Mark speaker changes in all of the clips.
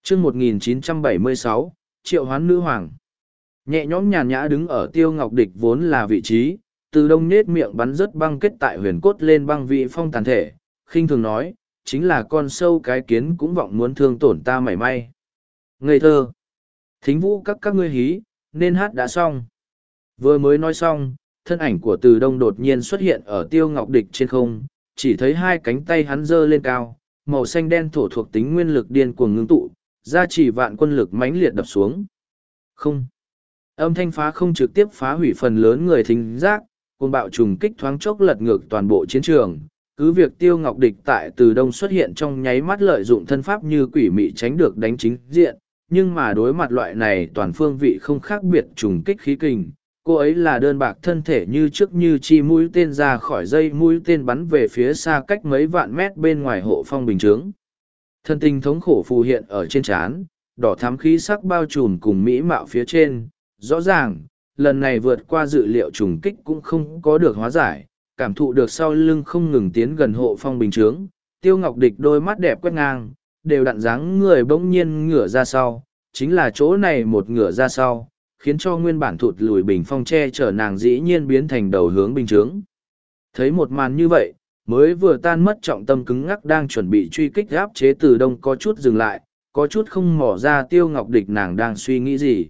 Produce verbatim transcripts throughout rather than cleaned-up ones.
Speaker 1: chương một nghìn chín trăm bảy mươi sáu, triệu hoán nữ hoàng. Nhẹ nhõm nhàn nhã đứng ở Tiêu Ngọc Địch vốn là vị trí, Từ Đông nết miệng bắn rớt băng kết tại huyền cốt lên băng vị phong tàn thể, khinh thường nói, chính là con sâu cái kiến cũng vọng muốn thương tổn ta mảy may. Ngây thơ. Thính vũ các các ngươi hí, nên hát đã xong. Vừa mới nói xong, thân ảnh của Từ Đông đột nhiên xuất hiện ở Tiêu Ngọc Địch trên không, chỉ thấy hai cánh tay hắn giơ lên cao, màu xanh đen thổ thuộc tính nguyên lực điên cuồng ngưng tụ, gia trì vạn quân lực mãnh liệt đập xuống. Không. Âm thanh phá không trực tiếp phá hủy phần lớn người thính giác, côn bạo trùng kích thoáng chốc lật ngược toàn bộ chiến trường. Cứ việc Tiêu Ngọc Địch tại Từ Đông xuất hiện trong nháy mắt lợi dụng thân pháp như quỷ mị tránh được đánh chính diện, nhưng mà đối mặt loại này toàn phương vị không khác biệt trùng kích khí kình, cô ấy là đơn bạc thân thể như trước như chi mũi tên ra khỏi dây mũi tên bắn về phía xa cách mấy vạn mét bên ngoài hộ phong bình chướng. Thân tình thống khổ phù hiện ở trên trán, đỏ thắm khí sắc bao trùm cùng mỹ mạo phía trên, rõ ràng, lần này vượt qua dự liệu trùng kích cũng không có được hóa giải, cảm thụ được sau lưng không ngừng tiến gần hộ phong bình chướng. Tiêu Ngọc Địch đôi mắt đẹp quét ngang, đều đặn dáng người bỗng nhiên ngửa ra sau, chính là chỗ này một ngửa ra sau, khiến cho nguyên bản thụt lùi bình phong che chở nàng dĩ nhiên biến thành đầu hướng bình chướng. Thấy một màn như vậy, mới vừa tan mất trọng tâm cứng ngắc đang chuẩn bị truy kích áp chế Từ Đông có chút dừng lại, có chút không mỏ ra Tiêu Ngọc Địch nàng đang suy nghĩ gì.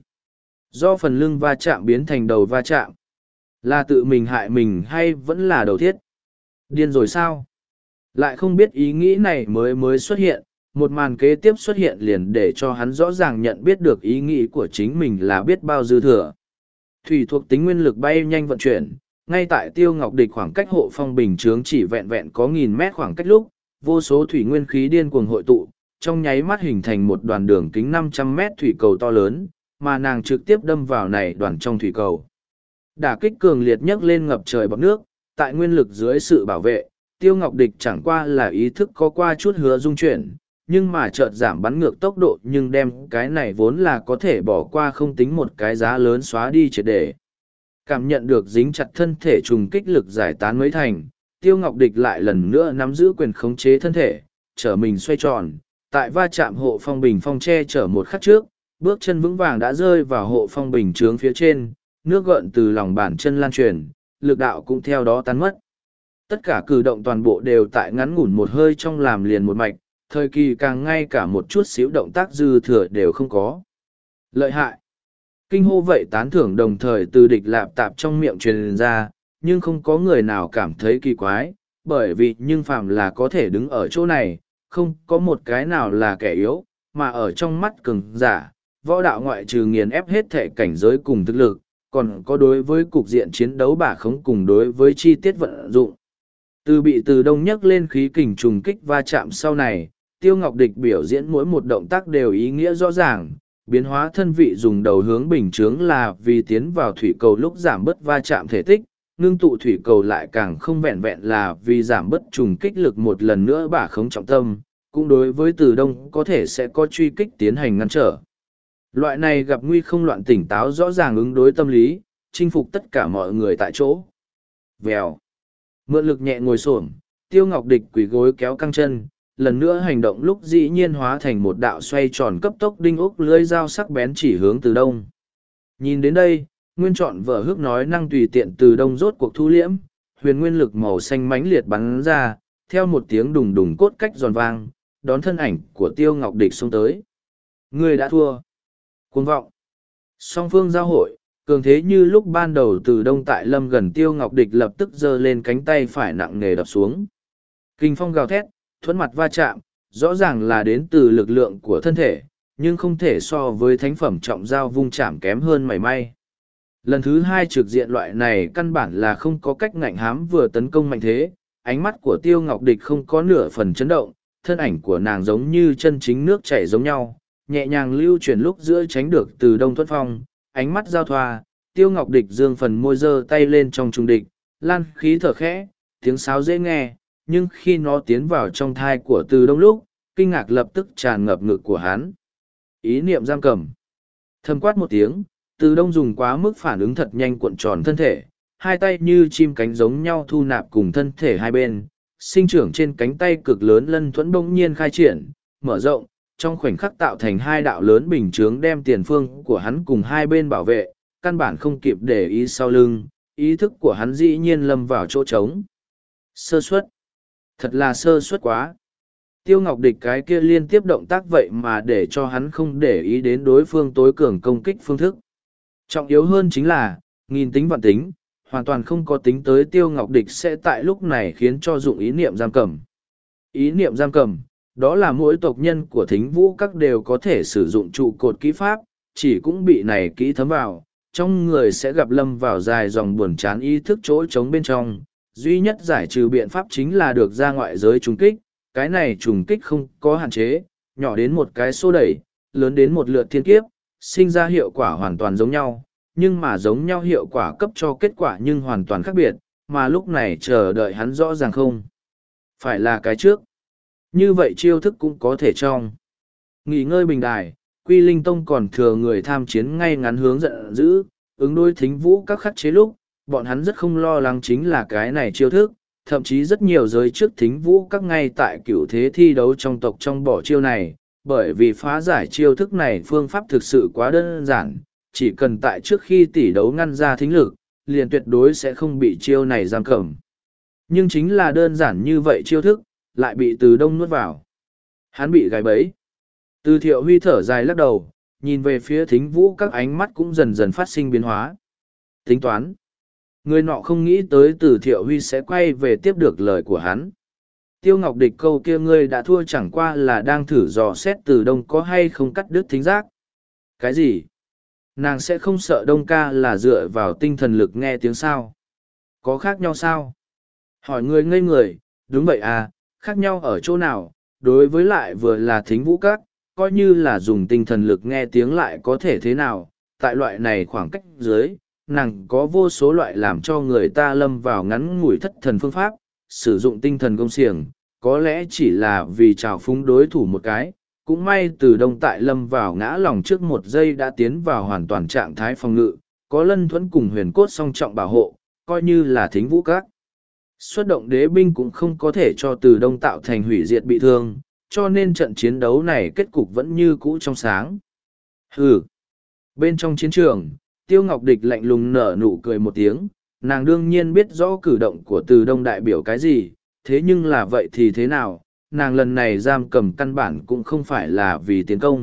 Speaker 1: Do phần lưng va chạm biến thành đầu va chạm, là tự mình hại mình hay vẫn là đầu thiết? Điên rồi sao? Lại không biết ý nghĩ này mới mới xuất hiện, một màn kế tiếp xuất hiện liền để cho hắn rõ ràng nhận biết được ý nghĩ của chính mình là biết bao dư thừa. Thủy thuộc tính nguyên lực bay nhanh vận chuyển, ngay tại Tiêu Ngọc Địch khoảng cách hộ phong bình chướng chỉ vẹn vẹn có nghìn mét khoảng cách lúc, vô số thủy nguyên khí điên cuồng hội tụ, trong nháy mắt hình thành một đoàn đường kính năm trăm mét thủy cầu to lớn, mà nàng trực tiếp đâm vào này đoàn trong thủy cầu. Đả kích cường liệt nhấc lên ngập trời bọt nước, tại nguyên lực dưới sự bảo vệ, Tiêu Ngọc Địch chẳng qua là ý thức có qua chút hứa dung chuyển, nhưng mà chợt giảm bắn ngược tốc độ nhưng đem cái này vốn là có thể bỏ qua không tính một cái giá lớn xóa đi triệt để. Cảm nhận được dính chặt thân thể trùng kích lực giải tán mấy thành, Tiêu Ngọc Địch lại lần nữa nắm giữ quyền khống chế thân thể, trở mình xoay tròn, tại va chạm hộ phong bình phong che chở một khắc trước, bước chân vững vàng đã rơi vào hộ phong bình trướng phía trên, nước gợn từ lòng bàn chân lan truyền, lực đạo cũng theo đó tan mất. Tất cả cử động toàn bộ đều tại ngắn ngủn một hơi trong làm liền một mạch, thời kỳ càng ngay cả một chút xíu động tác dư thừa đều không có. Lợi hại. Kinh hô vậy tán thưởng đồng thời từ địch lạp tạp trong miệng truyền ra, nhưng không có người nào cảm thấy kỳ quái, bởi vì nhưng phàm là có thể đứng ở chỗ này, không có một cái nào là kẻ yếu, mà ở trong mắt cường giả, võ đạo ngoại trừ nghiền ép hết thể cảnh giới cùng thực lực, còn có đối với cục diện chiến đấu bả khống cùng đối với chi tiết vận dụng. Từ bị Từ Đông nhấc lên khí kình trùng kích va chạm sau này, Tiêu Ngọc Địch biểu diễn mỗi một động tác đều ý nghĩa rõ ràng, biến hóa thân vị dùng đầu hướng bình chướng là vì tiến vào thủy cầu lúc giảm bớt va chạm thể tích, ngưng tụ thủy cầu lại càng không vẹn vẹn là vì giảm bớt trùng kích lực một lần nữa bả khống trọng tâm, cũng đối với Từ Đông có thể sẽ có truy kích tiến hành ngăn trở. Loại này gặp nguy không loạn tỉnh táo rõ ràng ứng đối tâm lý, chinh phục tất cả mọi người tại chỗ. Vèo. Mượn lực nhẹ ngồi xổm, Tiêu Ngọc Địch quỳ gối kéo căng chân, lần nữa hành động lúc dĩ nhiên hóa thành một đạo xoay tròn cấp tốc đinh ốc lưới dao sắc bén chỉ hướng Từ Đông. Nhìn đến đây, nguyên trọn vở hước nói năng tùy tiện Từ Đông rốt cuộc thu liễm, huyền nguyên lực màu xanh mãnh liệt bắn ra, theo một tiếng đùng đùng cốt cách giòn vang, đón thân ảnh của Tiêu Ngọc Địch xông tới. Người đã thua. Cuồng vọng. Song phương giao hội, cường thế như lúc ban đầu Từ Đông tại lâm gần Tiêu Ngọc Địch lập tức giơ lên cánh tay phải nặng nề đập xuống. Kinh phong gào thét, thuẫn mặt va chạm, rõ ràng là đến từ lực lượng của thân thể, nhưng không thể so với thánh phẩm trọng giao vung chạm kém hơn mảy may. Lần thứ hai trực diện loại này căn bản là không có cách ngạnh hám vừa tấn công mạnh thế, ánh mắt của Tiêu Ngọc Địch không có nửa phần chấn động, thân ảnh của nàng giống như chân chính nước chảy giống nhau, nhẹ nhàng lưu chuyển lúc giữa tránh được Từ Đông thuẫn phong, ánh mắt giao thoa, Tiêu Ngọc Địch dương phần môi giơ tay lên trong trung địch, lan khí thở khẽ, tiếng sáo dễ nghe, nhưng khi nó tiến vào trong thai của Từ Đông lúc, kinh ngạc lập tức tràn ngập ngực của hắn. Ý niệm giam cầm. Thầm quát một tiếng, Từ Đông dùng quá mức phản ứng thật nhanh cuộn tròn thân thể, hai tay như chim cánh giống nhau thu nạp cùng thân thể hai bên, sinh trưởng trên cánh tay cực lớn lân thuẫn bỗng nhiên khai triển, mở rộng, trong khoảnh khắc tạo thành hai đạo lớn bình chướng đem tiền phương của hắn cùng hai bên bảo vệ, căn bản không kịp để ý sau lưng, ý thức của hắn dĩ nhiên lâm vào chỗ trống. Sơ suất. Thật là sơ suất quá. Tiêu Ngọc Địch cái kia liên tiếp động tác vậy mà để cho hắn không để ý đến đối phương tối cường công kích phương thức. Trọng yếu hơn chính là, nghìn tính vạn tính, hoàn toàn không có tính tới Tiêu Ngọc Địch sẽ tại lúc này khiến cho dụng ý niệm giam cầm. Ý niệm giam cầm, đó là mỗi tộc nhân của thính vũ các đều có thể sử dụng trụ cột kỹ pháp, chỉ cũng bị này kỹ thấm vào, trong người sẽ gặp lâm vào dài dòng buồn chán ý thức chỗ trống bên trong. Duy nhất giải trừ biện pháp chính là được ra ngoại giới trùng kích, cái này trùng kích không có hạn chế, nhỏ đến một cái xô đẩy, lớn đến một lượt thiên kiếp, sinh ra hiệu quả hoàn toàn giống nhau, nhưng mà giống nhau hiệu quả cấp cho kết quả nhưng hoàn toàn khác biệt, mà lúc này chờ đợi hắn rõ ràng không phải là cái trước. Như vậy chiêu thức cũng có thể trong nghỉ ngơi bình đài, Quy Linh Tông còn thừa người tham chiến ngay ngắn hướng giận dữ, ứng đối thính vũ các khắc chế lúc, bọn hắn rất không lo lắng chính là cái này chiêu thức, thậm chí rất nhiều giới trước thính vũ các ngay tại cửu thế thi đấu trong tộc trong bỏ chiêu này, bởi vì phá giải chiêu thức này phương pháp thực sự quá đơn giản, chỉ cần tại trước khi tỷ đấu ngăn ra thính lực, liền tuyệt đối sẽ không bị chiêu này giam cầm. Nhưng chính là đơn giản như vậy chiêu thức, lại bị Từ Đông nuốt vào. Hắn bị gài bẫy. Từ Thiệu Huy thở dài lắc đầu, nhìn về phía thính vũ các ánh mắt cũng dần dần phát sinh biến hóa. Tính toán. Người nọ không nghĩ tới Từ Thiệu Huy sẽ quay về tiếp được lời của hắn. Tiêu Ngọc Địch câu kia ngươi đã thua chẳng qua là đang thử dò xét Từ Đông có hay không cắt đứt thính giác. Cái gì? Nàng sẽ không sợ Đông ca là dựa vào tinh thần lực nghe tiếng sao? Có khác nhau sao? Hỏi người ngây người, đúng vậy à, khác nhau ở chỗ nào? Đối với lại vừa là thính vũ các, coi như là dùng tinh thần lực nghe tiếng lại có thể thế nào? Tại loại này khoảng cách dưới, nàng có vô số loại làm cho người ta lâm vào ngắn ngủi thất thần phương pháp, sử dụng tinh thần công xiềng, có lẽ chỉ là vì trào phúng đối thủ một cái. Cũng may Từ Đông tại lâm vào ngã lòng trước một giây đã tiến vào hoàn toàn trạng thái phòng ngự, có Lân Thuẫn cùng huyền cốt song trọng bảo hộ, coi như là thính vũ các. Xuất động đế binh cũng không có thể cho Từ Đông tạo thành hủy diệt bị thương, cho nên trận chiến đấu này kết cục vẫn như cũ trong sáng. Hừ. Bên trong chiến trường, Tiêu Ngọc Địch lạnh lùng nở nụ cười một tiếng, nàng đương nhiên biết rõ cử động của Từ Đông đại biểu cái gì, thế nhưng là vậy thì thế nào, nàng lần này giam cầm căn bản cũng không phải là vì tiến công,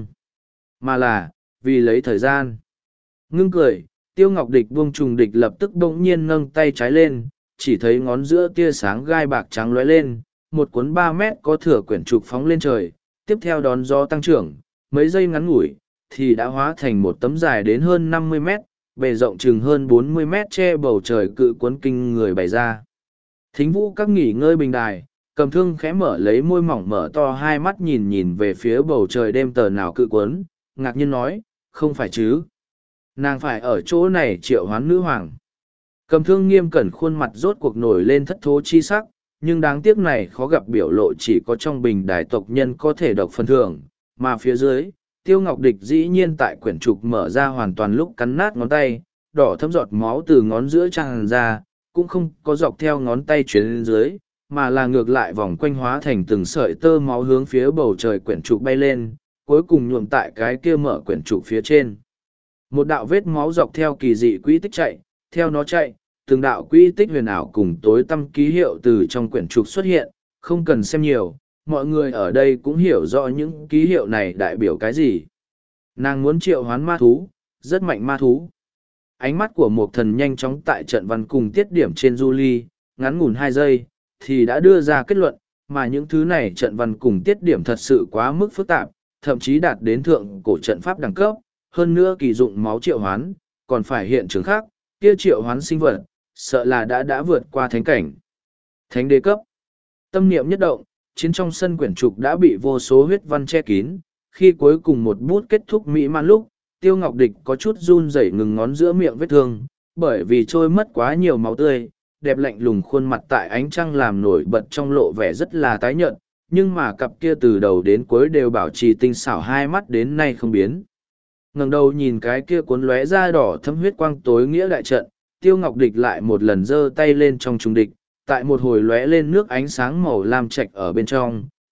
Speaker 1: mà là vì lấy thời gian. Ngưng cười, Tiêu Ngọc Địch buông trùng địch lập tức bỗng nhiên nâng tay trái lên, chỉ thấy ngón giữa tia sáng gai bạc trắng lóe lên, một cuốn ba mét có thừa quyển trục phóng lên trời, tiếp theo đón gió tăng trưởng, mấy giây ngắn ngủi, thì đã hóa thành một tấm dài đến hơn năm mươi mét, bề rộng chừng hơn bốn mươi mét che bầu trời cự cuốn kinh người bày ra. Thính vũ các nghỉ ngơi bình đài, Cầm Thương khẽ mở lấy môi mỏng mở to hai mắt nhìn nhìn về phía bầu trời đêm tờ nào cự cuốn, ngạc nhiên nói, không phải chứ. Nàng phải ở chỗ này triệu hoán nữ hoàng. Cầm Thương nghiêm cẩn khuôn mặt rốt cuộc nổi lên thất thố chi sắc, nhưng đáng tiếc này khó gặp biểu lộ chỉ có trong bình đài tộc nhân có thể độc phần thưởng, mà phía dưới, Tiêu Ngọc Địch dĩ nhiên tại quyển trục mở ra hoàn toàn lúc cắn nát ngón tay, đỏ thấm giọt máu từ ngón giữa tràn ra, cũng không có dọc theo ngón tay chuyển lên dưới, mà là ngược lại vòng quanh hóa thành từng sợi tơ máu hướng phía bầu trời quyển trục bay lên, cuối cùng nhuộm tại cái kia mở quyển trục phía trên. Một đạo vết máu dọc theo kỳ dị quỹ tích chạy, theo nó chạy, từng đạo quỹ tích huyền ảo cùng tối tăm ký hiệu từ trong quyển trục xuất hiện, không cần xem nhiều, mọi người ở đây cũng hiểu rõ những ký hiệu này đại biểu cái gì. Nàng muốn triệu hoán ma thú, rất mạnh ma thú. Ánh mắt của một thần nhanh chóng tại trận văn cùng tiết điểm trên Julie, ngắn ngủn hai giây, thì đã đưa ra kết luận, mà những thứ này trận văn cùng tiết điểm thật sự quá mức phức tạp, thậm chí đạt đến thượng cổ trận pháp đẳng cấp, hơn nữa kỳ dụng máu triệu hoán, còn phải hiện trường khác, kia triệu hoán sinh vật, sợ là đã đã vượt qua thánh cảnh. Thánh đế cấp. Tâm niệm nhất động, chiến trong sân quyển trục đã bị vô số huyết văn che kín, khi cuối cùng một bút kết thúc mỹ man lúc, Tiêu Ngọc Địch có chút run rẩy ngừng ngón giữa miệng vết thương, bởi vì trôi mất quá nhiều máu tươi, đẹp lạnh lùng khuôn mặt tại ánh trăng làm nổi bật trong lộ vẻ rất là tái nhợt, nhưng mà cặp kia từ đầu đến cuối đều bảo trì tinh xảo hai mắt đến nay không biến. Ngẩng đầu nhìn cái kia cuốn lóe ra đỏ thấm huyết quang tối nghĩa đại trận, Tiêu Ngọc Địch lại một lần giơ tay lên trong trung địch, tại một hồi lóe lên nước ánh sáng màu lam trạch ở bên trong,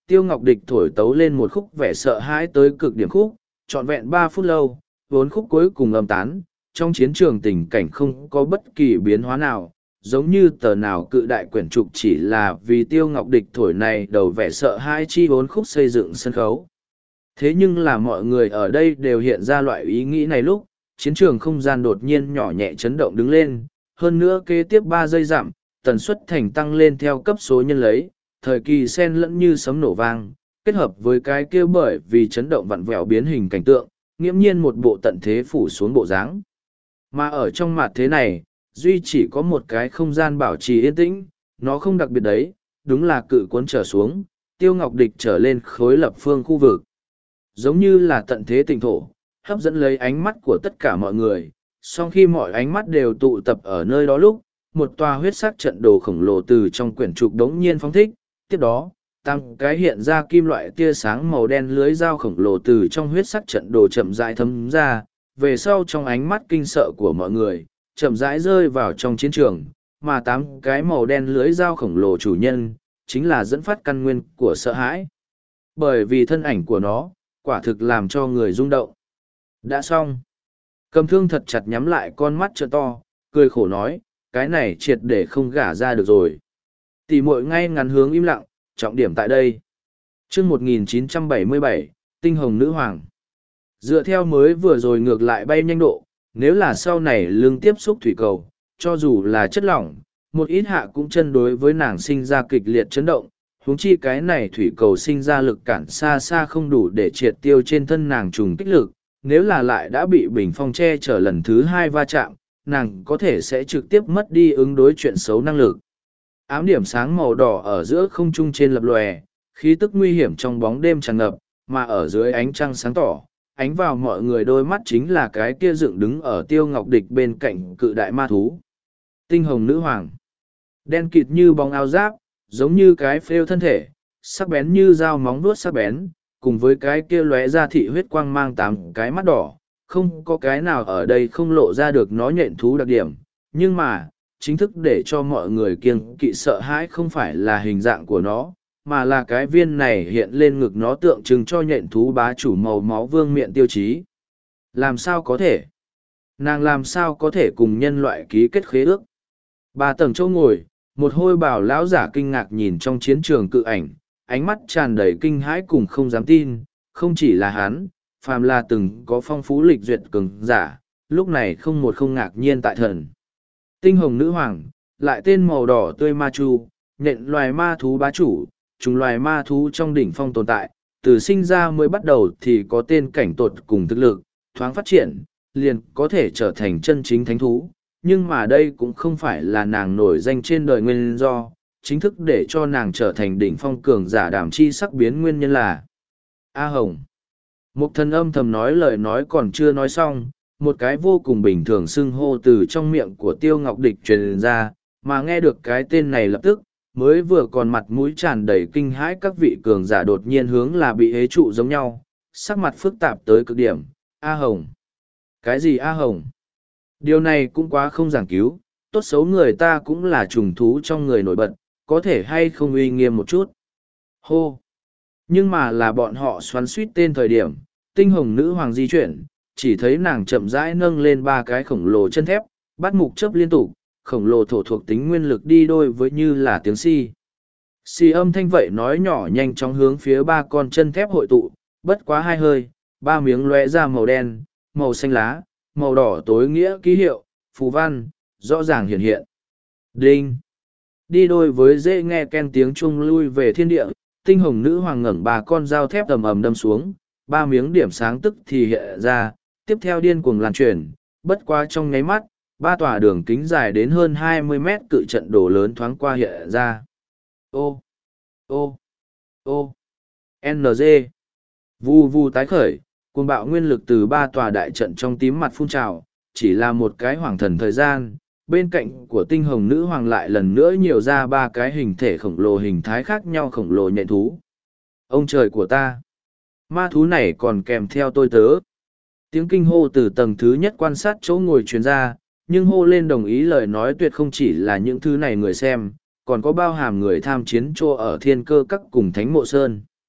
Speaker 1: Tiêu Ngọc Địch thổi tấu lên một khúc vẻ sợ hãi tới cực điểm khúc, trọn vẹn ba phút lâu, vốn khúc cuối cùng âm tán, trong chiến trường tình cảnh không có bất kỳ biến hóa nào, giống như tờ nào cự đại quyển trục chỉ là vì Tiêu Ngọc Địch thổi này đầu vẻ sợ hãi chi vốn khúc xây dựng sân khấu. Thế nhưng là mọi người ở đây đều hiện ra loại ý nghĩ này lúc, chiến trường không gian đột nhiên nhỏ nhẹ chấn động đứng lên, hơn nữa kế tiếp ba giây giảm, tần suất thành tăng lên theo cấp số nhân lấy, thời kỳ sen lẫn như sấm nổ vang, kết hợp với cái kia bởi vì chấn động vặn vẹo biến hình cảnh tượng, nghiễm nhiên một bộ tận thế phủ xuống bộ dáng. Mà ở trong mặt thế này, duy chỉ có một cái không gian bảo trì yên tĩnh, nó không đặc biệt đấy, đúng là cự cuốn trở xuống, Tiêu Ngọc Địch trở lên khối lập phương khu vực. Giống như là tận thế tịnh thổ, hấp dẫn lấy ánh mắt của tất cả mọi người, song khi mọi ánh mắt đều tụ tập ở nơi đó lúc, một tòa huyết sắc trận đồ khổng lồ từ trong quyển trục đống nhiên phóng thích, tiếp đó, tăng cái hiện ra kim loại tia sáng màu đen lưới dao khổng lồ từ trong huyết sắc trận đồ chậm rãi thấm ra, về sau trong ánh mắt kinh sợ của mọi người, chậm rãi rơi vào trong chiến trường, mà tám cái màu đen lưới dao khổng lồ chủ nhân, chính là dẫn phát căn nguyên của sợ hãi. Bởi vì thân ảnh của nó, quả thực làm cho người rung động. Đã xong. Cầm thương thật chặt nhắm lại con mắt trợ to, cười khổ nói, cái này triệt để không gả ra được rồi. Tỷ muội ngay ngắn hướng im lặng, trọng điểm tại đây. chương một nghìn chín trăm bảy mươi bảy, Tinh Hồng Nữ Hoàng. Dựa theo mới vừa rồi ngược lại bay nhanh độ, nếu là sau này lưng tiếp xúc thủy cầu, cho dù là chất lỏng, một ít hạ cũng chân đối với nàng sinh ra kịch liệt chấn động, huống chi cái này thủy cầu sinh ra lực cản xa xa không đủ để triệt tiêu trên thân nàng trùng kích lực, nếu là lại đã bị bình phong che chở lần thứ hai va chạm, nàng có thể sẽ trực tiếp mất đi ứng đối chuyện xấu năng lực. Ám điểm sáng màu đỏ ở giữa không trung trên lập lòe, khí tức nguy hiểm trong bóng đêm tràn ngập, mà ở dưới ánh trăng sáng tỏ, ánh vào mọi người đôi mắt chính là cái kia dựng đứng ở Tiêu Ngọc Địch bên cạnh cự đại ma thú. Tinh Hồng Nữ Hoàng. Đen kịt như bóng áo giáp, giống như cái phêu thân thể, sắc bén như dao móng vuốt sắc bén, cùng với cái kia lóe ra thị huyết quang mang tám cái mắt đỏ, không có cái nào ở đây không lộ ra được nó nhện thú đặc điểm, nhưng mà, chính thức để cho mọi người kiêng kỵ sợ hãi không phải là hình dạng của nó, mà là cái viên này hiện lên ngực nó tượng trưng cho nhện thú bá chủ màu máu vương miện tiêu chí. Làm sao có thể? Nàng làm sao có thể cùng nhân loại ký kết khế ước? Ba tầng châu ngồi, một hôi bảo lão giả kinh ngạc nhìn trong chiến trường cự ảnh, ánh mắt tràn đầy kinh hãi cùng không dám tin, không chỉ là hắn, phàm là từng có phong phú lịch duyệt cường giả, lúc này không một không ngạc nhiên tại thần. Tinh Hồng Nữ Hoàng, lại tên màu đỏ tươi ma chu, nhện loài ma thú bá chủ, chúng loài ma thú trong đỉnh phong tồn tại, từ sinh ra mới bắt đầu thì có tên cảnh tột cùng thực lực, thoáng phát triển, liền có thể trở thành chân chính thánh thú. Nhưng mà đây cũng không phải là nàng nổi danh trên đời nguyên do, chính thức để cho nàng trở thành đỉnh phong cường giả đảm chi sắc biến nguyên nhân là A Hồng. Một thần âm thầm nói lời nói còn chưa nói xong, một cái vô cùng bình thường xưng hô từ trong miệng của Tiêu Ngọc Địch truyền ra, mà nghe được cái tên này lập tức, mới vừa còn mặt mũi tràn đầy kinh hãi các vị cường giả đột nhiên hướng là bị hế trụ giống nhau, sắc mặt phức tạp tới cực điểm. A Hồng. Cái gì A Hồng? Điều này cũng quá không giảng cứu, tốt xấu người ta cũng là trùng thú trong người nổi bật, có thể hay không uy nghiêm một chút. Hô! Nhưng mà là bọn họ xoắn suýt tên thời điểm, Tinh Hồng Nữ Hoàng di chuyển, chỉ thấy nàng chậm rãi nâng lên ba cái khổng lồ chân thép, bắt mục chớp liên tục, khổng lồ thổ thuộc tính nguyên lực đi đôi với như là tiếng si. Si âm thanh vậy nói nhỏ nhanh chóng hướng phía ba con chân thép hội tụ, bất quá hai hơi, ba miếng lóe ra màu đen, màu xanh lá, màu đỏ tối nghĩa ký hiệu, phù văn, rõ ràng hiện hiện. Đinh! Đi đôi với dễ nghe ken tiếng chuông lui về thiên địa, Tinh Hồng Nữ Hoàng ngẩng ba con dao thép ầm ầm đâm xuống, ba miếng điểm sáng tức thì hiện ra, tiếp theo điên cuồng lan truyền, bất quá trong nháy mắt, ba tòa đường kính dài đến hơn hai mươi mét cự trận đồ lớn thoáng qua hiện ra. Ô! Ô! Ô! en giê! Vù vù tái khởi, cuồng bạo nguyên lực từ ba tòa đại trận trong tím mặt phun trào, chỉ là một cái hoàng thần thời gian, bên cạnh của Tinh Hồng Nữ Hoàng lại lần nữa nhiều ra ba cái hình thể khổng lồ hình thái khác nhau khổng lồ nhện thú. Ông trời của ta! Ma thú này còn kèm theo tôi tớ. Tiếng kinh hô từ tầng thứ nhất quan sát chỗ ngồi truyền ra, nhưng hô lên đồng ý lời nói tuyệt không chỉ là những thứ này người xem, còn có bao hàm người tham chiến chỗ ở Thiên Cơ Các cùng Thánh Mộ Sơn.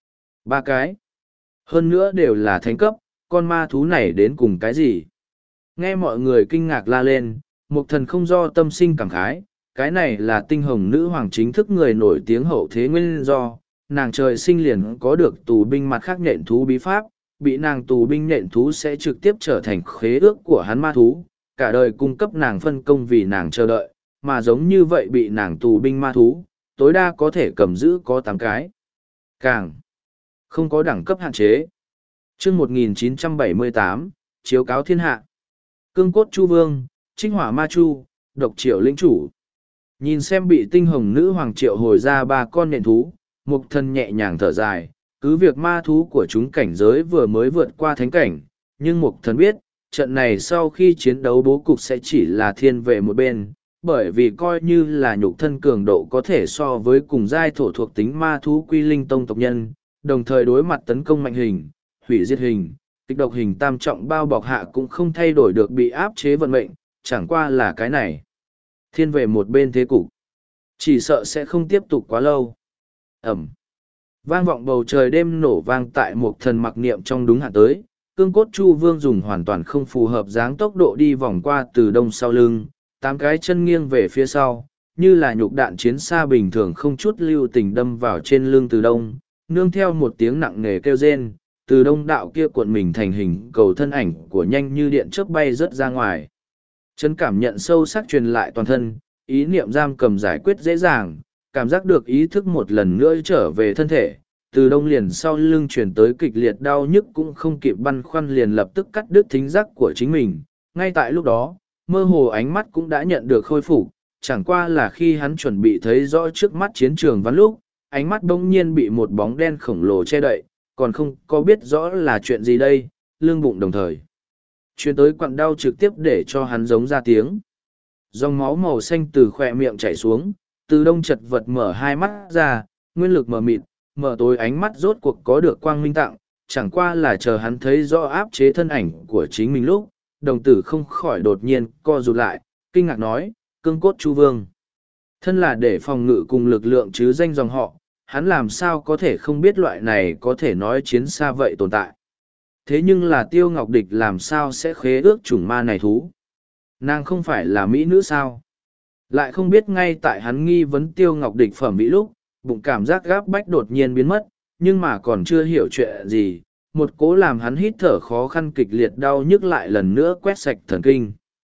Speaker 1: Ba cái. Hơn nữa đều là thánh cấp, con ma thú này đến cùng cái gì? Nghe mọi người kinh ngạc la lên, Mục Thần không do tâm sinh cảm khái, cái này là tinh hồng nữ hoàng chính thức người nổi tiếng hậu thế nguyên do, nàng trời sinh liền có được tù binh mặt khác nhện thú bí pháp, bị nàng tù binh nhện thú sẽ trực tiếp trở thành khế ước của hắn ma thú, cả đời cung cấp nàng phân công vì nàng chờ đợi, mà giống như vậy bị nàng tù binh ma thú, tối đa có thể cầm giữ có tám cái. Càng không có đẳng cấp hạn chế. Chương một nghìn chín trăm bảy mươi tám, chiếu cáo thiên hạ. Cương cốt Chu Vương, Trích Hỏa Ma Chu, Độc Triệu lĩnh chủ. Nhìn xem bị tinh hồng nữ hoàng triệu hồi ra ba con nện thú, Mục Thần nhẹ nhàng thở dài, cứ việc ma thú của chúng cảnh giới vừa mới vượt qua thánh cảnh, nhưng Mục Thần biết, trận này sau khi chiến đấu bố cục sẽ chỉ là thiên về một bên, bởi vì coi như là nhục thân cường độ có thể so với cùng giai thổ thuộc tính ma thú quy linh tông tộc nhân, đồng thời đối mặt tấn công mạnh hình, hủy diệt hình, kịch độc hình tam trọng bao bọc hạ cũng không thay đổi được bị áp chế vận mệnh, chẳng qua là cái này. Thiên về một bên thế cục, chỉ sợ sẽ không tiếp tục quá lâu. Ẩm. Vang vọng bầu trời đêm nổ vang tại một thần mặc niệm trong đúng hạn tới, cương cốt Chu Vương dùng hoàn toàn không phù hợp dáng tốc độ đi vòng qua từ đông sau lưng, tám cái chân nghiêng về phía sau, như là nhục đạn chiến xa bình thường không chút lưu tình đâm vào trên lưng từ đông, nương theo một tiếng nặng nề kêu rên, từ đông đạo kia cuộn mình thành hình cầu thân ảnh của nhanh như điện chớp bay rớt ra ngoài. Chân cảm nhận sâu sắc truyền lại toàn thân, ý niệm giam cầm giải quyết dễ dàng, cảm giác được ý thức một lần nữa trở về thân thể. Từ đông liền sau lưng chuyển tới kịch liệt đau nhức cũng không kịp băn khoăn liền lập tức cắt đứt thính giác của chính mình. Ngay tại lúc đó, mơ hồ ánh mắt cũng đã nhận được khôi phục, chẳng qua là khi hắn chuẩn bị thấy rõ trước mắt chiến trường vắn lúc, ánh mắt bỗng nhiên bị một bóng đen khổng lồ che đậy, còn không có biết rõ là chuyện gì đây, lưng bụng đồng thời. Chuyến tới quặn đau trực tiếp để cho hắn giống ra tiếng. Dòng máu màu xanh từ khỏe miệng chảy xuống, từ đông chật vật mở hai mắt ra, nguyên lực mở mịt, mở tối ánh mắt rốt cuộc có được quang minh tặng, chẳng qua là chờ hắn thấy rõ áp chế thân ảnh của chính mình lúc, đồng tử không khỏi đột nhiên co rụt lại, kinh ngạc nói, cương cốt Chu Vương. Thân là để phòng ngự cùng lực lượng chứ danh dòng họ, hắn làm sao có thể không biết loại này có thể nói chiến xa vậy tồn tại. Thế nhưng là Tiêu Ngọc Địch làm sao sẽ khế ước chủng ma này thú? Nàng không phải là mỹ nữ sao? Lại không biết ngay tại hắn nghi vấn Tiêu Ngọc Địch phẩm mỹ lúc, bụng cảm giác gáp bách đột nhiên biến mất, nhưng mà còn chưa hiểu chuyện gì, một cố làm hắn hít thở khó khăn kịch liệt đau nhức lại lần nữa quét sạch thần kinh.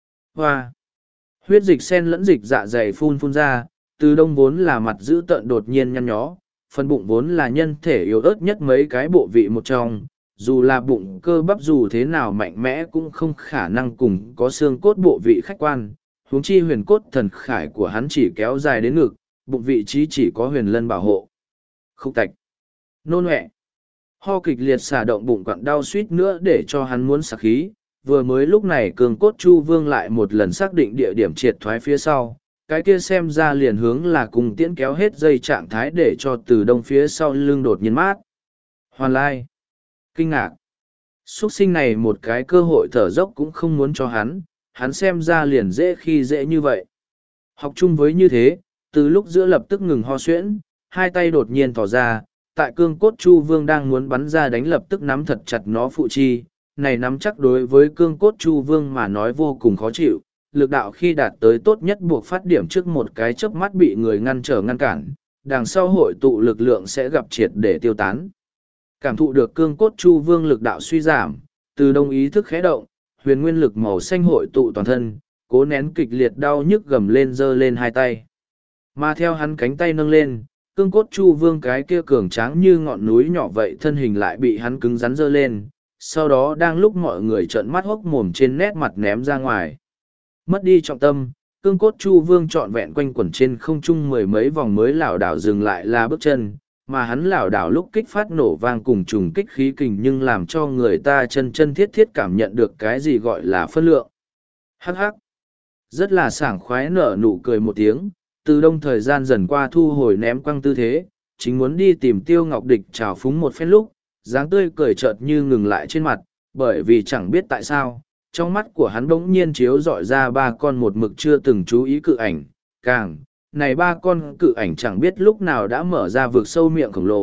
Speaker 1: Hoa! Huyết dịch sen lẫn dịch dạ dày phun phun ra, từ đông vốn là mặt dữ tợn đột nhiên nhăn nhó, phần bụng vốn là nhân thể yếu ớt nhất mấy cái bộ vị một trong, dù là bụng cơ bắp dù thế nào mạnh mẽ cũng không khả năng cùng có xương cốt bộ vị khách quan, huống chi huyền cốt thần khải của hắn chỉ kéo dài đến ngực, bụng vị trí chỉ có huyền lân bảo hộ. Khúc tạch, nôn ọe, ho kịch liệt xả động bụng quặn đau suýt nữa để cho hắn muốn sặc khí. Vừa mới lúc này cường cốt Chu Vương lại một lần xác định địa điểm triệt thoái phía sau, cái kia xem ra liền hướng là cùng tiễn kéo hết dây trạng thái để cho từ đông phía sau lưng đột nhiên mát. Hoàn lai, kinh ngạc, xuất sinh này một cái cơ hội thở dốc cũng không muốn cho hắn, hắn xem ra liền dễ khi dễ như vậy. Học chung với như thế, từ lúc giữa lập tức ngừng ho suyễn, hai tay đột nhiên tỏ ra, tại cương cốt Chu Vương đang muốn bắn ra đánh lập tức nắm thật chặt nó phụ chi, này nắm chắc đối với cương cốt Chu Vương mà nói vô cùng khó chịu, lực đạo khi đạt tới tốt nhất buộc phát điểm trước một cái chớp mắt bị người ngăn trở ngăn cản, đằng sau hội tụ lực lượng sẽ gặp triệt để tiêu tán. Cảm thụ được cương cốt Chu Vương lực đạo suy giảm, từ đông ý thức khẽ động, huyền nguyên lực màu xanh hội tụ toàn thân, cố nén kịch liệt đau nhức gầm lên giơ lên hai tay. Mà theo hắn cánh tay nâng lên, cương cốt Chu Vương cái kia cường tráng như ngọn núi nhỏ vậy thân hình lại bị hắn cứng rắn giơ lên, sau đó đang lúc mọi người trợn mắt hốc mồm trên nét mặt ném ra ngoài. Mất đi trọng tâm, cương cốt Chu Vương trọn vẹn quanh quẩn trên không trung mười mấy vòng mới lảo đảo dừng lại là bước chân, mà hắn lảo đảo lúc kích phát nổ vang cùng trùng kích khí kình nhưng làm cho người ta chân chân thiết thiết cảm nhận được cái gì gọi là phân lượng. Hắc hắc! Rất là sảng khoái nở nụ cười một tiếng, từ đông thời gian dần qua thu hồi ném quăng tư thế, chính muốn đi tìm Tiêu Ngọc Địch trào phúng một phen lúc, dáng tươi cười chợt như ngừng lại trên mặt, bởi vì chẳng biết tại sao, trong mắt của hắn bỗng nhiên chiếu dọi ra ba con một mực chưa từng chú ý cự ảnh, càng, này ba con cự ảnh chẳng biết lúc nào đã mở ra vực sâu miệng khổng lồ,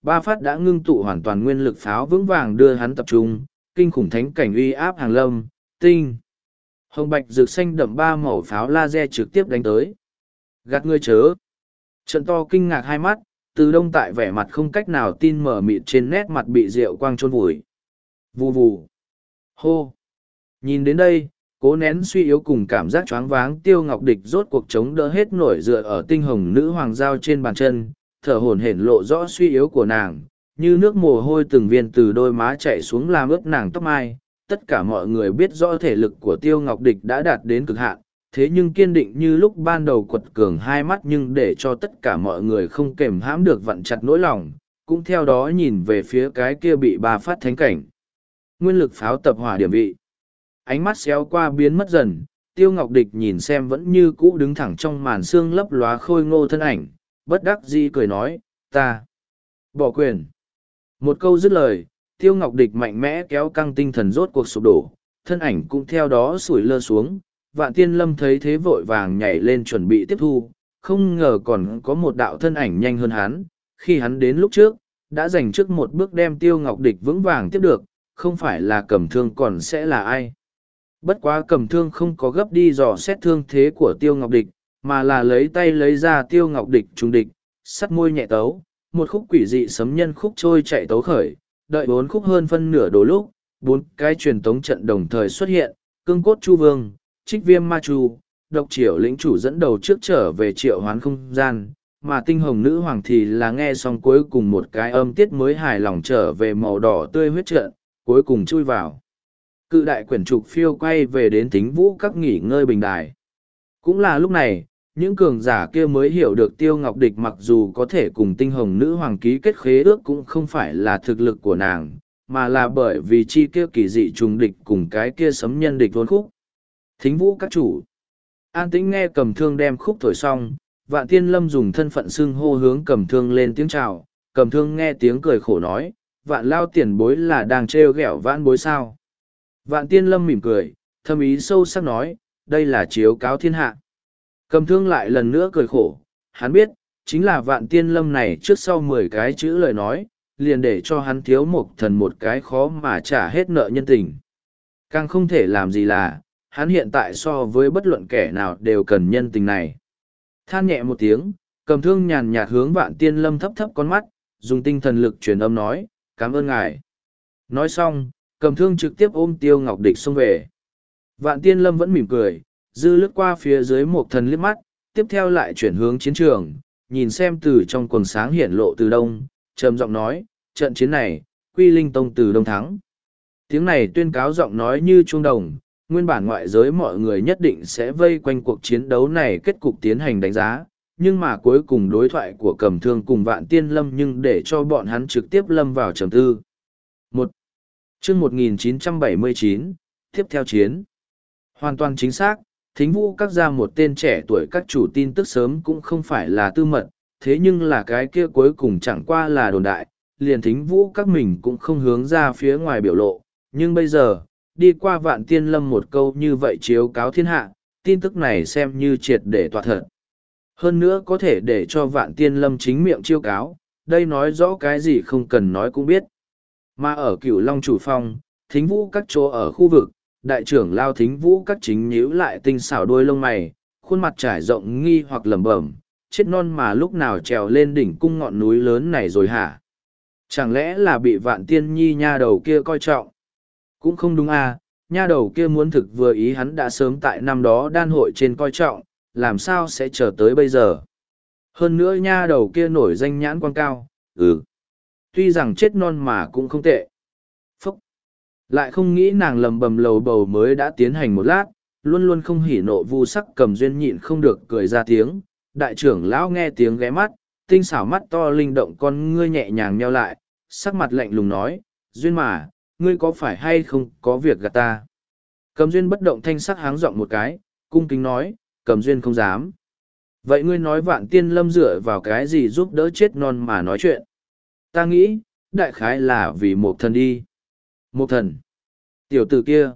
Speaker 1: ba phát đã ngưng tụ hoàn toàn nguyên lực pháo vững vàng đưa hắn tập trung, kinh khủng thánh cảnh uy áp hàng lâm, tinh. Hồng bạch rực xanh đậm ba màu pháo laser trực tiếp đánh tới. Gạt ngươi chớ. Trận to kinh ngạc hai mắt, Từ Đông tại vẻ mặt không cách nào tin mở mịt trên nét mặt bị rượu quang trôn vùi. Vù vù. Hô. Nhìn đến đây, cố nén suy yếu cùng cảm giác choáng váng, Tiêu Ngọc Địch rốt cuộc chống đỡ hết nổi dựa ở tinh hồng nữ hoàng giao trên bàn chân, thở hổn hển lộ rõ suy yếu của nàng, như nước mồ hôi từng viên từ đôi má chảy xuống làm ướt nàng tóc mai. Tất cả mọi người biết rõ thể lực của Tiêu Ngọc Địch đã đạt đến cực hạn, thế nhưng kiên định như lúc ban đầu quật cường hai mắt, nhưng để cho tất cả mọi người không kềm hãm được vặn chặt nỗi lòng, cũng theo đó nhìn về phía cái kia bị ba phát thánh cảnh. Nguyên lực pháo tập hỏa điểm vị. Ánh mắt xéo qua biến mất dần, Tiêu Ngọc Địch nhìn xem vẫn như cũ đứng thẳng trong màn xương lấp lóa khôi ngô thân ảnh, bất đắc dĩ cười nói, ta bỏ quyền. Một câu dứt lời, Tiêu Ngọc Địch mạnh mẽ kéo căng tinh thần rốt cuộc sụp đổ, thân ảnh cũng theo đó sủi lơ xuống. Vạn Tiên Lâm thấy thế vội vàng nhảy lên chuẩn bị tiếp thu, không ngờ còn có một đạo thân ảnh nhanh hơn hắn. Khi hắn đến lúc trước, đã giành trước một bước đem Tiêu Ngọc Địch vững vàng tiếp được, không phải là Cầm Thương còn sẽ là ai. Bất quá Cầm Thương không có gấp đi dò xét thương thế của Tiêu Ngọc Địch, mà là lấy tay lấy ra Tiêu Ngọc Địch trùng địch, sắt môi nhẹ tấu, một khúc quỷ dị sấm nhân khúc trôi chạy tấu khởi, đợi bốn khúc hơn phân nửa đổ lúc, bốn cái truyền tống trận đồng thời xuất hiện, Cương Cốt Chu Vương, Trích Viêm Ma Chu, Độc Triểu lĩnh chủ dẫn đầu trước trở về triệu hoán không gian, mà Tinh Hồng Nữ Hoàng thì là nghe xong cuối cùng một cái âm tiết mới hài lòng trở về màu đỏ tươi huyết trận, cuối cùng chui vào. Cự đại quyển trục phiêu quay về đến Thính Vũ các nghỉ ngơi bình đài. Cũng là lúc này, những cường giả kia mới hiểu được Tiêu Ngọc Địch mặc dù có thể cùng Tinh Hồng Nữ Hoàng ký kết khế ước cũng không phải là thực lực của nàng, mà là bởi vì chi kia kỳ dị trùng địch cùng cái kia sấm nhân địch vốn khúc. Thính Vũ các chủ. An tĩnh nghe Cầm Thương đem khúc thổi xong, Vạn Tiên Lâm dùng thân phận xưng hô hướng Cầm Thương lên tiếng chào, Cầm Thương nghe tiếng cười khổ nói, Vạn lao tiền bối là đang trêu ghẹo vãn bối sao. Vạn Tiên Lâm mỉm cười, thâm ý sâu sắc nói, đây là chiếu cáo thiên hạ. Cầm Thương lại lần nữa cười khổ, hắn biết, chính là Vạn Tiên Lâm này trước sau mười cái chữ lời nói, liền để cho hắn thiếu một thần một cái khó mà trả hết nợ nhân tình. Càng không thể làm gì là, hắn hiện tại so với bất luận kẻ nào đều cần nhân tình này. Than nhẹ một tiếng, Cầm Thương nhàn nhạt hướng Vạn Tiên Lâm thấp thấp con mắt, dùng tinh thần lực truyền âm nói, cảm ơn ngài. Nói xong, Cầm Thương trực tiếp ôm Tiêu Ngọc Địch xông về. Vạn Tiên Lâm vẫn mỉm cười, dư lướt qua phía dưới một thần liếc mắt, tiếp theo lại chuyển hướng chiến trường, nhìn xem từ trong quần sáng hiển lộ từ đông, trầm giọng nói, trận chiến này, Quy Linh Tông từ đông thắng. Tiếng này tuyên cáo giọng nói như chuông đồng, nguyên bản ngoại giới mọi người nhất định sẽ vây quanh cuộc chiến đấu này kết cục tiến hành đánh giá, nhưng mà cuối cùng đối thoại của Cầm Thương cùng Vạn Tiên Lâm nhưng để cho bọn hắn trực tiếp lâm vào trầm tư. Một chương một nghìn chín trăm bảy mươi chín, tiếp theo chiến. Hoàn toàn chính xác, Thính Vũ các ra một tên trẻ tuổi các chủ tin tức sớm cũng không phải là tư mật, thế nhưng là cái kia cuối cùng chẳng qua là đồn đại, liền Thính Vũ các mình cũng không hướng ra phía ngoài biểu lộ, nhưng bây giờ, đi qua Vạn Tiên Lâm một câu như vậy chiếu cáo thiên hạ, tin tức này xem như triệt để tọa thật. Hơn nữa có thể để cho Vạn Tiên Lâm chính miệng chiêu cáo, đây nói rõ cái gì không cần nói cũng biết. Mà ở Cửu Long Chủ Phong, Thính Vũ các chỗ ở khu vực, đại trưởng lao Thính Vũ các chính nhíu lại tinh xảo đôi lông mày, khuôn mặt trải rộng nghi hoặc lẩm bẩm, chết non mà lúc nào trèo lên đỉnh cung ngọn núi lớn này rồi hả? Chẳng lẽ là bị Vạn Tiên Nhi nha đầu kia coi trọng? Cũng không đúng à, nha đầu kia muốn thực vừa ý hắn đã sớm tại năm đó đan hội trên coi trọng, làm sao sẽ chờ tới bây giờ? Hơn nữa nha đầu kia nổi danh nhãn quan cao, ừ. Tuy rằng chết non mà cũng không tệ. Phúc! Lại không nghĩ nàng lầm bầm lầu bầu mới đã tiến hành một lát, luôn luôn không hỉ nộ vu sắc Cầm Duyên nhịn không được cười ra tiếng. Đại trưởng lão nghe tiếng ghé mắt, tinh xảo mắt to linh động con ngươi nhẹ nhàng nheo lại, sắc mặt lạnh lùng nói, Duyên mà, ngươi có phải hay không có việc gạt ta? Cầm Duyên bất động thanh sắc háng giọng một cái, cung kính nói, Cầm Duyên không dám. Vậy ngươi nói Vạn Tiên Lâm dựa vào cái gì giúp đỡ chết non mà nói chuyện? Ta nghĩ, đại khái là vì một thần đi. Một thần? Tiểu tử kia?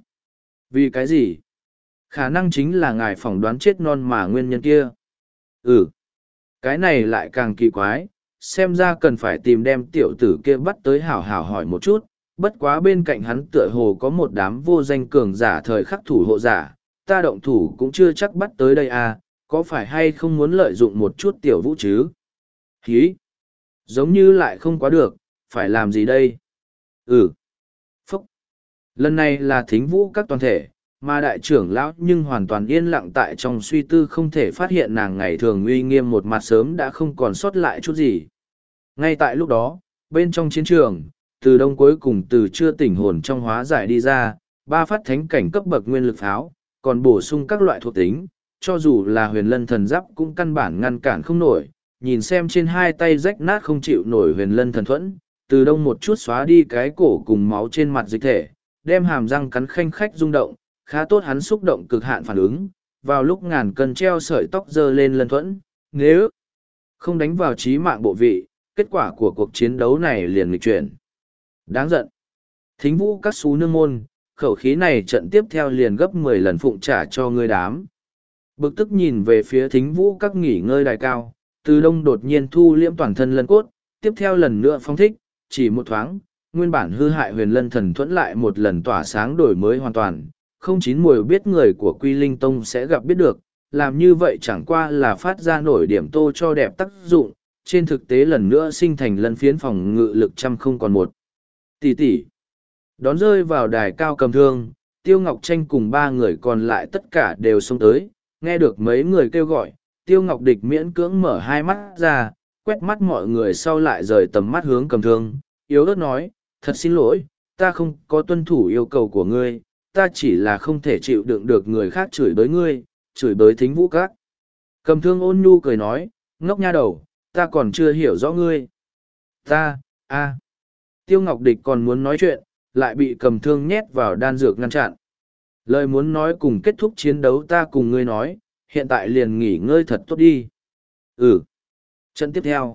Speaker 1: Vì cái gì? Khả năng chính là ngài phỏng đoán chết non mà nguyên nhân kia. Ừ. Cái này lại càng kỳ quái, xem ra cần phải tìm đem tiểu tử kia bắt tới hảo hảo hỏi một chút, bất quá bên cạnh hắn tựa hồ có một đám vô danh cường giả thời khắc thủ hộ giả, ta động thủ cũng chưa chắc bắt tới đây à, có phải hay không muốn lợi dụng một chút tiểu vũ chứ? Hí! Giống như lại không quá được, phải làm gì đây? Ừ! Phúc! Lần này là thính vũ các toàn thể, mà đại trưởng lão nhưng hoàn toàn yên lặng tại trong suy tư không thể phát hiện nàng ngày thường uy nghiêm một mặt sớm đã không còn sót lại chút gì. Ngay tại lúc đó, bên trong chiến trường, từ đông cuối cùng từ chưa tỉnh hồn trong hóa giải đi ra, ba phát thánh cảnh cấp bậc nguyên lực pháo, còn bổ sung các loại thuộc tính, cho dù là huyền lân thần giáp cũng căn bản ngăn cản không nổi, nhìn xem trên hai tay rách nát không chịu nổi huyền lân thần thuẫn, từ đông một chút xóa đi cái cổ cùng máu trên mặt dịch thể, đem hàm răng cắn khanh khách rung động, khá tốt hắn xúc động cực hạn phản ứng, vào lúc ngàn cân treo sợi tóc dơ lên lân thuẫn, nếu không đánh vào trí mạng bộ vị, kết quả của cuộc chiến đấu này liền nghịch chuyển. Đáng giận. Thính vũ các xú nương môn, khẩu khí này trận tiếp theo liền gấp mười lần phụng trả cho ngươi đám. Bực tức nhìn về phía thính vũ các nghỉ ngơi đài cao, từ đông đột nhiên thu liễm toàn thân lân cốt, tiếp theo lần nữa phong thích, chỉ một thoáng, nguyên bản hư hại huyền lân thần thuẫn lại một lần tỏa sáng đổi mới hoàn toàn, không chín mùi biết người của Quy Linh Tông sẽ gặp biết được, làm như vậy chẳng qua là phát ra nổi điểm tô cho đẹp tác dụng, trên thực tế lần nữa sinh thành lân phiến phòng ngự lực trăm không còn một. Tỷ tỷ. Đón rơi vào đài cao cầm thương, Tiêu Ngọc Tranh cùng ba người còn lại tất cả đều xông tới, nghe được mấy người kêu gọi, Tiêu Ngọc Địch miễn cưỡng mở hai mắt ra, quét mắt mọi người sau lại rời tầm mắt hướng cầm thương, yếu ớt nói, thật xin lỗi, ta không có tuân thủ yêu cầu của ngươi, ta chỉ là không thể chịu đựng được người khác chửi bới ngươi, chửi bới thính vũ các. Cầm thương ôn nhu cười nói, ngốc nha đầu, ta còn chưa hiểu rõ ngươi. Ta, a. Tiêu Ngọc Địch còn muốn nói chuyện, lại bị cầm thương nhét vào đan dược ngăn chặn. Lời muốn nói cùng kết thúc chiến đấu ta cùng ngươi nói, hiện tại liền nghỉ ngơi thật tốt đi. Ừ. Trận tiếp theo.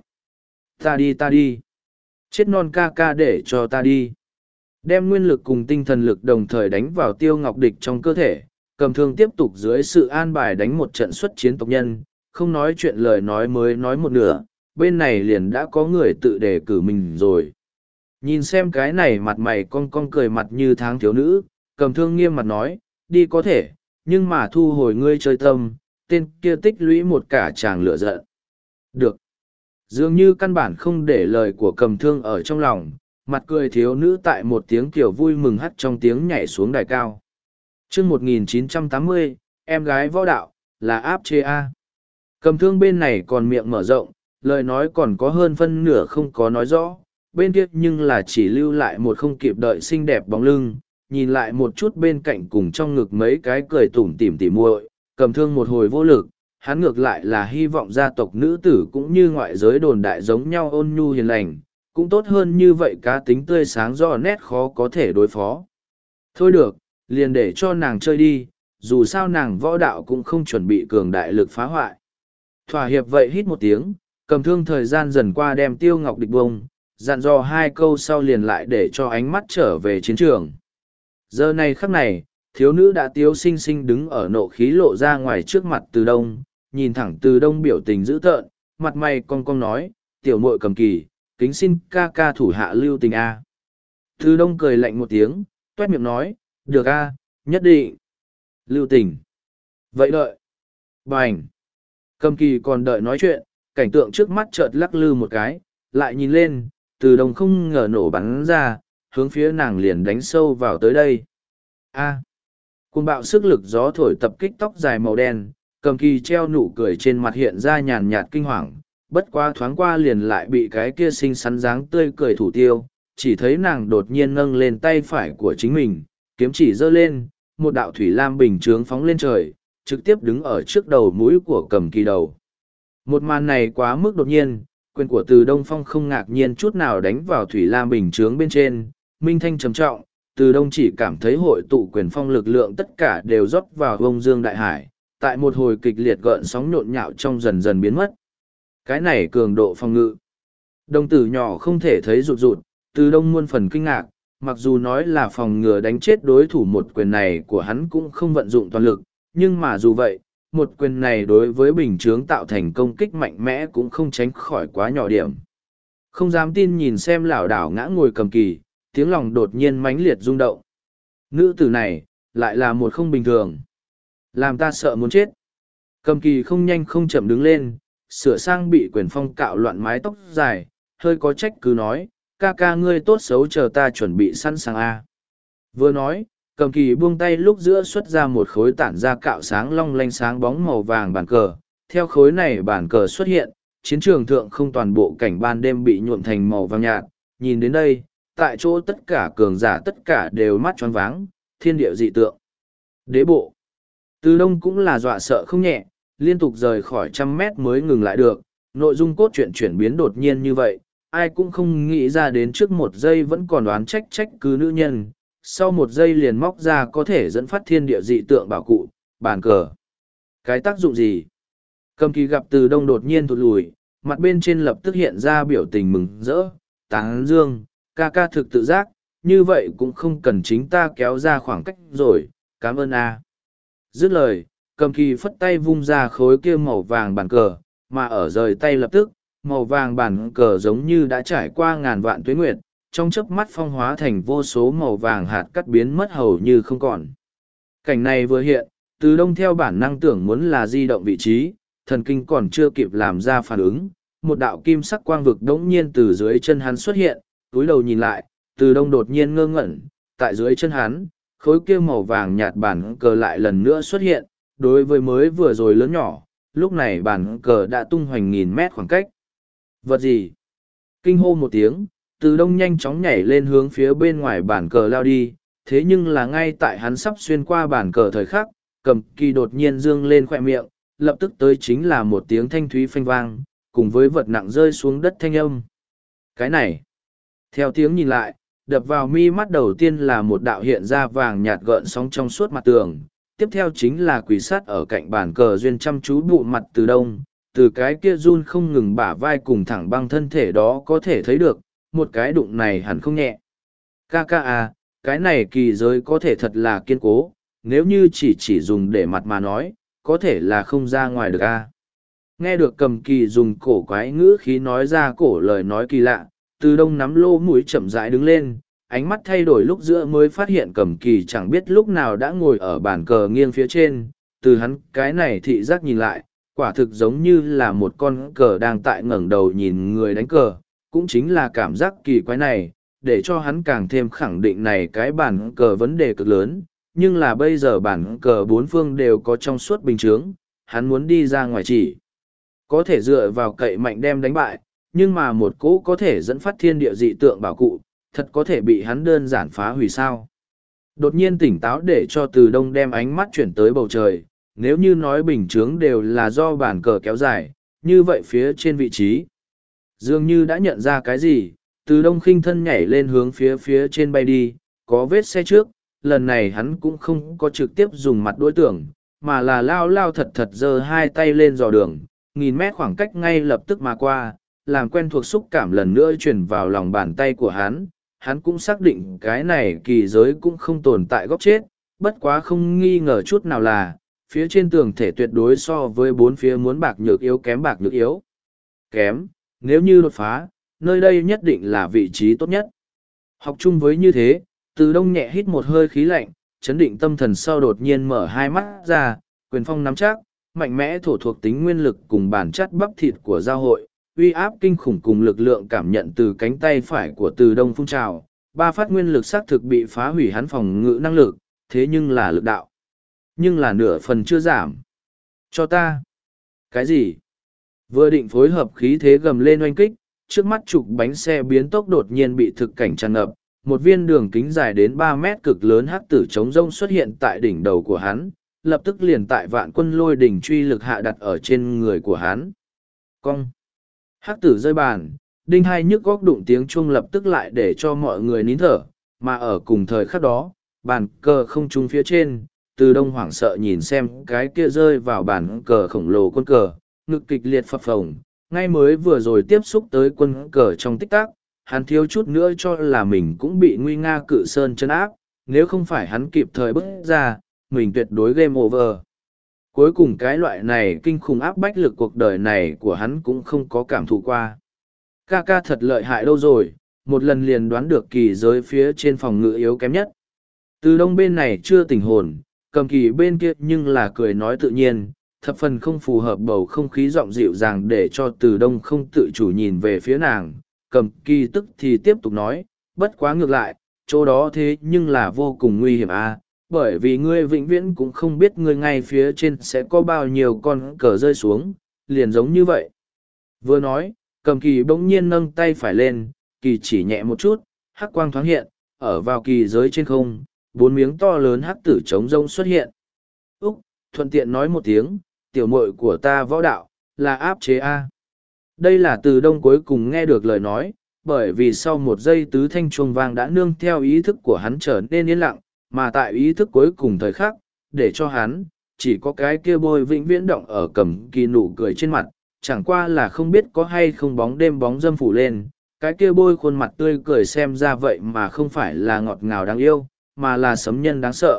Speaker 1: Ta đi ta đi. Chết non ca ca để cho ta đi. Đem nguyên lực cùng tinh thần lực đồng thời đánh vào Tiêu Ngọc Địch trong cơ thể, cầm thương tiếp tục dưới sự an bài đánh một trận xuất chiến tộc nhân, không nói chuyện lời nói mới nói một nửa, bên này liền đã có người tự đề cử mình rồi. Nhìn xem cái này mặt mày cong cong cười mặt như tháng thiếu nữ, cầm thương nghiêm mặt nói, đi có thể, nhưng mà thu hồi ngươi chơi tâm, tên kia tích lũy một cả chàng lửa giận. Được. Dường như căn bản không để lời của cầm thương ở trong lòng, mặt cười thiếu nữ tại một tiếng kiểu vui mừng hắt trong tiếng nhảy xuống đài cao. chương một nghìn chín trăm tám mươi, em gái võ đạo, là áp chê A. Cầm thương bên này còn miệng mở rộng, lời nói còn có hơn phân nửa không có nói rõ, bên kia nhưng là chỉ lưu lại một không kịp đợi xinh đẹp bóng lưng, nhìn lại một chút bên cạnh cùng trong ngực mấy cái cười tủm tỉm tỉ muội, cầm thương một hồi vô lực, hắn ngược lại là hy vọng gia tộc nữ tử cũng như ngoại giới đồn đại giống nhau ôn nhu hiền lành, cũng tốt hơn như vậy cá tính tươi sáng do nét khó có thể đối phó. Thôi được, liền để cho nàng chơi đi, dù sao nàng võ đạo cũng không chuẩn bị cường đại lực phá hoại. Thỏa hiệp vậy hít một tiếng, cầm thương thời gian dần qua đem Tiêu Ngọc Địch bông, dặn dò hai câu sau liền lại để cho ánh mắt trở về chiến trường. Giờ này khắc này, thiếu nữ đã tiếu xinh xinh đứng ở nộ khí lộ ra ngoài trước mặt Từ Đông, nhìn thẳng Từ Đông biểu tình dữ tợn, mặt mày cong cong nói, tiểu muội Cầm Kỳ, kính xin ca ca thủ hạ lưu tình a. Từ Đông cười lạnh một tiếng, toét miệng nói, được a, nhất định. Lưu tình. Vậy đợi. Bành. Cầm Kỳ còn đợi nói chuyện, cảnh tượng trước mắt chợt lắc lư một cái, lại nhìn lên, Từ Đông không ngờ nổ bắn ra, hướng phía nàng liền đánh sâu vào tới đây. A. Cuồng bạo sức lực gió thổi tập kích tóc dài màu đen, Cầm Kỳ treo nụ cười trên mặt hiện ra nhàn nhạt kinh hoàng, bất quá thoáng qua liền lại bị cái kia xinh xắn dáng tươi cười thủ tiêu, chỉ thấy nàng đột nhiên nâng lên tay phải của chính mình, kiếm chỉ giơ lên, một đạo thủy lam bình chướng phóng lên trời, trực tiếp đứng ở trước đầu mũi của Cầm Kỳ đầu. Một màn này quá mức đột nhiên, quyền của Từ Đông Phong không ngạc nhiên chút nào đánh vào thủy lam bình chướng bên trên, minh thanh trầm trọng, Từ Đông chỉ cảm thấy hội tụ quyền phong lực lượng tất cả đều rót vào vông dương đại hải, tại một hồi kịch liệt gợn sóng nhộn nhạo trong dần dần biến mất. Cái này cường độ phòng ngự. Đồng tử nhỏ không thể thấy rụt rụt, Từ Đông muôn phần kinh ngạc, mặc dù nói là phòng ngừa đánh chết đối thủ một quyền này của hắn cũng không vận dụng toàn lực, nhưng mà dù vậy, một quyền này đối với bình chướng tạo thành công kích mạnh mẽ cũng không tránh khỏi quá nhỏ điểm. Không dám tin nhìn xem lảo đảo ngã ngồi Cầm Kỳ, tiếng lòng đột nhiên mãnh liệt rung động. Nữ tử này, lại là một không bình thường. Làm ta sợ muốn chết. Cầm Kỳ không nhanh không chậm đứng lên, sửa sang bị Quyền Phong cạo loạn mái tóc dài, hơi có trách cứ nói, ca ca ngươi tốt xấu chờ ta chuẩn bị sẵn sàng a. Vừa nói, Cầm Kỳ buông tay lúc giữa xuất ra một khối tản ra cạo sáng long lanh sáng bóng màu vàng bàn cờ. Theo khối này bàn cờ xuất hiện, chiến trường thượng không toàn bộ cảnh ban đêm bị nhuộm thành màu vàng nhạt. Nhìn đến đây, tại chỗ tất cả cường giả tất cả đều mắt tròn váng, thiên địa dị tượng. Đế bộ. Từ Đông cũng là dọa sợ không nhẹ, liên tục rời khỏi trăm mét mới ngừng lại được. Nội dung cốt truyện chuyển biến đột nhiên như vậy, ai cũng không nghĩ ra đến trước một giây vẫn còn đoán trách trách cứ nữ nhân. Sau một giây liền móc ra có thể dẫn phát thiên địa dị tượng bảo cụ, bàn cờ. Cái tác dụng gì? Cầm Kỳ gặp Từ Đông đột nhiên thụt lùi, mặt bên trên lập tức hiện ra biểu tình mừng rỡ, tán dương, ca ca thực tự giác, như vậy cũng không cần chính ta kéo ra khoảng cách rồi, cảm ơn a. Dứt lời, Cầm Kỳ phất tay vung ra khối kia màu vàng bàn cờ, mà ở rời tay lập tức, màu vàng bàn cờ giống như đã trải qua ngàn vạn tuế nguyệt, trong chớp mắt phong hóa thành vô số màu vàng hạt cắt biến mất hầu như không còn. Cảnh này vừa hiện, Từ Đông theo bản năng tưởng muốn là di động vị trí, thần kinh còn chưa kịp làm ra phản ứng, một đạo kim sắc quang vực đống nhiên từ dưới chân hắn xuất hiện, túi đầu nhìn lại, Từ Đông đột nhiên ngơ ngẩn, tại dưới chân hắn, khối kia màu vàng nhạt bản cờ lại lần nữa xuất hiện, đối với mới vừa rồi lớn nhỏ, lúc này bản cờ đã tung hoành nghìn mét khoảng cách. Vật gì? Kinh hô một tiếng, Từ Đông nhanh chóng nhảy lên hướng phía bên ngoài bản cờ lao đi, thế nhưng là ngay tại hắn sắp xuyên qua bản cờ thời khắc, Cầm Kỳ đột nhiên dương lên khỏe miệng, lập tức tới chính là một tiếng thanh thúy phanh vang, cùng với vật nặng rơi xuống đất thanh âm. Cái này, theo tiếng nhìn lại, đập vào mi mắt đầu tiên là một đạo hiện ra vàng nhạt gợn sóng trong suốt mặt tường, tiếp theo chính là quỷ sát ở cạnh bàn cờ duyên chăm chú bụ mặt Từ Đông, từ cái kia run không ngừng bả vai cùng thẳng băng thân thể đó có thể thấy được, một cái đụng này hẳn không nhẹ. Ca ca à, cái này kỳ giới có thể thật là kiên cố, nếu như chỉ chỉ dùng để mặt mà nói, có thể là không ra ngoài được a. Nghe được Cầm Kỳ dùng cổ quái ngữ khí nói ra cổ lời nói kỳ lạ, Từ Đông nắm lô mũi chậm rãi đứng lên, ánh mắt thay đổi lúc giữa mới phát hiện Cầm Kỳ chẳng biết lúc nào đã ngồi ở bàn cờ nghiêng phía trên, từ hắn cái này thị giác nhìn lại, quả thực giống như là một con cờ đang tại ngẩng đầu nhìn người đánh cờ, cũng chính là cảm giác kỳ quái này, để cho hắn càng thêm khẳng định này cái bàn cờ vấn đề cực lớn, nhưng là bây giờ bàn cờ bốn phương đều có trong suốt bình chướng, hắn muốn đi ra ngoài chỉ có thể dựa vào cậy mạnh đem đánh bại, nhưng mà một cỗ có thể dẫn phát thiên địa dị tượng bảo cụ, thật có thể bị hắn đơn giản phá hủy sao. Đột nhiên tỉnh táo để cho Từ Đông đem ánh mắt chuyển tới bầu trời, nếu như nói bình chướng đều là do bàn cờ kéo dài, như vậy phía trên vị trí, dường như đã nhận ra cái gì, Từ Đông khinh thân nhảy lên hướng phía phía trên bay đi, có vết xe trước, lần này hắn cũng không có trực tiếp dùng mặt đối tượng, mà là lao lao thật thật giơ hai tay lên dò đường, nghìn mét khoảng cách ngay lập tức mà qua, làm quen thuộc xúc cảm lần nữa truyền vào lòng bàn tay của hắn, hắn cũng xác định cái này kỳ giới cũng không tồn tại góc chết, bất quá không nghi ngờ chút nào là, phía trên tường thể tuyệt đối so với bốn phía muốn bạc nhược yếu kém bạc nhược yếu. Kém, nếu như đột phá, nơi đây nhất định là vị trí tốt nhất. Học chung với như thế, Từ Đông nhẹ hít một hơi khí lạnh, chấn định tâm thần sau đột nhiên mở hai mắt ra, quyền phong nắm chắc, mạnh mẽ thổ thuộc tính nguyên lực cùng bản chất bắp thịt của giao hội, uy áp kinh khủng cùng lực lượng cảm nhận từ cánh tay phải của Từ Đông phun trào, ba phát nguyên lực xác thực bị phá hủy hắn phòng ngự năng lực, thế nhưng là lực đạo. Nhưng là nửa phần chưa giảm. Cho ta. Cái gì? Vừa định phối hợp khí thế gầm lên oanh kích, trước mắt trục bánh xe biến tốc đột nhiên bị thực cảnh tràn ngập, một viên đường kính dài đến ba mét cực lớn hắc tử chống rông xuất hiện tại đỉnh đầu của hắn, lập tức liền tại vạn quân lôi đỉnh truy lực hạ đặt ở trên người của hắn. Cong. Hắc tử rơi bàn, đinh hai nhức góc đụng tiếng chuông lập tức lại để cho mọi người nín thở, mà ở cùng thời khắc đó, bàn cờ không trung phía trên, Từ Đông hoảng sợ nhìn xem cái kia rơi vào bàn cờ khổng lồ quân cờ, ngực kịch liệt phập phồng, ngay mới vừa rồi tiếp xúc tới quân cờ trong tích tắc, hắn thiếu chút nữa cho là mình cũng bị nguy nga cự sơn chân áp, nếu không phải hắn kịp thời bước ra, mình tuyệt đối game over. Cuối cùng cái loại này kinh khủng áp bách lực cuộc đời này của hắn cũng không có cảm thụ qua. Ca ca thật lợi hại đâu rồi, một lần liền đoán được kỳ giới phía trên phòng ngự yếu kém nhất. Từ đông bên này chưa tỉnh hồn, cầm kỳ bên kia nhưng là cười nói tự nhiên, thập phần không phù hợp bầu không khí giọng dịu dàng để cho từ đông không tự chủ nhìn về phía nàng. Cầm kỳ tức thì tiếp tục nói, bất quá ngược lại, chỗ đó thế nhưng là vô cùng nguy hiểm à, bởi vì ngươi vĩnh viễn cũng không biết ngươi ngay phía trên sẽ có bao nhiêu con cờ rơi xuống, liền giống như vậy. Vừa nói, cầm kỳ bỗng nhiên nâng tay phải lên, kỳ chỉ nhẹ một chút, hắc quang thoáng hiện, ở vào kỳ giới trên không, bốn miếng to lớn hắc tử trống rông xuất hiện. Úc, thuận tiện nói một tiếng, tiểu muội của ta võ đạo, là áp chế A. Đây là từ đông cuối cùng nghe được lời nói, bởi vì sau một giây tứ thanh chuông vang đã nương theo ý thức của hắn trở nên yên lặng, mà tại ý thức cuối cùng thời khắc, để cho hắn, chỉ có cái kia bôi vĩnh viễn động ở cầm kỳ nụ cười trên mặt, chẳng qua là không biết có hay không bóng đêm bóng dâm phủ lên, cái kia bôi khuôn mặt tươi cười xem ra vậy mà không phải là ngọt ngào đáng yêu, mà là sấm nhân đáng sợ.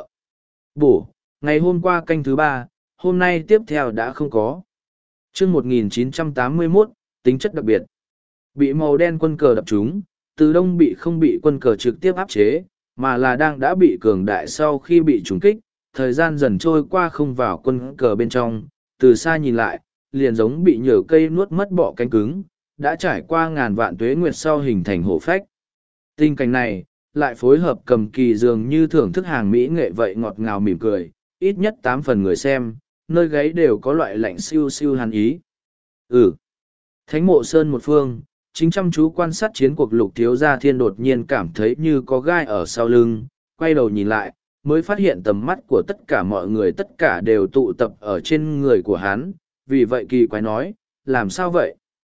Speaker 1: Bổ, ngày hôm qua canh thứ ba, hôm nay tiếp theo đã không có. chương một nghìn chín trăm tám mươi mốt, tính chất đặc biệt. Bị màu đen quân cờ đập trúng, từ đông bị không bị quân cờ trực tiếp áp chế, mà là đang đã bị cường đại sau khi bị trúng kích, thời gian dần trôi qua không vào quân cờ bên trong, từ xa nhìn lại, liền giống bị nhờ cây nuốt mất bọ cánh cứng, đã trải qua ngàn vạn tuế nguyệt sau hình thành hổ phách. Tình cảnh này, lại phối hợp cầm kỳ dường như thưởng thức hàng mỹ nghệ vậy ngọt ngào mỉm cười, ít nhất tám phần người xem, nơi gáy đều có loại lạnh siêu siêu hàn ý. Ừ. Thánh mộ sơn một phương, chính chăm chú quan sát chiến cuộc Lục Thiếu Gia Thiên đột nhiên cảm thấy như có gai ở sau lưng, quay đầu nhìn lại, mới phát hiện tầm mắt của tất cả mọi người tất cả đều tụ tập ở trên người của hắn, vì vậy kỳ quái nói, làm sao vậy?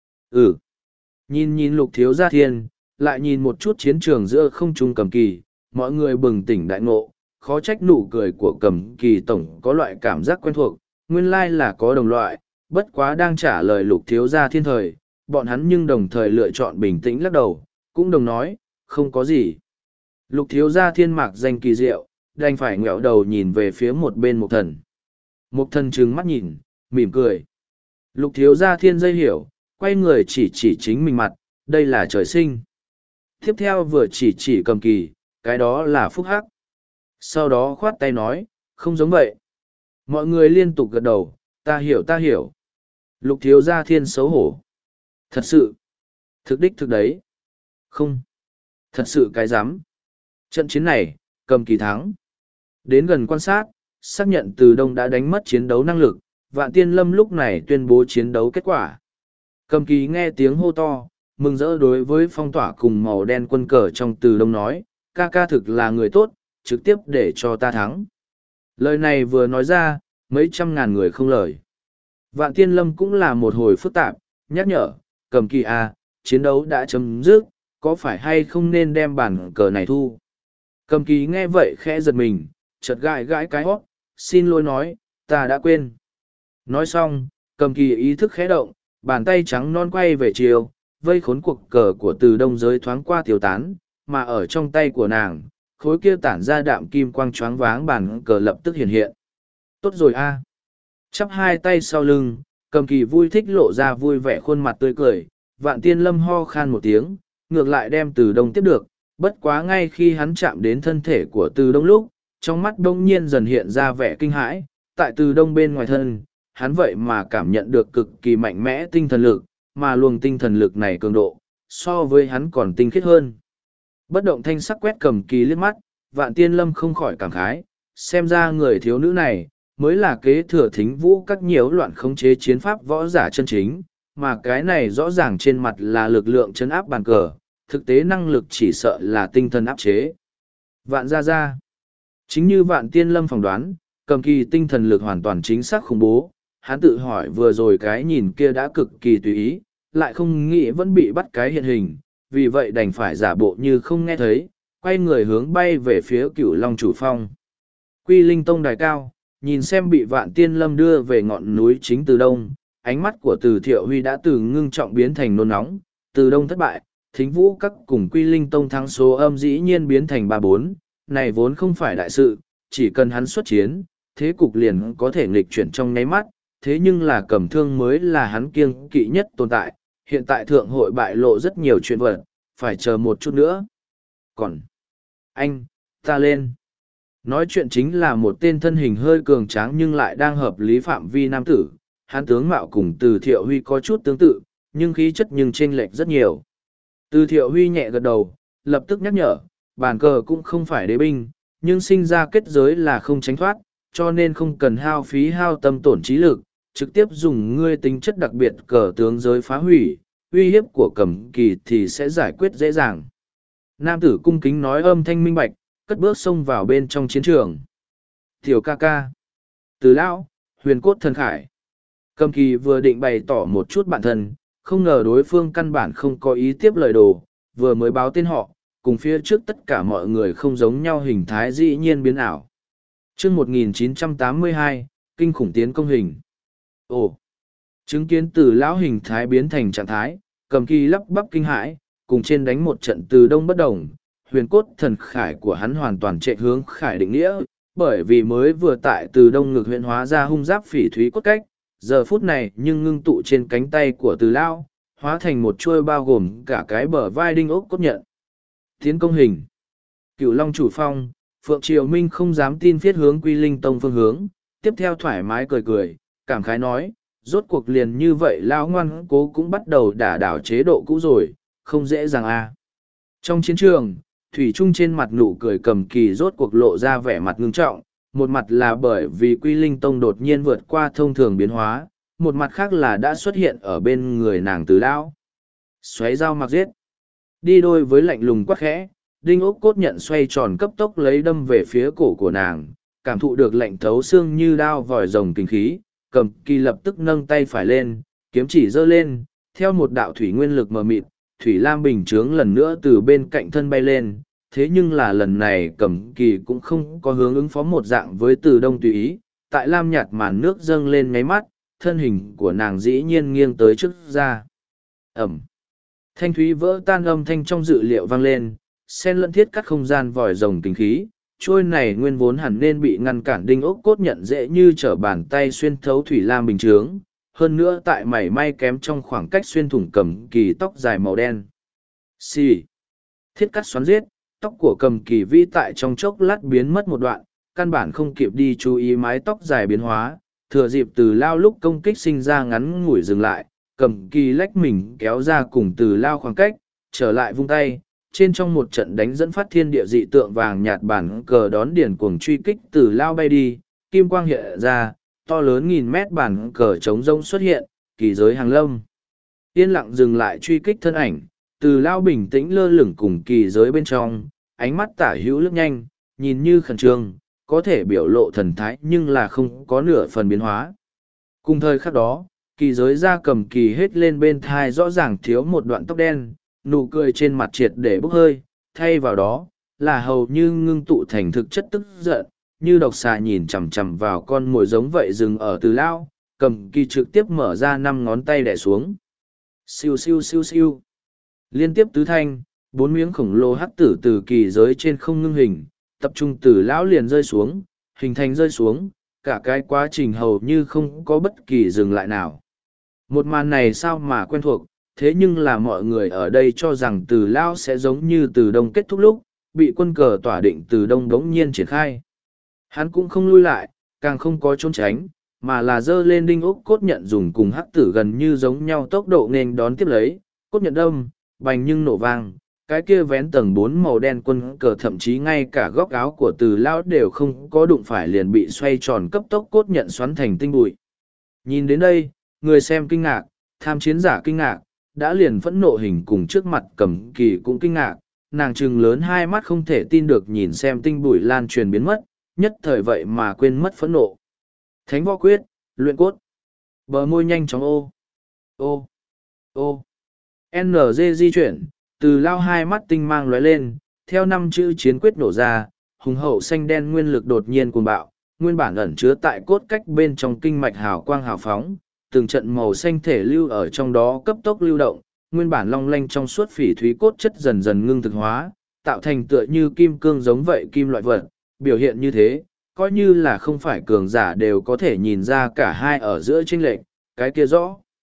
Speaker 1: Ừ. Nhìn nhìn Lục Thiếu Gia Thiên, lại nhìn một chút chiến trường giữa không trung cầm kỳ, mọi người bừng tỉnh đại ngộ, khó trách nụ cười của cầm kỳ tổng có loại cảm giác quen thuộc, nguyên lai là có đồng loại, bất quá đang trả lời Lục Thiếu Gia Thiên thời, bọn hắn nhưng đồng thời lựa chọn bình tĩnh lắc đầu, cũng đồng nói, không có gì. Lục Thiếu Gia Thiên mạc danh kỳ diệu, đành phải ngẹo đầu nhìn về phía một bên Mục Thần. Mục Thần trừng mắt nhìn, mỉm cười. Lục Thiếu Gia Thiên dây hiểu, quay người chỉ chỉ chính mình mặt, đây là trời sinh. Tiếp theo vừa chỉ chỉ cầm kỳ, cái đó là phúc hắc. Sau đó khoát tay nói, không giống vậy. Mọi người liên tục gật đầu, ta hiểu ta hiểu. Lục Thiếu Gia Thiên xấu hổ. Thật sự. Thực đích thực đấy. Không. Thật sự cái dám. Trận chiến này, cầm kỳ thắng. Đến gần quan sát, xác nhận từ đông đã đánh mất chiến đấu năng lực, Vạn Tiên Lâm lúc này tuyên bố chiến đấu kết quả. Cầm kỳ nghe tiếng hô to, mừng rỡ đối với phong tỏa cùng màu đen quân cờ trong từ đông nói, ca ca thực là người tốt, trực tiếp để cho ta thắng. Lời này vừa nói ra, mấy trăm ngàn người không lời. Vạn Tiên Lâm cũng là một hồi phức tạp, nhắc nhở, cầm kỳ à, chiến đấu đã chấm dứt, có phải hay không nên đem bản cờ này thu? Cầm kỳ nghe vậy khẽ giật mình, chợt gãi gãi cái hót, xin lỗi nói, ta đã quên. Nói xong, cầm kỳ ý thức khẽ động, bàn tay trắng non quay về chiều, vây khốn cuộc cờ của từ đông giới thoáng qua tiêu tán, mà ở trong tay của nàng, khối kia tản ra đạm kim quang choáng váng bàn cờ lập tức hiện hiện. Tốt rồi a. Chắp hai tay sau lưng, cầm kỳ vui thích lộ ra vui vẻ khuôn mặt tươi cười, Vạn Tiên Lâm ho khan một tiếng, ngược lại đem từ đông tiếp được, bất quá ngay khi hắn chạm đến thân thể của từ đông lúc, trong mắt đông nhiên dần hiện ra vẻ kinh hãi, tại từ đông bên ngoài thân, hắn vậy mà cảm nhận được cực kỳ mạnh mẽ tinh thần lực, mà luồng tinh thần lực này cường độ, so với hắn còn tinh khiết hơn. Bất động thanh sắc quét cầm kỳ liếc mắt, Vạn Tiên Lâm không khỏi cảm khái, xem ra người thiếu nữ này, mới là kế thừa thính vũ các nhiễu loạn khống chế chiến pháp võ giả chân chính, mà cái này rõ ràng trên mặt là lực lượng chấn áp bàn cờ, thực tế năng lực chỉ sợ là tinh thần áp chế. Vạn gia gia. Chính như Vạn Tiên Lâm phỏng đoán, cầm kỳ tinh thần lực hoàn toàn chính xác khủng bố, hắn tự hỏi vừa rồi cái nhìn kia đã cực kỳ tùy ý, lại không nghĩ vẫn bị bắt cái hiện hình, vì vậy đành phải giả bộ như không nghe thấy, quay người hướng bay về phía Cửu Long Chủ Phong. Quy Linh Tông đài cao, nhìn xem bị Vạn Tiên Lâm đưa về ngọn núi chính từ đông, ánh mắt của Từ Thiệu Huy đã từ ngưng trọng biến thành nôn nóng, từ đông thất bại, thính vũ các cùng Quy Linh Tông thắng số âm dĩ nhiên biến thành ba bốn, này vốn không phải đại sự, chỉ cần hắn xuất chiến, thế cục liền có thể nghịch chuyển trong nháy mắt, thế nhưng là cầm thương mới là hắn kiêng kỵ nhất tồn tại, hiện tại thượng hội bại lộ rất nhiều chuyện vật, phải chờ một chút nữa. Còn, anh, ta lên. Nói chuyện chính là một tên thân hình hơi cường tráng nhưng lại đang hợp lý phạm vi nam tử, hắn tướng mạo cùng Từ Thiệu Huy có chút tương tự, nhưng khí chất nhưng chênh lệch rất nhiều. Từ Thiệu Huy nhẹ gật đầu, lập tức nhắc nhở, bàn cờ cũng không phải đế binh, nhưng sinh ra kết giới là không tránh thoát, cho nên không cần hao phí hao tâm tổn trí lực, trực tiếp dùng ngươi tính chất đặc biệt cờ tướng giới phá hủy, uy hiếp của Cẩm Kỳ thì sẽ giải quyết dễ dàng. Nam tử cung kính nói âm thanh minh bạch, cất bước xông vào bên trong chiến trường. Tiểu ca ca. Từ lão, huyền cốt thần khải. Cẩm Kỳ vừa định bày tỏ một chút bản thân, không ngờ đối phương căn bản không có ý tiếp lời đồ, vừa mới báo tên họ, cùng phía trước tất cả mọi người không giống nhau hình thái dĩ nhiên biến ảo. Chương một nghìn chín trăm tám mươi hai, kinh khủng tiến công hình. Ồ! Chứng kiến từ lão hình thái biến thành trạng thái, Cẩm Kỳ lắp bắp kinh hãi, cùng trên đánh một trận từ đông bất đồng, huyền cốt thần khải của hắn hoàn toàn chạy hướng khải định nghĩa, bởi vì mới vừa tại từ đông ngực huyện hóa ra hung giáp phỉ thúy cốt cách, giờ phút này nhưng ngưng tụ trên cánh tay của từ lão, hóa thành một chuôi bao gồm cả cái bờ vai đinh ốc cốt nhận. Tiến công hình. Cửu Long chủ phong, Phượng Triều Minh không dám tin viết hướng Quy Linh Tông phương hướng, tiếp theo thoải mái cười cười, cảm khái nói, rốt cuộc liền như vậy lão ngoan cố cũng bắt đầu đả đảo chế độ cũ rồi, không dễ dàng à. Trong chiến trường, Thủy Trung trên mặt nụ cười Cẩm Kỳ rốt cuộc lộ ra vẻ mặt ngưng trọng, một mặt là bởi vì Quy Linh Tông đột nhiên vượt qua thông thường biến hóa, một mặt khác là đã xuất hiện ở bên người nàng Từ lão. Xoáy dao mặc giết. Đi đôi với lạnh lùng quắc khẽ, đinh ốc cốt nhận xoay tròn cấp tốc lấy đâm về phía cổ của nàng, cảm thụ được lạnh thấu xương như đao vòi rồng kinh khí, Cẩm Kỳ lập tức nâng tay phải lên, kiếm chỉ giơ lên, theo một đạo thủy nguyên lực mờ mịt, thủy lam bình chướng lần nữa từ bên cạnh thân bay lên, thế nhưng là lần này Cẩm Kỳ cũng không có hướng ứng phó một dạng với từ đông tùy ý, tại lam nhạt màn nước dâng lên ngáy mắt, thân hình của nàng dĩ nhiên nghiêng tới trước ra. Ẩm. Thanh thúy vỡ tan âm thanh trong dự liệu vang lên, sen lẫn thiết cắt không gian vòi rồng kinh khí, trôi này nguyên vốn hẳn nên bị ngăn cản đinh ốc cốt nhận dễ như trở bàn tay xuyên thấu thủy lam bình chướng, hơn nữa tại mảy may kém trong khoảng cách xuyên thủng Cẩm Kỳ tóc dài màu đen. Xì. Thiết cắt xoắn giết, tóc của Cẩm Kỳ vĩ tại trong chốc lát biến mất một đoạn, căn bản không kịp đi chú ý mái tóc dài biến hóa, thừa dịp từ lao lúc công kích sinh ra ngắn ngủi dừng lại, Cẩm Kỳ lách mình kéo ra cùng từ lao khoảng cách, trở lại vung tay, trên trong một trận đánh dẫn phát thiên địa dị tượng vàng nhạt bản cờ đón điển cuồng truy kích từ lao bay đi, kim quang hiện ra, to lớn nghìn mét bản cờ trống rông xuất hiện, kỳ giới hàng lâm. Yên lặng dừng lại truy kích thân ảnh, từ lao bình tĩnh lơ lửng cùng kỳ giới bên trong, ánh mắt tả hữu lướt nhanh, nhìn như khẩn trương, có thể biểu lộ thần thái nhưng là không có nửa phần biến hóa. Cùng thời khắc đó, kỳ giới ra Cẩm Kỳ hết lên bên thai rõ ràng thiếu một đoạn tóc đen, nụ cười trên mặt triệt để bốc hơi, thay vào đó, là hầu như ngưng tụ thành thực chất tức giận, như độc xà nhìn chằm chằm vào con mồi giống vậy dừng ở từ lao, Cẩm Kỳ trực tiếp mở ra năm ngón tay đẻ xuống. Siêu siêu siêu siêu. Liên tiếp tứ thanh, bốn miếng khổng lồ hắc tử từ kỳ giới trên không ngưng hình, tập trung từ lão liền rơi xuống, hình thành rơi xuống, cả cái quá trình hầu như không có bất kỳ dừng lại nào. Một màn này sao mà quen thuộc, thế nhưng là mọi người ở đây cho rằng từ lão sẽ giống như từ đông kết thúc lúc, bị quân cờ tỏa định từ đông đống nhiên triển khai. Hắn cũng không lui lại, càng không có trốn tránh, mà là dơ lên đinh ốc cốt nhận dùng cùng hắc tử gần như giống nhau tốc độ nên đón tiếp lấy, cốt nhận đâm, bành nhưng nổ vang, cái kia vén tầng bốn màu đen quân cờ thậm chí ngay cả góc áo của từ lão đều không có đụng phải liền bị xoay tròn cấp tốc cốt nhận xoắn thành tinh bụi. Nhìn đến đây, người xem kinh ngạc, tham chiến giả kinh ngạc, đã liền phẫn nộ hình cùng trước mặt Cẩm Kỳ cũng kinh ngạc, nàng trừng lớn hai mắt không thể tin được nhìn xem tinh bụi lan truyền biến mất, nhất thời vậy mà quên mất phẫn nộ. Thánh võ quyết, luyện cốt. Bờ môi nhanh chóng ô. Ô. Ô. en giê di chuyển, từ lao hai mắt tinh mang lóe lên, theo năm chữ chiến quyết nổ ra, hùng hậu xanh đen nguyên lực đột nhiên cuồng bạo, nguyên bản ẩn chứa tại cốt cách bên trong kinh mạch hào quang hào phóng, từng trận màu xanh thể lưu ở trong đó cấp tốc lưu động, nguyên bản long lanh trong suốt phỉ thúy cốt chất dần dần ngưng thực hóa, tạo thành tựa như kim cương giống vậy kim loại vật, biểu hiện như thế, coi như là không phải cường giả đều có thể nhìn ra cả hai ở giữa chênh lệch, cái kia rõ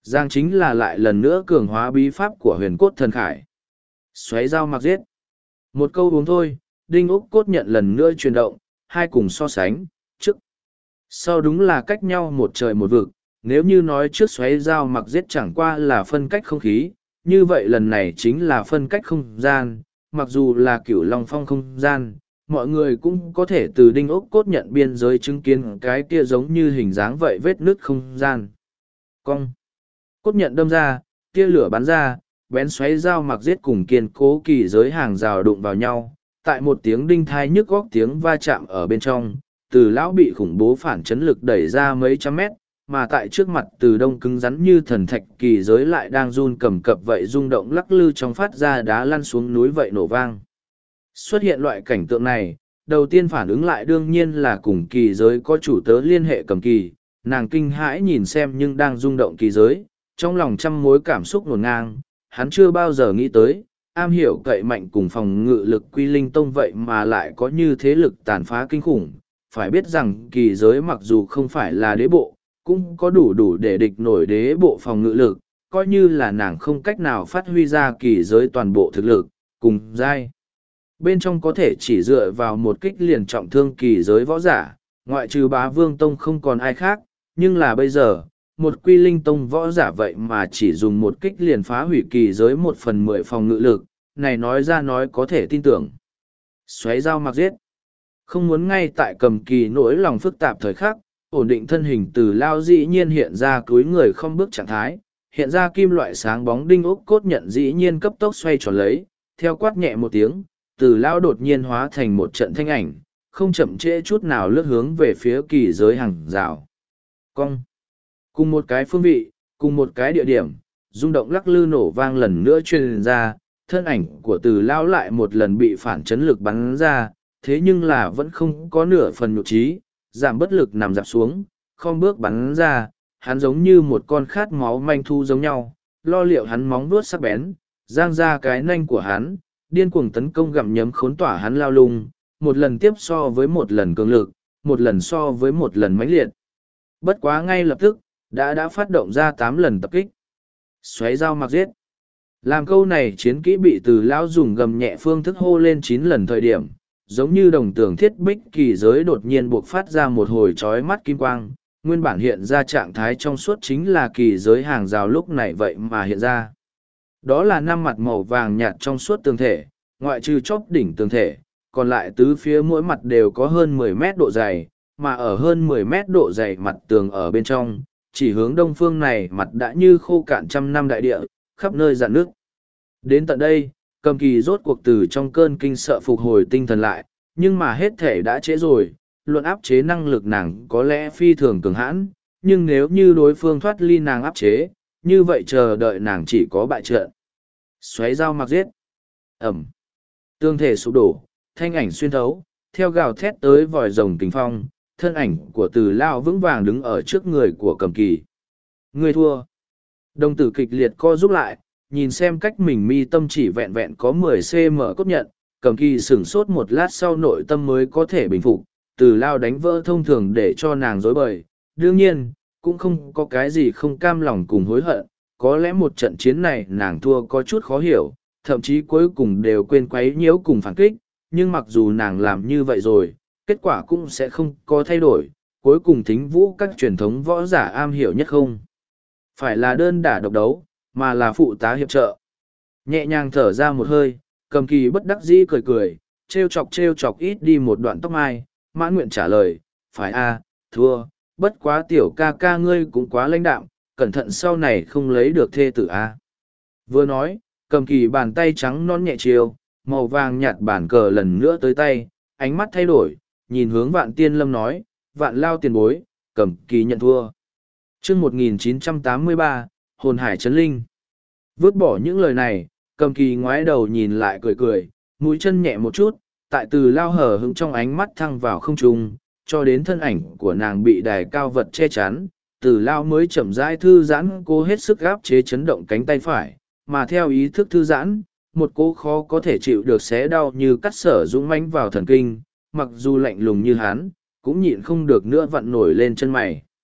Speaker 1: Giang chính là lại lần nữa cường hóa bí pháp của huyền cốt thần khải. Xoáy dao mặc giết. Một câu uống thôi, đinh ốc cốt nhận lần nữa chuyển động, hai cùng so sánh, trước. Sau đúng là cách nhau một trời một vực, nếu như nói trước xoáy dao mặc giết chẳng qua là phân cách không khí, như vậy lần này chính là phân cách không gian, mặc dù là cửu long phong không gian, mọi người cũng có thể từ đinh ốc cốt nhận biên giới chứng kiến cái kia giống như hình dáng vậy vết nứt không gian. Cong. Cốt nhận đâm ra, tia lửa bắn ra, bén xoáy dao mặc giết cùng kiên cố kỳ giới hàng rào đụng vào nhau, tại một tiếng đinh thai nhức góc tiếng va chạm ở bên trong, từ lão bị khủng bố phản chấn lực đẩy ra mấy trăm mét, mà tại trước mặt từ đông cứng rắn như thần thạch kỳ giới lại đang run cầm cập vậy rung động lắc lư trong phát ra đá lăn xuống núi vậy nổ vang. Xuất hiện loại cảnh tượng này, đầu tiên phản ứng lại đương nhiên là cùng kỳ giới có chủ tớ liên hệ cầm kỳ, nàng kinh hãi nhìn xem nhưng đang rung động kỳ giới, trong lòng trăm mối cảm xúc ngổn ngang, hắn chưa bao giờ nghĩ tới, am hiểu cậy mạnh cùng phòng ngự lực quy linh tông vậy mà lại có như thế lực tàn phá kinh khủng. Phải biết rằng kỳ giới mặc dù không phải là đế bộ, cũng có đủ đủ để địch nổi đế bộ phòng ngự lực, coi như là nàng không cách nào phát huy ra kỳ giới toàn bộ thực lực, cùng giai. Bên trong có thể chỉ dựa vào một kích liền trọng thương kỳ giới võ giả, ngoại trừ bá vương tông không còn ai khác, nhưng là bây giờ, một quy linh tông võ giả vậy mà chỉ dùng một kích liền phá hủy kỳ giới một phần mười phòng ngự lực, này nói ra nói có thể tin tưởng. Xoáy dao mặc giết. Không muốn ngay tại cầm kỳ nỗi lòng phức tạp thời khắc, ổn định thân hình từ lao dĩ nhiên hiện ra cúi người không bước trạng thái, hiện ra kim loại sáng bóng đinh ốc cốt nhận dĩ nhiên cấp tốc xoay tròn lấy, theo quát nhẹ một tiếng, từ lao đột nhiên hóa thành một trận thanh ảnh, không chậm trễ chút nào lướt hướng về phía kỳ giới hàng rào. Cong. Cùng một cái phương vị, cùng một cái địa điểm, rung động lắc lư nổ vang lần nữa truyền ra, thân ảnh của từ lao lại một lần bị phản chấn lực bắn ra, thế nhưng là vẫn không có nửa phần nhục trí, giảm bất lực nằm dạp xuống, không bước bắn ra, hắn giống như một con khát máu manh thu giống nhau, lo liệu hắn móng vuốt sắc bén, giang ra cái nanh của hắn, điên cuồng tấn công gặm nhấm khốn tỏa hắn lao lung, một lần tiếp so với một lần cường lực, một lần so với một lần mãnh liệt. Bất quá ngay lập tức, đã đã phát động ra tám lần tập kích. Xoáy dao mặc giết. Làm câu này chiến kỹ bị từ lão dùng gầm nhẹ phương thức hô lên chín lần thời điểm, giống như đồng tường thiết bích kỳ giới đột nhiên buộc phát ra một hồi trói mắt kim quang, nguyên bản hiện ra trạng thái trong suốt chính là kỳ giới hàng rào lúc này vậy mà hiện ra. Đó là năm mặt màu vàng nhạt trong suốt tường thể, ngoại trừ chóp đỉnh tường thể, còn lại tứ phía mỗi mặt đều có hơn mười mét độ dày, mà ở hơn mười mét độ dày mặt tường ở bên trong, chỉ hướng đông phương này mặt đã như khô cạn trăm năm đại địa, khắp nơi dạn nước. Đến tận đây, cầm kỳ rốt cuộc từ trong cơn kinh sợ phục hồi tinh thần lại, nhưng mà hết thể đã trễ rồi, luận áp chế năng lực nàng có lẽ phi thường cường hãn, nhưng nếu như đối phương thoát ly nàng áp chế, như vậy chờ đợi nàng chỉ có bại trận. Xoáy dao mặc giết. Ẩm. Tương thể sụp đổ, thanh ảnh xuyên thấu, theo gào thét tới vòi rồng kinh phong, thân ảnh của từ lao vững vàng đứng ở trước người của cầm kỳ. Người thua. Đồng tử kịch liệt co giúp lại, nhìn xem cách mình mi tâm chỉ vẹn vẹn có mười xăng-ti-mét cốt nhận, cầm kỳ sửng sốt một lát sau nội tâm mới có thể bình phục, từ lao đánh vỡ thông thường để cho nàng dối bời. Đương nhiên, cũng không có cái gì không cam lòng cùng hối hận, có lẽ một trận chiến này nàng thua có chút khó hiểu, thậm chí cuối cùng đều quên quấy nhiễu cùng phản kích, nhưng mặc dù nàng làm như vậy rồi, kết quả cũng sẽ không có thay đổi, cuối cùng thính vũ các truyền thống võ giả am hiểu nhất không. Phải là đơn đả độc đấu, mà là phụ tá hiệp trợ. Nhẹ nhàng thở ra một hơi, cầm kỳ bất đắc dĩ cười cười, trêu chọc trêu chọc ít đi một đoạn tóc mai, mãn nguyện trả lời, phải a, thua, bất quá tiểu ca ca ngươi cũng quá lãnh đạm, cẩn thận sau này không lấy được thê tử a. Vừa nói, cầm kỳ bàn tay trắng non nhẹ chiều, màu vàng nhạt bản cờ lần nữa tới tay, ánh mắt thay đổi, nhìn hướng vạn tiên lâm nói, vạn lao tiền bối, cầm kỳ nhận thua. Trước một nghìn chín trăm tám mươi ba, hồn hải chấn linh. Vứt bỏ những lời này, cầm kỳ ngoái đầu nhìn lại cười cười, mũi chân nhẹ một chút, tại từ lao hở hững trong ánh mắt thăng vào không trung, cho đến thân ảnh của nàng bị đài cao vật che chắn, từ lao mới chậm rãi thư giãn cố hết sức gáp chế chấn động cánh tay phải, mà theo ý thức thư giãn, một cố khó có thể chịu được xé đau như cắt sở dũng mãnh vào thần kinh, mặc dù lạnh lùng như hắn, cũng nhịn không được nữa vặn nổi lên chân mày.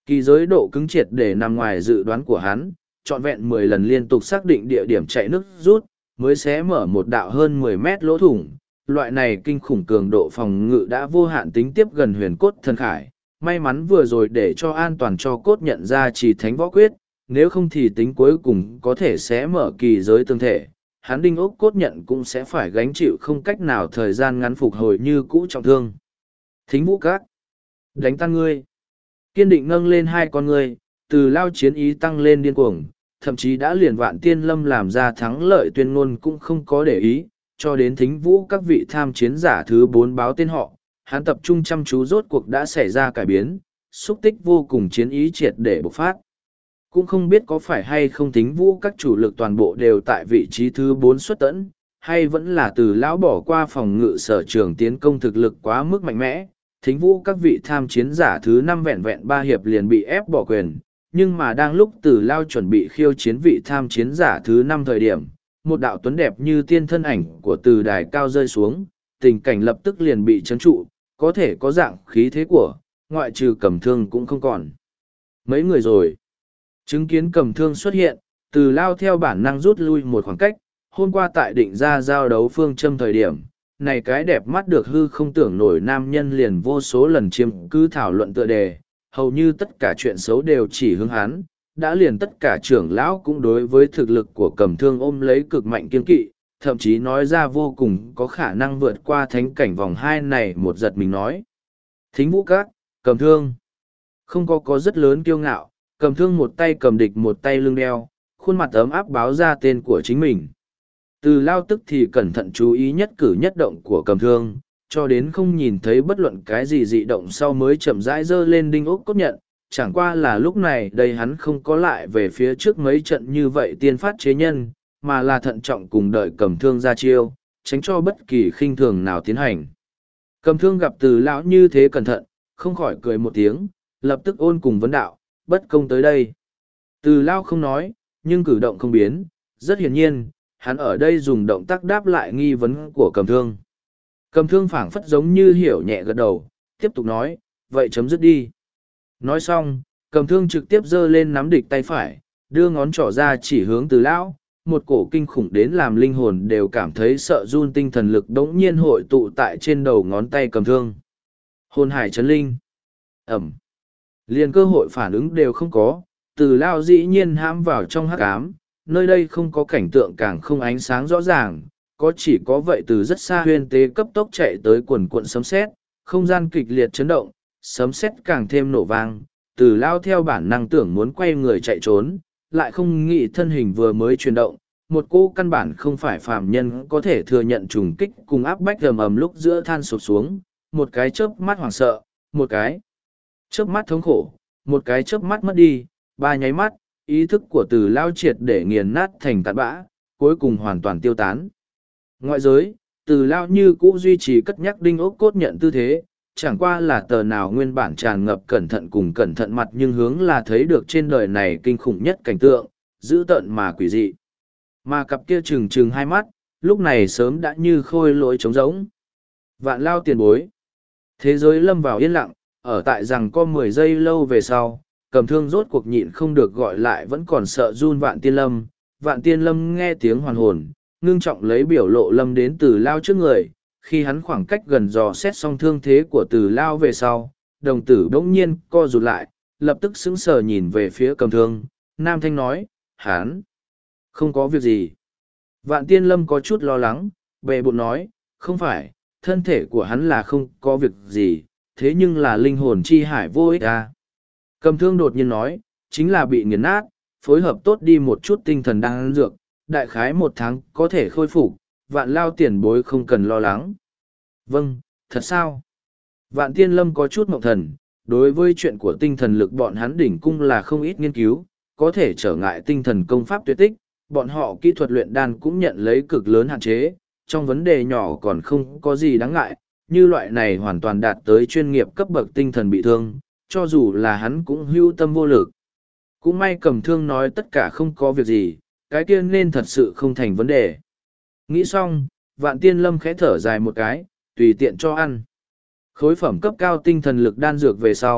Speaker 1: Kỳ giới độ cứng triệt để nằm ngoài dự đoán của hắn, trọn vẹn mười lần liên tục xác định địa điểm chạy nước rút, mới xé mở một đạo hơn mười mét lỗ thủng. Loại này kinh khủng cường độ phòng ngự đã vô hạn tính tiếp gần huyền cốt thần khải. May mắn vừa rồi để cho an toàn cho cốt nhận ra chỉ thánh võ quyết, nếu không thì tính cuối cùng có thể xé mở kỳ giới tương thể. Hắn đinh ốc cốt nhận cũng sẽ phải gánh chịu không cách nào thời gian ngắn phục hồi như cũ trọng thương. Thính vũ các. Đánh tan ngươi. Kiên định nâng lên hai con ngươi, từ lao chiến ý tăng lên điên cuồng, thậm chí đã liền Vạn Tiên Lâm làm ra thắng lợi tuyên ngôn cũng không có để ý, cho đến thính vũ các vị tham chiến giả thứ bốn báo tên họ, hắn tập trung chăm chú rốt cuộc đã xảy ra cải biến, xúc tích vô cùng chiến ý triệt để bộc phát. Cũng không biết có phải hay không thính vũ các chủ lực toàn bộ đều tại vị trí thứ bốn xuất tẫn, hay vẫn là từ lão bỏ qua phòng ngự sở trường tiến công thực lực quá mức mạnh mẽ. Thính vũ các vị tham chiến giả thứ năm vẹn vẹn ba hiệp liền bị ép bỏ quyền, nhưng mà đang lúc từ lao chuẩn bị khiêu chiến vị tham chiến giả thứ năm thời điểm, một đạo tuấn đẹp như tiên thân ảnh của từ đài cao rơi xuống, tình cảnh lập tức liền bị chấn trụ, có thể có dạng khí thế của, ngoại trừ cầm thương cũng không còn. Mấy người rồi, chứng kiến cầm thương xuất hiện, từ lao theo bản năng rút lui một khoảng cách, hôm qua tại định ra giao đấu phương châm thời điểm. Này cái đẹp mắt được hư không tưởng nổi nam nhân liền vô số lần chiếm cứ thảo luận tựa đề, hầu như tất cả chuyện xấu đều chỉ hướng hắn, đã liền tất cả trưởng lão cũng đối với thực lực của cầm thương ôm lấy cực mạnh kiên kỵ, thậm chí nói ra vô cùng có khả năng vượt qua thánh cảnh vòng hai này một giật mình nói. Thính vũ các, cầm thương, không có có rất lớn kiêu ngạo, cầm thương một tay cầm địch một tay lưng đeo, khuôn mặt ấm áp báo ra tên của chính mình. Từ lao tức thì cẩn thận chú ý nhất cử nhất động của cầm thương, cho đến không nhìn thấy bất luận cái gì dị động sau mới chậm rãi giơ lên đinh ốc cốt nhận. Chẳng qua là lúc này đây hắn không có lại về phía trước mấy trận như vậy tiên phát chế nhân, mà là thận trọng cùng đợi cầm thương ra chiêu, tránh cho bất kỳ khinh thường nào tiến hành. Cầm thương gặp từ lão như thế cẩn thận, không khỏi cười một tiếng, lập tức ôn cùng vấn đạo, bất công tới đây. Từ lao không nói, nhưng cử động không biến, rất hiển nhiên. Hắn ở đây dùng động tác đáp lại nghi vấn của cầm thương. Cầm thương phảng phất giống như hiểu nhẹ gật đầu, tiếp tục nói, vậy chấm dứt đi. Nói xong, cầm thương trực tiếp giơ lên nắm địch tay phải, đưa ngón trỏ ra chỉ hướng từ lão, một cổ kinh khủng đến làm linh hồn đều cảm thấy sợ run tinh thần lực đống nhiên hội tụ tại trên đầu ngón tay cầm thương. Hồn hải chấn linh. Ẩm. Liền cơ hội phản ứng đều không có, từ lão dĩ nhiên hãm vào trong hắc ám. Nơi đây không có cảnh tượng càng không ánh sáng rõ ràng, có chỉ có vậy từ rất xa huyên tế cấp tốc chạy tới quần cuộn sấm sét, không gian kịch liệt chấn động, sấm sét càng thêm nổ vang, từ lao theo bản năng tưởng muốn quay người chạy trốn, lại không nghĩ thân hình vừa mới chuyển động, một cô căn bản không phải phàm nhân có thể thừa nhận trùng kích cùng áp bách ầm ầm lúc giữa than sụp xuống, một cái chớp mắt hoảng sợ, một cái chớp mắt thống khổ, một cái chớp mắt mất đi, ba nháy mắt. Ý thức của từ lao triệt để nghiền nát thành tạt bã, cuối cùng hoàn toàn tiêu tán. Ngoại giới, từ lao như cũ duy trì cất nhắc đinh ốc cốt nhận tư thế, chẳng qua là tờ nào nguyên bản tràn ngập cẩn thận cùng cẩn thận mặt nhưng hướng là thấy được trên đời này kinh khủng nhất cảnh tượng, dữ tợn mà quỷ dị. Mà cặp kia trừng trừng hai mắt, lúc này sớm đã như khôi lỗi trống rỗng. Vạn lao tiền bối. Thế giới lâm vào yên lặng, ở tại rằng có mười giây lâu về sau. Cầm thương rốt cuộc nhịn không được gọi lại vẫn còn sợ run Vạn Tiên Lâm. Vạn Tiên Lâm nghe tiếng hoàn hồn, ngưng trọng lấy biểu lộ lâm đến từ lao trước người. Khi hắn khoảng cách gần dò xét xong thương thế của từ lao về sau, đồng tử bỗng nhiên co rụt lại, lập tức sững sờ nhìn về phía cầm thương. Nam Thanh nói, hắn không có việc gì. Vạn Tiên Lâm có chút lo lắng, bệ bụng nói, không phải, thân thể của hắn là không có việc gì, thế nhưng là linh hồn chi hải vô ích à. Cầm thương đột nhiên nói, chính là bị nghiền nát, phối hợp tốt đi một chút tinh thần đang ăn dược, đại khái một tháng có thể khôi phục, vạn lao tiền bối không cần lo lắng. Vâng, thật sao? Vạn Tiên Lâm có chút mộng thần, đối với chuyện của tinh thần lực bọn hắn đỉnh cung là không ít nghiên cứu, có thể trở ngại tinh thần công pháp tuyệt tích, bọn họ kỹ thuật luyện đan cũng nhận lấy cực lớn hạn chế, trong vấn đề nhỏ còn không có gì đáng ngại, như loại này hoàn toàn đạt tới chuyên nghiệp cấp bậc tinh thần bị thương, cho dù là hắn cũng hưu tâm vô lực. Cũng may cầm thương nói tất cả không có việc gì, cái kia nên thật sự không thành vấn đề. Nghĩ xong, Vạn Tiên Lâm khẽ thở dài một cái, tùy tiện cho ăn. Khối phẩm cấp cao tinh thần lực đan dược về sau,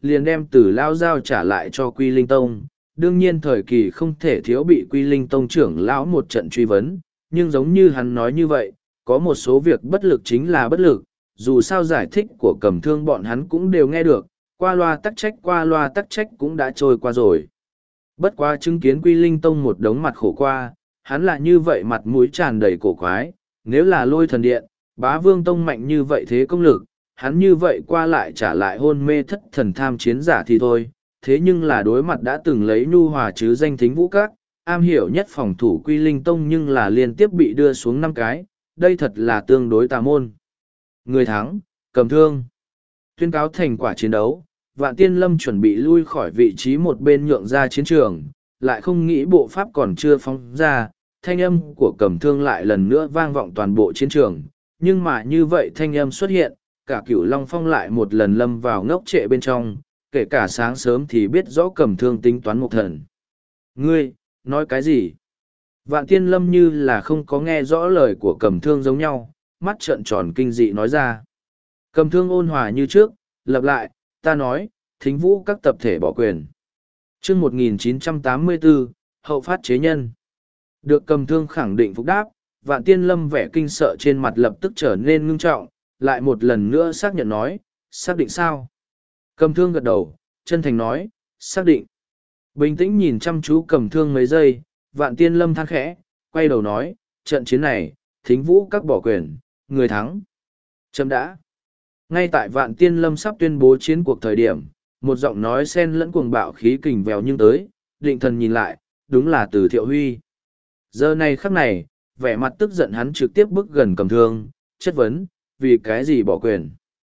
Speaker 1: liền đem Tử Lao giao trả lại cho Quy Linh Tông. Đương nhiên thời kỳ không thể thiếu bị Quy Linh Tông trưởng lão một trận truy vấn, nhưng giống như hắn nói như vậy, có một số việc bất lực chính là bất lực, dù sao giải thích của Cầm Thương bọn hắn cũng đều nghe được, qua loa tắc trách qua loa tắc trách cũng đã trôi qua rồi. Bất quá chứng kiến Quy Linh Tông một đống mặt khổ qua, hắn là như vậy mặt mũi tràn đầy cổ quái, nếu là Lôi Thần Điện, Bá Vương Tông mạnh như vậy thế công lực, hắn như vậy qua lại trả lại hôn mê thất thần tham chiến giả thì thôi, thế nhưng là đối mặt đã từng lấy nhu hòa chứ danh Thính Vũ Các, am hiểu nhất phòng thủ Quy Linh Tông nhưng là liên tiếp bị đưa xuống năm cái, đây thật là tương đối tà môn. Người thắng, Cầm Thương. Tuyên cáo thành quả chiến đấu, Vạn Tiên Lâm chuẩn bị lui khỏi vị trí một bên nhượng ra chiến trường, lại không nghĩ bộ pháp còn chưa phóng ra, thanh âm của Cầm Thương lại lần nữa vang vọng toàn bộ chiến trường, nhưng mà như vậy thanh âm xuất hiện, cả Cửu Long Phong lại một lần lâm vào ngốc trệ bên trong, kể cả sáng sớm thì biết rõ Cầm Thương tính toán một thần. Ngươi, nói cái gì? Vạn Tiên Lâm như là không có nghe rõ lời của Cầm Thương giống nhau, mắt trợn tròn kinh dị nói ra. Cầm Thương ôn hòa như trước, lặp lại, ta nói, Thính Vũ các tập thể bỏ quyền. Chương một nghìn chín trăm tám mươi bốn, hậu phát chế nhân. Được Cầm Thương khẳng định phục đáp, Vạn Tiên Lâm vẻ kinh sợ trên mặt lập tức trở nên ngưng trọng, lại một lần nữa xác nhận nói, xác định sao? Cầm Thương gật đầu, chân thành nói, xác định. Bình tĩnh nhìn chăm chú Cầm Thương mấy giây, Vạn Tiên Lâm than khẽ, quay đầu nói, trận chiến này, Thính Vũ các bỏ quyền, người thắng. Chấm đã. Ngay tại Vạn Tiên Lâm sắp tuyên bố chiến cuộc thời điểm, một giọng nói xen lẫn cuồng bạo khí kình vèo nhưng tới, định thần nhìn lại, đúng là Từ Thiệu Huy. Giờ này khắc này, vẻ mặt tức giận hắn trực tiếp bước gần Cầm Thương, chất vấn, vì cái gì bỏ quyền?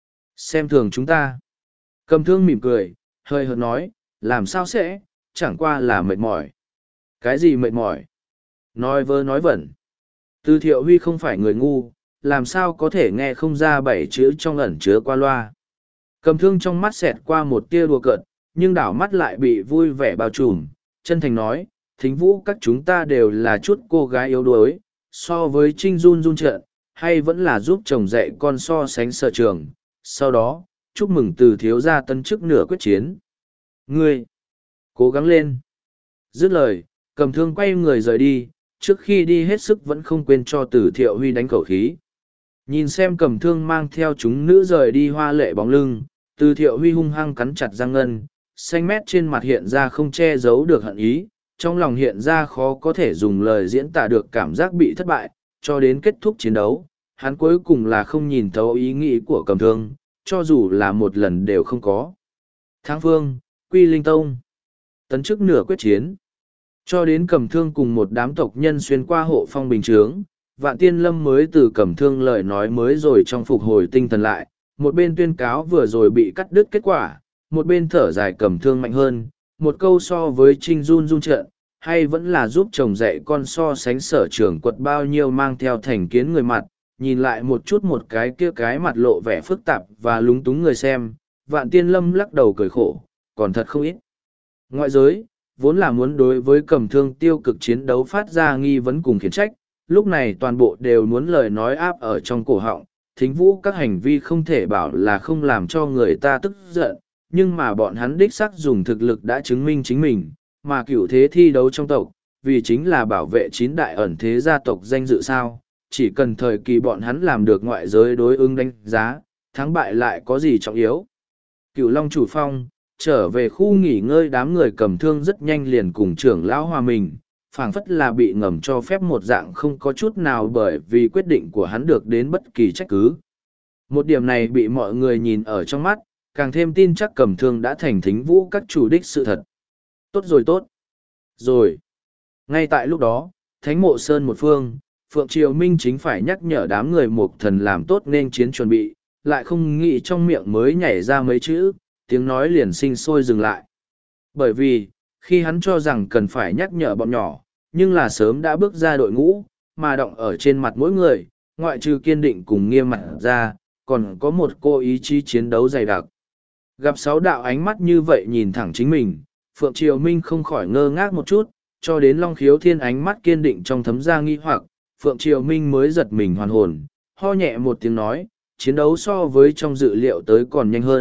Speaker 1: Xem thường chúng ta. Cầm Thương mỉm cười, hơi hợt nói, làm sao sẽ, chẳng qua là mệt mỏi. Cái gì mệt mỏi? Nói vơ nói vẩn. Từ Thiệu Huy không phải người ngu, làm sao có thể nghe không ra bảy chữ trong ẩn chứa qua loa. Cầm Thương trong mắt xẹt qua một tia đùa cợt, nhưng đảo mắt lại bị vui vẻ bao trùm, chân thành nói, Thính Vũ các chúng ta đều là chút cô gái yếu đuối, so với Trinh Run Run trận, hay vẫn là giúp chồng dạy con so sánh sở trường. Sau đó, chúc mừng Từ thiếu gia tân chức nửa quyết chiến. Ngươi, cố gắng lên. Dứt lời, Cầm Thương quay người rời đi, trước khi đi hết sức vẫn không quên cho Từ Thiệu Huy đánh khẩu khí. Nhìn xem Cầm Thương mang theo chúng nữ rời đi hoa lệ bóng lưng, Từ Thiệu Huy hung hăng cắn chặt răng ngân, xanh mét trên mặt hiện ra không che giấu được hận ý, trong lòng hiện ra khó có thể dùng lời diễn tả được cảm giác bị thất bại, cho đến kết thúc chiến đấu, hắn cuối cùng là không nhìn thấu ý nghĩ của Cầm Thương, cho dù là một lần đều không có. Thắng Phương, Quy Linh Tông, tấn chức nửa quyết chiến. Cho đến Cầm Thương cùng một đám tộc nhân xuyên qua hộ phong bình chướng, Vạn Tiên Lâm mới từ Cầm Thương lời nói mới rồi trong phục hồi tinh thần lại, một bên tuyên cáo vừa rồi bị cắt đứt kết quả, một bên thở dài Cầm Thương mạnh hơn, một câu so với Trinh Run Run trận, hay vẫn là giúp chồng dạy con so sánh sở trường quật bao nhiêu mang theo thành kiến người mặt, nhìn lại một chút một cái kia cái mặt lộ vẻ phức tạp và lúng túng người xem, Vạn Tiên Lâm lắc đầu cười khổ, còn thật không ít. Ngoại giới, vốn là muốn đối với Cầm Thương tiêu cực chiến đấu phát ra nghi vấn cùng khiển trách, lúc này toàn bộ đều muốn lời nói áp ở trong cổ họng, Thính Vũ các hành vi không thể bảo là không làm cho người ta tức giận, nhưng mà bọn hắn đích xác dùng thực lực đã chứng minh chính mình, mà cửu thế thi đấu trong tộc, vì chính là bảo vệ chín đại ẩn thế gia tộc danh dự sao, chỉ cần thời kỳ bọn hắn làm được ngoại giới đối ứng đánh giá, thắng bại lại có gì trọng yếu. Cửu Long chủ phong, trở về khu nghỉ ngơi đám người Cầm Thương rất nhanh liền cùng trưởng lão hòa mình, phảng phất là bị ngầm cho phép một dạng không có chút nào bởi vì quyết định của hắn được đến bất kỳ trách cứ. Một điểm này bị mọi người nhìn ở trong mắt, càng thêm tin chắc Cầm Thương đã thành Thính Vũ các chủ đích sự thật. Tốt rồi tốt. Rồi. Ngay tại lúc đó, Thánh Mộ Sơn một phương, Phượng Triều Minh chính phải nhắc nhở đám người Mộc Thần làm tốt nên chiến chuẩn bị, lại không nghĩ trong miệng mới nhảy ra mấy chữ, tiếng nói liền sinh sôi dừng lại. Bởi vì, khi hắn cho rằng cần phải nhắc nhở bọn nhỏ, nhưng là sớm đã bước ra đội ngũ, mà động ở trên mặt mỗi người, ngoại trừ kiên định cùng nghiêm mặt ra, còn có một cô ý chí chiến đấu dày đặc. Gặp sáu đạo ánh mắt như vậy nhìn thẳng chính mình, Phượng Triều Minh không khỏi ngơ ngác một chút, cho đến Long Khiếu Thiên ánh mắt kiên định trong thấm da nghi hoặc, Phượng Triều Minh mới giật mình hoàn hồn, ho nhẹ một tiếng nói, chiến đấu so với trong dự liệu tới còn nhanh hơn,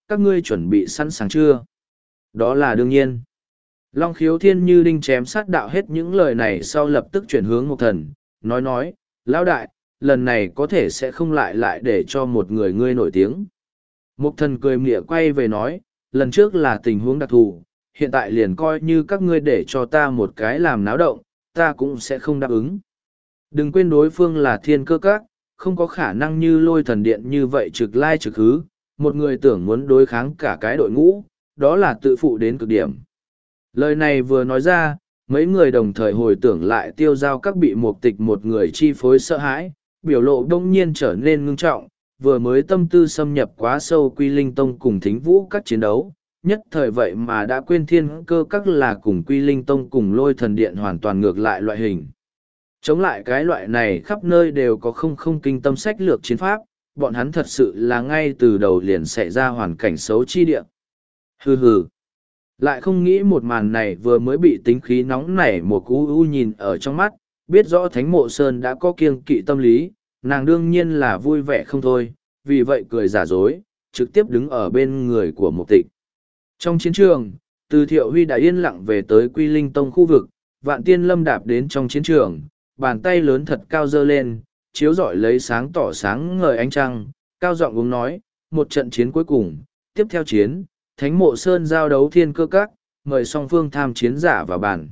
Speaker 1: các ngươi chuẩn bị sẵn sàng chưa? Đó là đương nhiên. Long Khiếu Thiên như đinh chém sát đạo hết những lời này sau lập tức chuyển hướng Mục Thần, nói nói, lão đại, lần này có thể sẽ không lại lại để cho một người ngươi nổi tiếng. Mục Thần cười mỉa quay về nói, lần trước là tình huống đặc thù, hiện tại liền coi như các ngươi để cho ta một cái làm náo động, ta cũng sẽ không đáp ứng. Đừng quên đối phương là Thiên Cơ Các, không có khả năng như Lôi Thần Điện như vậy trực lai trực hứ, một người tưởng muốn đối kháng cả cái đội ngũ, đó là tự phụ đến cực điểm. Lời này vừa nói ra, mấy người đồng thời hồi tưởng lại Tiêu Giao Các bị Mục Tịch một người chi phối sợ hãi, biểu lộ đông nhiên trở nên ngưng trọng, vừa mới tâm tư xâm nhập quá sâu Quy Linh Tông cùng Thính Vũ Các chiến đấu, nhất thời vậy mà đã quên Thiên Cơ Các là cùng Quy Linh Tông cùng Lôi Thần Điện hoàn toàn ngược lại loại hình. Chống lại cái loại này khắp nơi đều có không không kinh tâm sách lược chiến pháp, bọn hắn thật sự là ngay từ đầu liền xảy ra hoàn cảnh xấu chi địa. Hừ hừ. Lại không nghĩ một màn này vừa mới bị tính khí nóng nảy một cú u nhìn ở trong mắt, biết rõ Thánh Mộ Sơn đã có kiêng kỵ tâm lý, nàng đương nhiên là vui vẻ không thôi, vì vậy cười giả dối, trực tiếp đứng ở bên người của Mục Tịch. Trong chiến trường, từ Thiệu Huy đã yên lặng về tới Quy Linh Tông khu vực, Vạn Tiên Lâm đạp đến trong chiến trường, bàn tay lớn thật cao dơ lên, chiếu rọi lấy sáng tỏ sáng ngời ánh trăng, cao giọng uống nói, một trận chiến cuối cùng, tiếp theo chiến, Thánh Mộ Sơn giao đấu Thiên Cơ Các, mời song phương tham chiến giả vào bàn.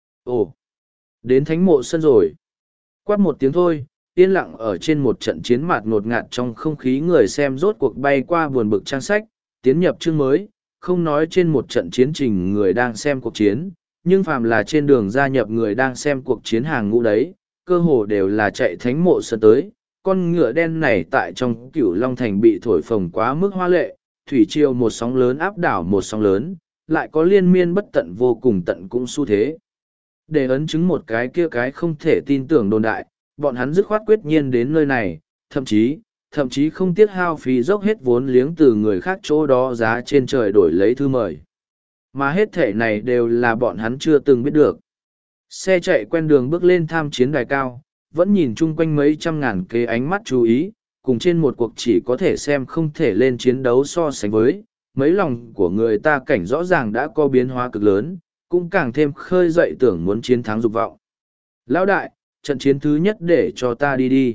Speaker 1: Ồ, đến Thánh Mộ Sơn rồi. Quát một tiếng thôi, yên lặng ở trên một trận chiến mạt ngột ngạt trong không khí người xem rốt cuộc bay qua buồn bực trang sách, tiến nhập chương mới, không nói trên một trận chiến trình người đang xem cuộc chiến, nhưng phàm là trên đường gia nhập người đang xem cuộc chiến hàng ngũ đấy, cơ hồ đều là chạy Thánh Mộ Sơn tới. Con ngựa đen này tại trong Cửu Long Thành bị thổi phồng quá mức hoa lệ, thủy triều một sóng lớn áp đảo một sóng lớn, lại có liên miên bất tận vô cùng tận cũng xu thế. Để ấn chứng một cái kia cái không thể tin tưởng đồn đại, bọn hắn dứt khoát quyết nhiên đến nơi này, thậm chí, thậm chí không tiếc hao phí dốc hết vốn liếng từ người khác chỗ đó giá trên trời đổi lấy thư mời. Mà hết thể này đều là bọn hắn chưa từng biết được. Xe chạy quen đường bước lên tham chiến đài cao, vẫn nhìn chung quanh mấy trăm ngàn kế ánh mắt chú ý, cùng trên một cuộc chỉ có thể xem không thể lên chiến đấu so sánh với, mấy lòng của người ta cảnh rõ ràng đã có biến hóa cực lớn, cũng càng thêm khơi dậy tưởng muốn chiến thắng dục vọng. Lão đại, trận chiến thứ nhất để cho ta đi đi.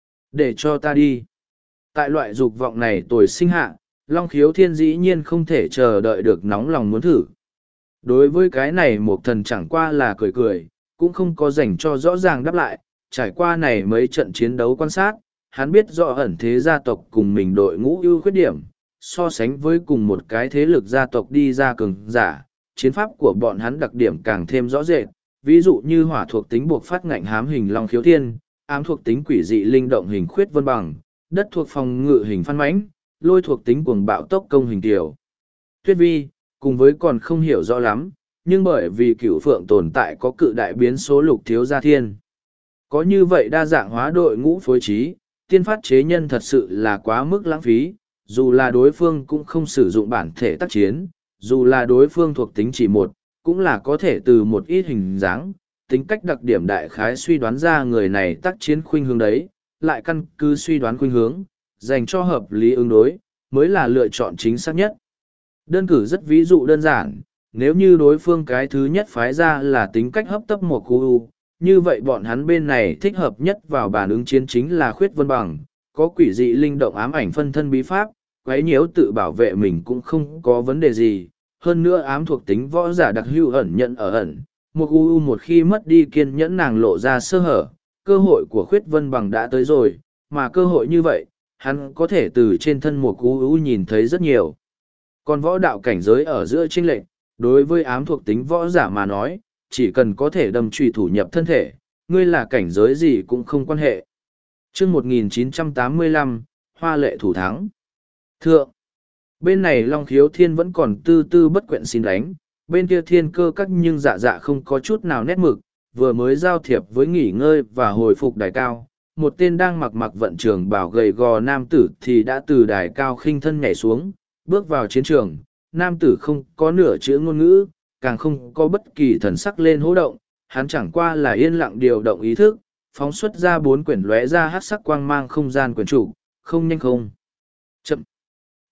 Speaker 1: Để cho ta đi. Tại loại dục vọng này tuổi sinh hạ, Long Khiếu Thiên dĩ nhiên không thể chờ đợi được nóng lòng muốn thử. Đối với cái này Mục Thần chẳng qua là cười cười, cũng không có dành cho rõ ràng đáp lại, trải qua này mấy trận chiến đấu quan sát, hắn biết rõ ẩn thế gia tộc cùng mình đội ngũ ưu khuyết điểm, so sánh với cùng một cái thế lực gia tộc đi ra cường giả, chiến pháp của bọn hắn đặc điểm càng thêm rõ rệt, ví dụ như hỏa thuộc tính buộc phát ngạnh hám hình Long Khiếu Thiên, ám thuộc tính quỷ dị linh động hình Khuyết Vân Bằng, đất thuộc phòng ngự hình Phan Mãnh, lôi thuộc tính cuồng bạo tốc công hình Tiểu Tuyết Vi, cùng với còn không hiểu rõ lắm, nhưng bởi vì Cửu Phượng tồn tại có cự đại biến số Lục Thiếu Gia Thiên. Có như vậy đa dạng hóa đội ngũ phối trí, tiên phát chế nhân thật sự là quá mức lãng phí, dù là đối phương cũng không sử dụng bản thể tác chiến, dù là đối phương thuộc tính chỉ một, cũng là có thể từ một ít hình dáng, tính cách đặc điểm đại khái suy đoán ra người này tác chiến khuynh hướng đấy, lại căn cứ suy đoán khuynh hướng, dành cho hợp lý ứng đối, mới là lựa chọn chính xác nhất. Đơn cử rất ví dụ đơn giản, nếu như đối phương cái thứ nhất phái ra là tính cách hấp tấp một khu, như vậy bọn hắn bên này thích hợp nhất vào bản ứng chiến chính là Khuyết Vân Bằng, có quỷ dị linh động ám ảnh phân thân bí pháp, quấy nhiễu tự bảo vệ mình cũng không có vấn đề gì, hơn nữa ám thuộc tính võ giả đặc hữu ẩn nhận ở ẩn, một u một khi mất đi kiên nhẫn nàng lộ ra sơ hở, cơ hội của Khuyết Vân Bằng đã tới rồi, mà cơ hội như vậy, hắn có thể từ trên thân một u nhìn thấy rất nhiều. Còn võ đạo cảnh giới ở giữa chênh lệch, đối với ám thuộc tính võ giả mà nói, chỉ cần có thể đâm trùy thủ nhập thân thể, ngươi là cảnh giới gì cũng không quan hệ. Chương một nghìn chín trăm tám mươi lăm, Hoa Lệ thủ thắng. Thượng, bên này Long Khiếu Thiên vẫn còn tư tư bất quyện xin đánh, bên kia Thiên Cơ Các nhưng dạ dạ không có chút nào nét mực, vừa mới giao thiệp với nghỉ ngơi và hồi phục đài cao. Một tên đang mặc mặc vận trường bảo gầy gò nam tử thì đã từ đài cao khinh thân nhảy xuống, bước vào chiến trường. Nam tử không có nửa chữ ngôn ngữ, càng không có bất kỳ thần sắc lên hô động, hắn chẳng qua là yên lặng điều động ý thức, phóng xuất ra bốn quyển lóe ra hát sắc quang mang không gian quyển chủ, không nhanh không chậm.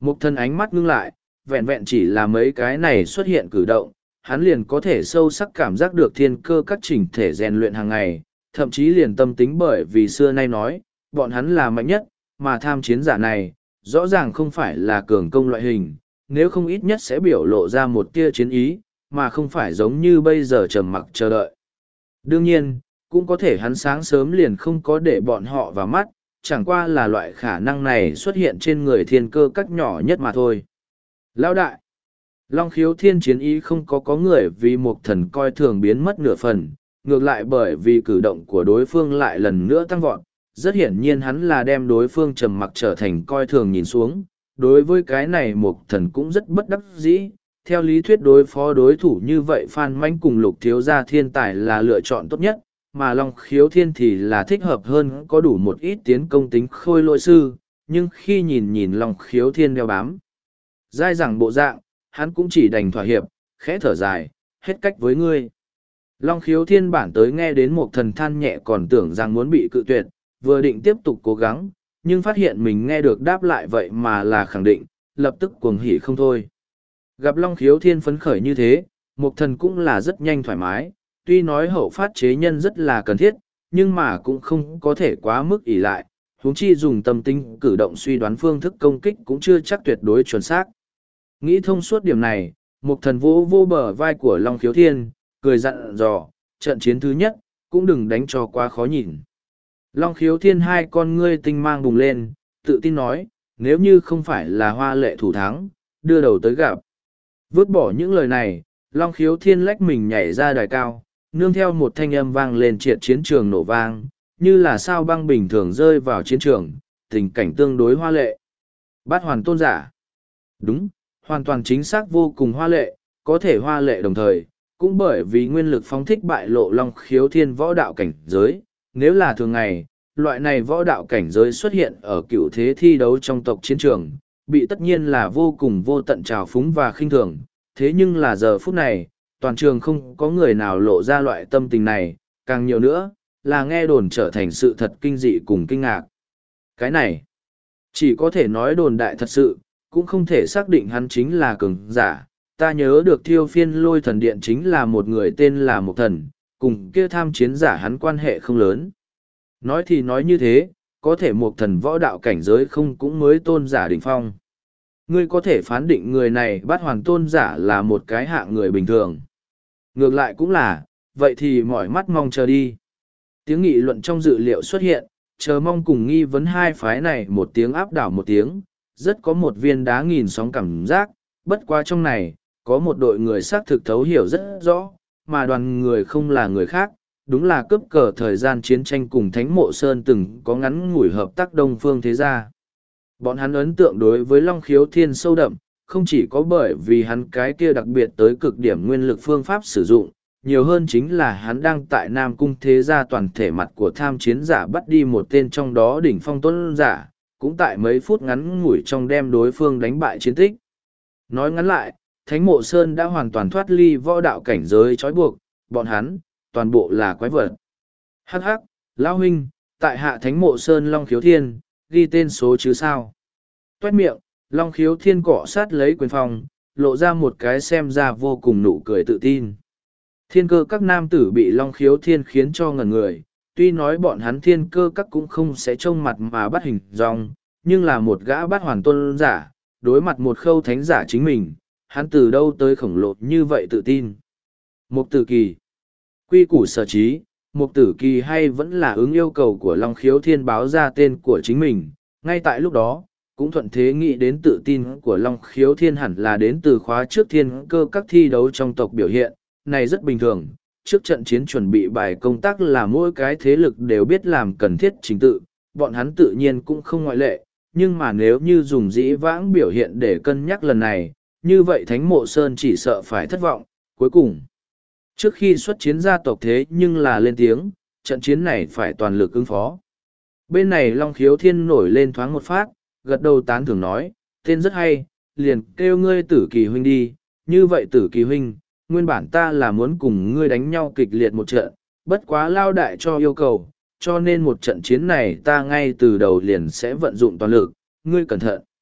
Speaker 1: Mục thần ánh mắt ngưng lại, vẹn vẹn chỉ là mấy cái này xuất hiện cử động, hắn liền có thể sâu sắc cảm giác được thiên cơ các chỉnh thể rèn luyện hàng ngày, thậm chí liền tâm tính bởi vì xưa nay nói, bọn hắn là mạnh nhất, mà tham chiến giả này, rõ ràng không phải là cường công loại hình, nếu không ít nhất sẽ biểu lộ ra một tia chiến ý, mà không phải giống như bây giờ trầm mặc chờ đợi. Đương nhiên, cũng có thể hắn sáng sớm liền không có để bọn họ vào mắt, chẳng qua là loại khả năng này xuất hiện trên người thiên cơ các nhỏ nhất mà thôi. Lão đại, Long Khiếu Thiên chiến ý không có có người vì một thần coi thường biến mất nửa phần, ngược lại bởi vì cử động của đối phương lại lần nữa tăng vọt, rất hiển nhiên hắn là đem đối phương trầm mặc trở thành coi thường nhìn xuống. Đối với cái này một thần cũng rất bất đắc dĩ, theo lý thuyết đối phó đối thủ như vậy Phan Manh cùng Lục Thiếu Gia thiên tài là lựa chọn tốt nhất, mà Long Khiếu Thiên thì là thích hợp hơn có đủ một ít tiến công tính khôi lỗi sư, nhưng khi nhìn nhìn Long Khiếu Thiên đeo bám dai dẳng bộ dạng, hắn cũng chỉ đành thỏa hiệp, khẽ thở dài, hết cách với ngươi. Long Khiếu Thiên bản tới nghe đến một thần than nhẹ còn tưởng rằng muốn bị cự tuyệt, vừa định tiếp tục cố gắng, nhưng phát hiện mình nghe được đáp lại vậy mà là khẳng định, lập tức cuồng hỉ không thôi. Gặp Long Khiếu Thiên phấn khởi như thế, một thần cũng là rất nhanh thoải mái, tuy nói hậu phát chế nhân rất là cần thiết, nhưng mà cũng không có thể quá mức ỷ lại, huống chi dùng tâm tính cử động suy đoán phương thức công kích cũng chưa chắc tuyệt đối chuẩn xác. Nghĩ thông suốt điểm này, một thần vỗ vô bờ vai của Long Khiếu Thiên, cười dặn dò, trận chiến thứ nhất, cũng đừng đánh cho quá khó nhìn. Long Khiếu Thiên hai con ngươi tinh mang bùng lên, tự tin nói, nếu như không phải là hoa lệ thủ thắng, đưa đầu tới gặp. Vứt bỏ những lời này, Long Khiếu Thiên lách mình nhảy ra đài cao, nương theo một thanh âm vang lên triệt chiến trường nổ vang, như là sao băng bình thường rơi vào chiến trường, tình cảnh tương đối hoa lệ. Bát hoàn tôn giả. Đúng, hoàn toàn chính xác vô cùng hoa lệ, có thể hoa lệ đồng thời, cũng bởi vì nguyên lực phóng thích bại lộ Long Khiếu Thiên võ đạo cảnh giới. Nếu là thường ngày, loại này võ đạo cảnh giới xuất hiện ở cựu thế thi đấu trong tộc chiến trường, bị tất nhiên là vô cùng vô tận trào phúng và khinh thường. Thế nhưng là giờ phút này, toàn trường không có người nào lộ ra loại tâm tình này, càng nhiều nữa, là nghe đồn trở thành sự thật kinh dị cùng kinh ngạc. Cái này, chỉ có thể nói đồn đại thật sự, cũng không thể xác định hắn chính là cường giả. Ta nhớ được Thiêu Phiên Lôi Thần Điện chính là một người tên là Mộc Thần, cùng kia tham chiến giả hắn quan hệ không lớn. Nói thì nói như thế, có thể Mộc Thần võ đạo cảnh giới không cũng mới tôn giả đỉnh phong. Ngươi có thể phán định người này bắt hoàn tôn giả là một cái hạng người bình thường. Ngược lại cũng là, vậy thì mỏi mắt mong chờ đi. Tiếng nghị luận trong dự liệu xuất hiện, chờ mong cùng nghi vấn hai phái này một tiếng áp đảo một tiếng, rất có một viên đá nghìn sóng cảm giác, bất quá trong này, có một đội người xác thực thấu hiểu rất rõ, mà đoàn người không là người khác, đúng là cướp cờ thời gian chiến tranh cùng Thánh Mộ Sơn từng có ngắn ngủi hợp tác Đông Phương thế gia. Bọn hắn ấn tượng đối với Long Khiếu Thiên sâu đậm, không chỉ có bởi vì hắn cái kia đặc biệt tới cực điểm nguyên lực phương pháp sử dụng, nhiều hơn chính là hắn đang tại Nam Cung thế gia toàn thể mặt của tham chiến giả bắt đi một tên trong đó đỉnh phong tuấn giả, cũng tại mấy phút ngắn ngủi trong đem đối phương đánh bại chiến tích. Nói ngắn lại, Thánh Mộ Sơn đã hoàn toàn thoát ly võ đạo cảnh giới trói buộc, bọn hắn, toàn bộ là quái vật. Hắc hắc, Lão huynh, tại hạ Thánh Mộ Sơn Long Khiếu Thiên, ghi tên số chứ sao. Toét miệng, Long Khiếu Thiên cọ sát lấy quyền phòng, lộ ra một cái xem ra vô cùng nụ cười tự tin. Thiên cơ các nam tử bị Long Khiếu Thiên khiến cho ngẩn người, tuy nói bọn hắn thiên cơ các cũng không sẽ trông mặt mà bắt hình dong, nhưng là một gã bắt hoàn tôn giả, đối mặt một khâu thánh giả chính mình, hắn từ đâu tới khổng lồ như vậy tự tin. Mục Tử Kỳ, quy củ sở trí, Mục Tử Kỳ hay vẫn là ứng yêu cầu của Long Khiếu Thiên báo ra tên của chính mình, ngay tại lúc đó, cũng thuận thế nghĩ đến tự tin của Long Khiếu Thiên hẳn là đến từ khóa trước thiên cơ các thi đấu trong tộc biểu hiện, này rất bình thường. Trước trận chiến chuẩn bị bài công tác là mỗi cái thế lực đều biết làm cần thiết chính tự, bọn hắn tự nhiên cũng không ngoại lệ, nhưng mà nếu như dùng dĩ vãng biểu hiện để cân nhắc lần này, như vậy Thánh Mộ Sơn chỉ sợ phải thất vọng. Cuối cùng, trước khi xuất chiến gia tộc thế nhưng là lên tiếng, trận chiến này phải toàn lực ứng phó. Bên này Long Khiếu Thiên nổi lên thoáng một phát, gật đầu tán thưởng nói, tên rất hay, liền kêu ngươi Tử Kỳ huynh đi, như vậy Tử Kỳ huynh, nguyên bản ta là muốn cùng ngươi đánh nhau kịch liệt một trận, bất quá lao đại cho yêu cầu, cho nên một trận chiến này ta ngay từ đầu liền sẽ vận dụng toàn lực, ngươi cẩn thận.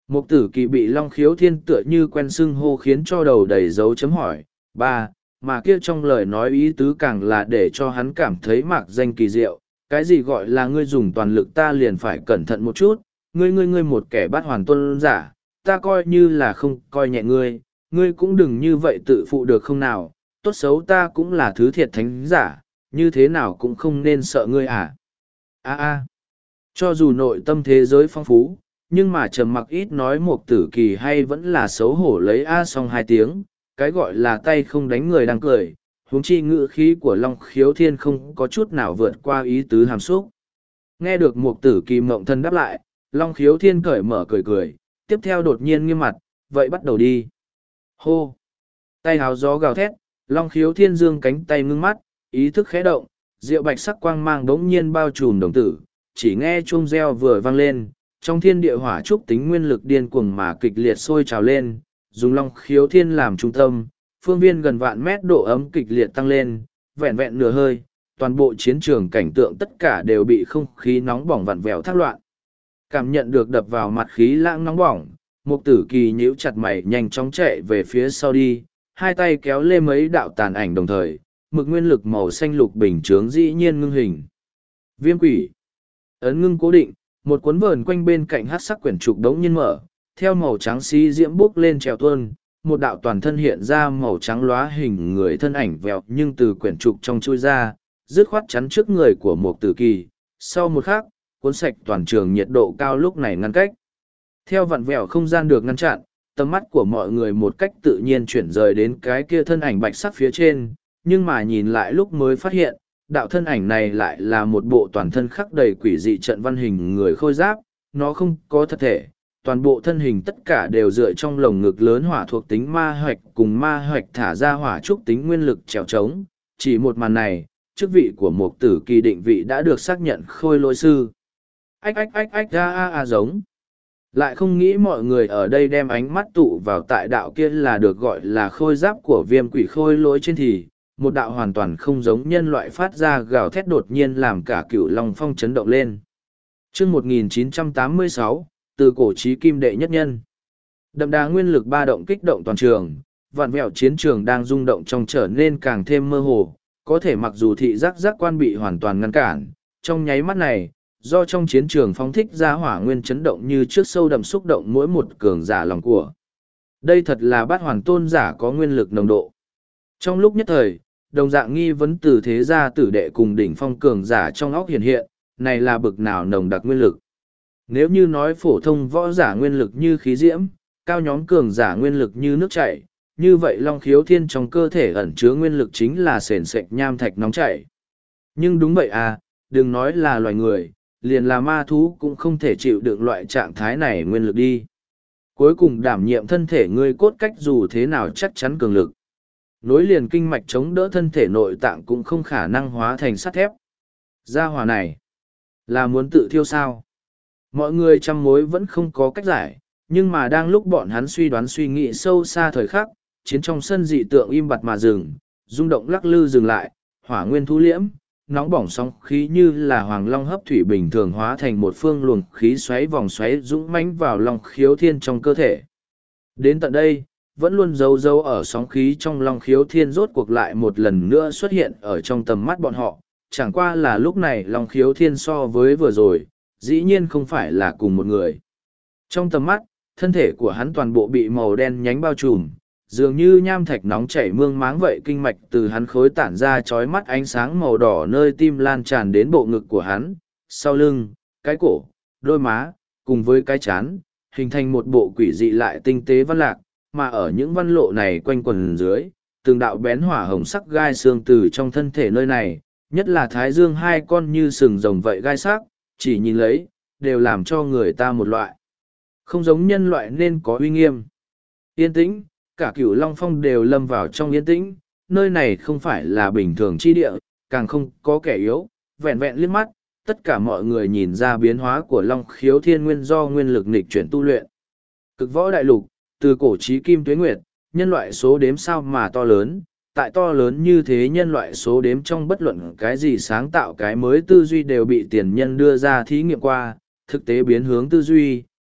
Speaker 1: Mục tử kỳ bị Long Khiếu Thiên tựa như quen xưng hô khiến cho đầu đầy dấu chấm hỏi. Ba, mà kia trong lời nói ý tứ càng là để cho hắn cảm thấy mạc danh kỳ diệu. Cái gì gọi là ngươi dùng toàn lực ta liền phải cẩn thận một chút, ngươi ngươi ngươi một kẻ bắt hoàn tuân giả, ta coi như là không coi nhẹ ngươi, ngươi cũng đừng như vậy tự phụ được không nào, tốt xấu ta cũng là thứ thiệt thánh giả, như thế nào cũng không nên sợ ngươi à. A a, cho dù nội tâm thế giới phong phú, nhưng mà trầm mặc ít nói một tử kỳ hay vẫn là xấu hổ lấy a xong hai tiếng, cái gọi là tay không đánh người đang cười, huống chi ngữ khí của Long Khiếu Thiên không có chút nào vượt qua ý tứ hàm xúc. Nghe được một tử kỳ mộng thân đáp lại, Long Khiếu Thiên cởi mở cười cười, tiếp theo đột nhiên nghiêm mặt, vậy bắt đầu đi. Hô! Tay háo gió gào thét, Long Khiếu Thiên dương cánh tay ngưng mắt, ý thức khẽ động, diệu bạch sắc quang mang đống nhiên bao trùm đồng tử, chỉ nghe chuông reo vừa vang lên, trong thiên địa hỏa trúc tính nguyên lực điên cuồng mà kịch liệt sôi trào lên, dùng Long Khiếu Thiên làm trung tâm, phương viên gần vạn mét độ ấm kịch liệt tăng lên, vẹn vẹn nửa hơi, toàn bộ chiến trường cảnh tượng tất cả đều bị không khí nóng bỏng vặn vẹo thác loạn. Cảm nhận được đập vào mặt khí lãng nóng bỏng, Mục tử kỳ nhíu chặt mày nhanh chóng chạy về phía sau đi, hai tay kéo lê mấy đạo tàn ảnh đồng thời, mực nguyên lực màu xanh lục bình chướng dĩ nhiên ngưng hình. Viêm quỷ. Ấn ngưng cố định, một cuốn vờn quanh bên cạnh hát sắc quyển trục đống nhiên mở, theo màu trắng xi diễm bốc lên trèo tuôn, một đạo toàn thân hiện ra màu trắng lóa hình người thân ảnh vẹo nhưng từ quyển trục trong chui ra, dứt khoát chắn trước người của Mục tử kỳ. Sau một khắc, cuốn sạch toàn trường nhiệt độ cao lúc này ngăn cách. Theo vặn vẹo không gian được ngăn chặn, tầm mắt của mọi người một cách tự nhiên chuyển rời đến cái kia thân ảnh bạch sắc phía trên, nhưng mà nhìn lại lúc mới phát hiện, đạo thân ảnh này lại là một bộ toàn thân khắc đầy quỷ dị trận văn hình người khôi giáp, nó không có thật thể, toàn bộ thân hình tất cả đều dựa trong lồng ngực lớn hỏa thuộc tính ma hoạch cùng ma hoạch thả ra hỏa trúc tính nguyên lực trèo trống. Chỉ một màn này, chức vị của Mục tử kỳ định vị đã được xác nhận khôi lỗi sư. Ách ách ách ách a a a giống. Lại không nghĩ mọi người ở đây đem ánh mắt tụ vào tại đạo kia là được gọi là khôi giáp của viêm quỷ khôi lỗi trên thì, một đạo hoàn toàn không giống nhân loại phát ra gào thét đột nhiên làm cả cựu long phong chấn động lên. chương một nghìn chín trăm tám mươi sáu, từ cổ chí kim đệ nhất nhân. Đậm đà nguyên lực ba động kích động toàn trường, vạn vẹo chiến trường đang rung động trong trở nên càng thêm mơ hồ, có thể mặc dù thị giác giác quan bị hoàn toàn ngăn cản, trong nháy mắt này, do trong chiến trường phóng thích ra hỏa nguyên chấn động như trước sâu đậm xúc động mỗi một cường giả lòng của. Đây thật là bát hoàn tôn giả có nguyên lực nồng độ. Trong lúc nhất thời, đồng dạng nghi vấn từ thế gia tử đệ cùng đỉnh phong cường giả trong óc hiện hiện, này là bực nào nồng đặc nguyên lực. Nếu như nói phổ thông võ giả nguyên lực như khí diễm, cao nhóm cường giả nguyên lực như nước chảy, như vậy Long Khiếu Thiên trong cơ thể ẩn chứa nguyên lực chính là sền sệt nham thạch nóng chảy. Nhưng đúng vậy à, đừng nói là loài người, liền là ma thú cũng không thể chịu được loại trạng thái này nguyên lực đi. Cuối cùng đảm nhiệm thân thể ngươi cốt cách dù thế nào chắc chắn cường lực. Nối liền kinh mạch chống đỡ thân thể nội tạng cũng không khả năng hóa thành sắt thép. Gia hỏa này, là muốn tự thiêu sao? Mọi người trăm mối vẫn không có cách giải, nhưng mà đang lúc bọn hắn suy đoán suy nghĩ sâu xa thời khắc, chiến trong sân dị tượng im bặt mà dừng, rung động lắc lư dừng lại, hỏa nguyên thu liễm, nóng bỏng sóng khí như là hoàng long hấp thủy bình thường hóa thành một phương luồng khí xoáy vòng xoáy dũng mãnh vào Long Khiếu Thiên trong cơ thể. Đến tận đây, vẫn luôn giấu giấu ở sóng khí trong Long Khiếu Thiên rốt cuộc lại một lần nữa xuất hiện ở trong tầm mắt bọn họ, chẳng qua là lúc này Long Khiếu Thiên so với vừa rồi, dĩ nhiên không phải là cùng một người. Trong tầm mắt, thân thể của hắn toàn bộ bị màu đen nhánh bao trùm, dường như nham thạch nóng chảy mương máng vậy, kinh mạch từ hắn khối tản ra chói mắt ánh sáng màu đỏ nơi tim lan tràn đến bộ ngực của hắn, sau lưng, cái cổ, đôi má, cùng với cái chán, hình thành một bộ quỷ dị lại tinh tế văn lạc, mà ở những văn lộ này quanh quần dưới, từng đạo bén hỏa hồng sắc gai xương từ trong thân thể nơi này, nhất là thái dương hai con như sừng rồng vậy gai sắc, chỉ nhìn lấy, đều làm cho người ta một loại không giống nhân loại nên có uy nghiêm. Yên tĩnh, cả cửu Long Phong đều lâm vào trong yên tĩnh, nơi này không phải là bình thường chi địa, càng không có kẻ yếu, vẹn vẹn liếc mắt, tất cả mọi người nhìn ra biến hóa của Long Khiếu Thiên nguyên do nguyên lực nghịch chuyển tu luyện. Cực võ đại lục, từ cổ chí kim tuế nguyệt, nhân loại số đếm sao mà to lớn, tại to lớn như thế nhân loại số đếm trong bất luận cái gì sáng tạo cái mới tư duy đều bị tiền nhân đưa ra thí nghiệm qua, thực tế biến hướng tư duy,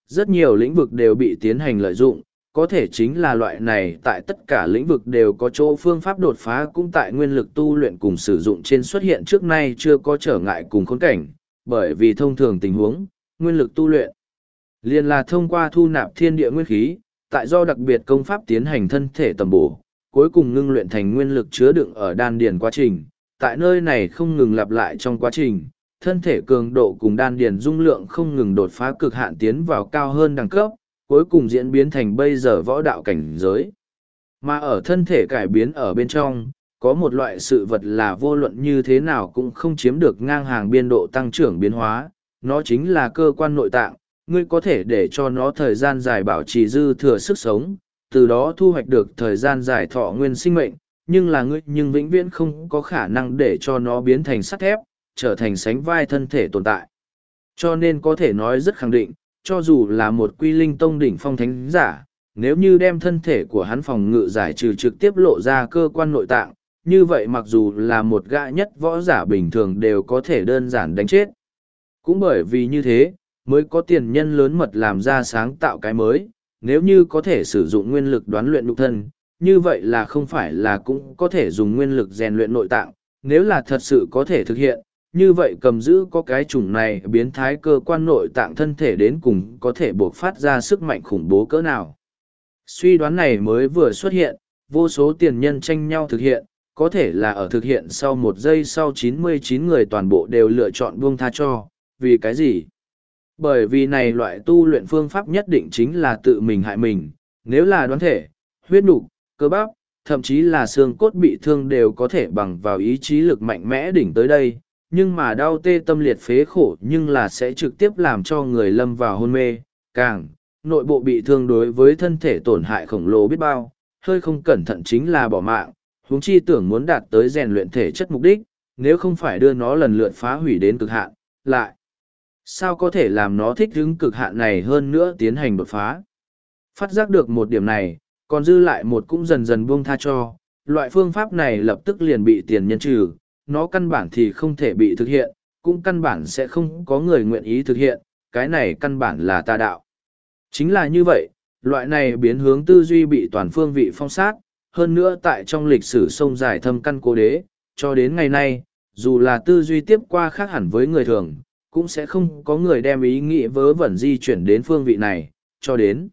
Speaker 1: rất nhiều lĩnh vực đều bị tiến hành lợi dụng, có thể chính là loại này tại tất cả lĩnh vực đều có chỗ phương pháp đột phá cũng tại nguyên lực tu luyện cùng sử dụng trên xuất hiện trước nay chưa có trở ngại cùng khốn cảnh, bởi vì thông thường tình huống, nguyên lực tu luyện liền là thông qua thu nạp thiên địa nguyên khí, tại do đặc biệt công pháp tiến hành thân thể tầm bổ, cuối cùng ngưng luyện thành nguyên lực chứa đựng ở đan điền quá trình, tại nơi này không ngừng lặp lại trong quá trình, thân thể cường độ cùng đan điền dung lượng không ngừng đột phá cực hạn tiến vào cao hơn đẳng cấp, cuối cùng diễn biến thành bây giờ võ đạo cảnh giới. Mà ở thân thể cải biến ở bên trong, có một loại sự vật là vô luận như thế nào cũng không chiếm được ngang hàng biên độ tăng trưởng biến hóa, nó chính là cơ quan nội tạng, ngươi có thể để cho nó thời gian dài bảo trì dư thừa sức sống, từ đó thu hoạch được thời gian dài thọ nguyên sinh mệnh, nhưng là ngươi nhưng vĩnh viễn không có khả năng để cho nó biến thành sắt thép, trở thành sánh vai thân thể tồn tại. Cho nên có thể nói rất khẳng định, cho dù là một quy linh tông đỉnh phong thánh giả, nếu như đem thân thể của hắn phòng ngự giải trừ trực tiếp lộ ra cơ quan nội tạng, như vậy mặc dù là một gã nhất võ giả bình thường đều có thể đơn giản đánh chết. Cũng bởi vì như thế, mới có tiền nhân lớn mật làm ra sáng tạo cái mới, nếu như có thể sử dụng nguyên lực đoán luyện nhục thân, như vậy là không phải là cũng có thể dùng nguyên lực rèn luyện nội tạng, nếu là thật sự có thể thực hiện, như vậy cầm giữ có cái chủng này biến thái cơ quan nội tạng thân thể đến cùng có thể buộc phát ra sức mạnh khủng bố cỡ nào. Suy đoán này mới vừa xuất hiện, vô số tiền nhân tranh nhau thực hiện, có thể là ở thực hiện sau một giây sau chín mươi chín người toàn bộ đều lựa chọn buông tha cho, vì cái gì? Bởi vì này loại tu luyện phương pháp nhất định chính là tự mình hại mình, nếu là đoán thể, huyết nục, cơ bắp, thậm chí là xương cốt bị thương đều có thể bằng vào ý chí lực mạnh mẽ đỉnh tới đây, nhưng mà đau tê tâm liệt phế khổ nhưng là sẽ trực tiếp làm cho người lâm vào hôn mê, càng, nội bộ bị thương đối với thân thể tổn hại khổng lồ biết bao, hơi không cẩn thận chính là bỏ mạng, huống chi tưởng muốn đạt tới rèn luyện thể chất mục đích, nếu không phải đưa nó lần lượt phá hủy đến cực hạn, lại sao có thể làm nó thích ứng cực hạn này hơn nữa tiến hành đột phá. Phát giác được một điểm này, còn dư lại một cũng dần dần buông tha cho, loại phương pháp này lập tức liền bị tiền nhân trừ, nó căn bản thì không thể bị thực hiện, cũng căn bản sẽ không có người nguyện ý thực hiện, cái này căn bản là tà đạo. Chính là như vậy, loại này biến hướng tư duy bị toàn phương vị phong sát, hơn nữa tại trong lịch sử sông dài thâm căn cố đế, cho đến ngày nay, dù là tư duy tiếp qua khác hẳn với người thường, cũng sẽ không có người đem ý nghĩ vớ vẩn di chuyển đến phương vị này, cho đến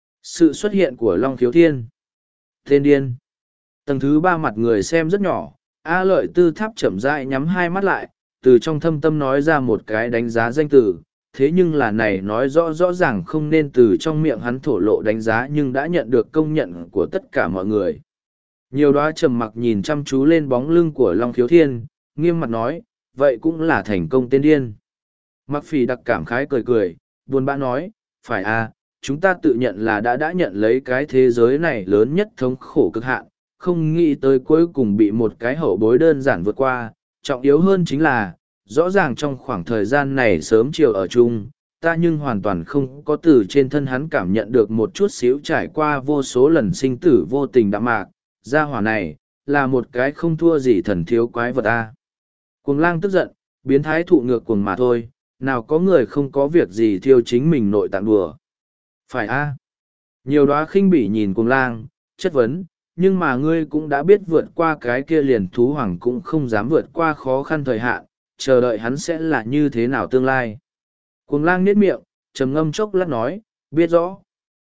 Speaker 1: sự xuất hiện của Long Khiếu Thiên. Tên điên. Tầng thứ ba mặt người xem rất nhỏ, A Lợi Tư Tháp chậm rãi nhắm hai mắt lại, từ trong thâm tâm nói ra một cái đánh giá danh từ, thế nhưng là này nói rõ rõ ràng không nên từ trong miệng hắn thổ lộ đánh giá nhưng đã nhận được công nhận của tất cả mọi người. Nhiều đóa trầm mặc nhìn chăm chú lên bóng lưng của Long Khiếu Thiên, nghiêm mặt nói, vậy cũng là thành công tên điên. Mặc Phỉ đặc cảm khái cười cười, buồn bã nói, phải à, chúng ta tự nhận là đã đã nhận lấy cái thế giới này lớn nhất thống khổ cực hạn, không nghĩ tới cuối cùng bị một cái hậu bối đơn giản vượt qua, trọng yếu hơn chính là, rõ ràng trong khoảng thời gian này sớm chiều ở chung, ta nhưng hoàn toàn không có từ trên thân hắn cảm nhận được một chút xíu trải qua vô số lần sinh tử vô tình đạm mạc, gia hỏa này, là một cái không thua gì thần thiếu quái vật ta. Cuồng lang tức giận, biến thái thụ ngược cuồng mà thôi, nào có người không có việc gì thiêu chính mình nội tạng đùa. Phải a. Nhiều đóa khinh bỉ nhìn cuồng lang, chất vấn, nhưng mà ngươi cũng đã biết vượt qua cái kia liền thú hoàng cũng không dám vượt qua khó khăn thời hạn, chờ đợi hắn sẽ là như thế nào tương lai. Cuồng lang niết miệng, trầm ngâm chốc lát nói, biết rõ.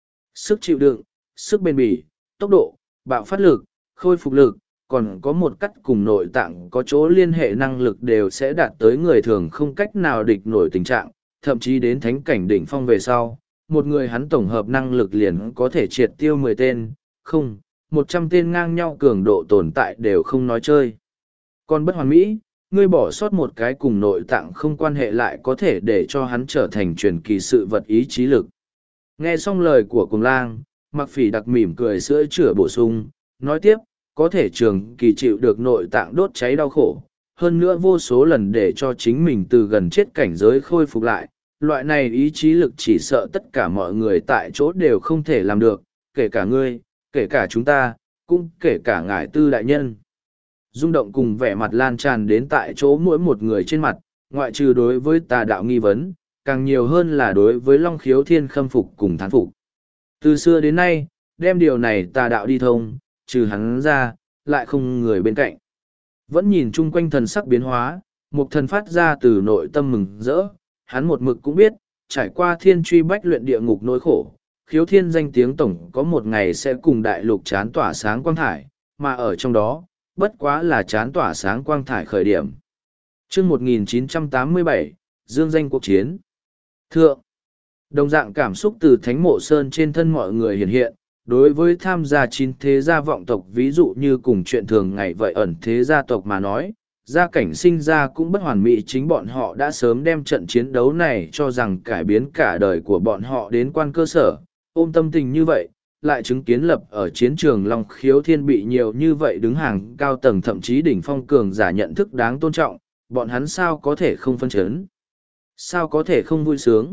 Speaker 1: Sức chịu đựng, sức bền bỉ, tốc độ, bạo phát lực, khôi phục lực, còn có một cách cùng nội tạng có chỗ liên hệ năng lực đều sẽ đạt tới người thường không cách nào địch nổi tình trạng, thậm chí đến thánh cảnh đỉnh phong về sau, một người hắn tổng hợp năng lực liền có thể triệt tiêu mười tên, không, một trăm tên ngang nhau cường độ tồn tại đều không nói chơi. Còn bất hoàn mỹ, ngươi bỏ sót một cái cùng nội tạng không quan hệ lại có thể để cho hắn trở thành truyền kỳ sự vật ý chí lực. Nghe xong lời của cùng lang, Mặc Phỉ đặc mỉm cười sữa chữa bổ sung, nói tiếp, có thể trường kỳ chịu được nội tạng đốt cháy đau khổ, hơn nữa vô số lần để cho chính mình từ gần chết cảnh giới khôi phục lại. Loại này ý chí lực chỉ sợ tất cả mọi người tại chỗ đều không thể làm được, kể cả ngươi, kể cả chúng ta, cũng kể cả ngài Tư đại nhân. Rung động cùng vẻ mặt lan tràn đến tại chỗ mỗi một người trên mặt, ngoại trừ đối với tà đạo nghi vấn, càng nhiều hơn là đối với Long Khiếu Thiên khâm phục cùng thán phục. Từ xưa đến nay, đem điều này tà đạo đi thông, trừ hắn ra, lại không người bên cạnh. Vẫn nhìn chung quanh thần sắc biến hóa, một thần phát ra từ nội tâm mừng rỡ, hắn một mực cũng biết, trải qua thiên truy bách luyện địa ngục nỗi khổ, Khiếu Thiên danh tiếng tổng có một ngày sẽ cùng đại lục chán tỏa sáng quang thải, mà ở trong đó, bất quá là chán tỏa sáng quang thải khởi điểm. Chương một nghìn chín trăm tám mươi bảy, Dương danh cuộc chiến. Thượng, đồng dạng cảm xúc từ Thánh Mộ Sơn trên thân mọi người hiện hiện, đối với tham gia chín thế gia vọng tộc ví dụ như cùng chuyện thường ngày vậy ẩn thế gia tộc mà nói, gia cảnh sinh ra cũng bất hoàn mỹ, chính bọn họ đã sớm đem trận chiến đấu này cho rằng cải biến cả đời của bọn họ đến quan cơ sở, ôm tâm tình như vậy, lại chứng kiến lập ở chiến trường Long Khiếu Thiên bị nhiều như vậy đứng hàng cao tầng thậm chí đỉnh phong cường giả nhận thức đáng tôn trọng, bọn hắn sao có thể không phân chấn, sao có thể không vui sướng,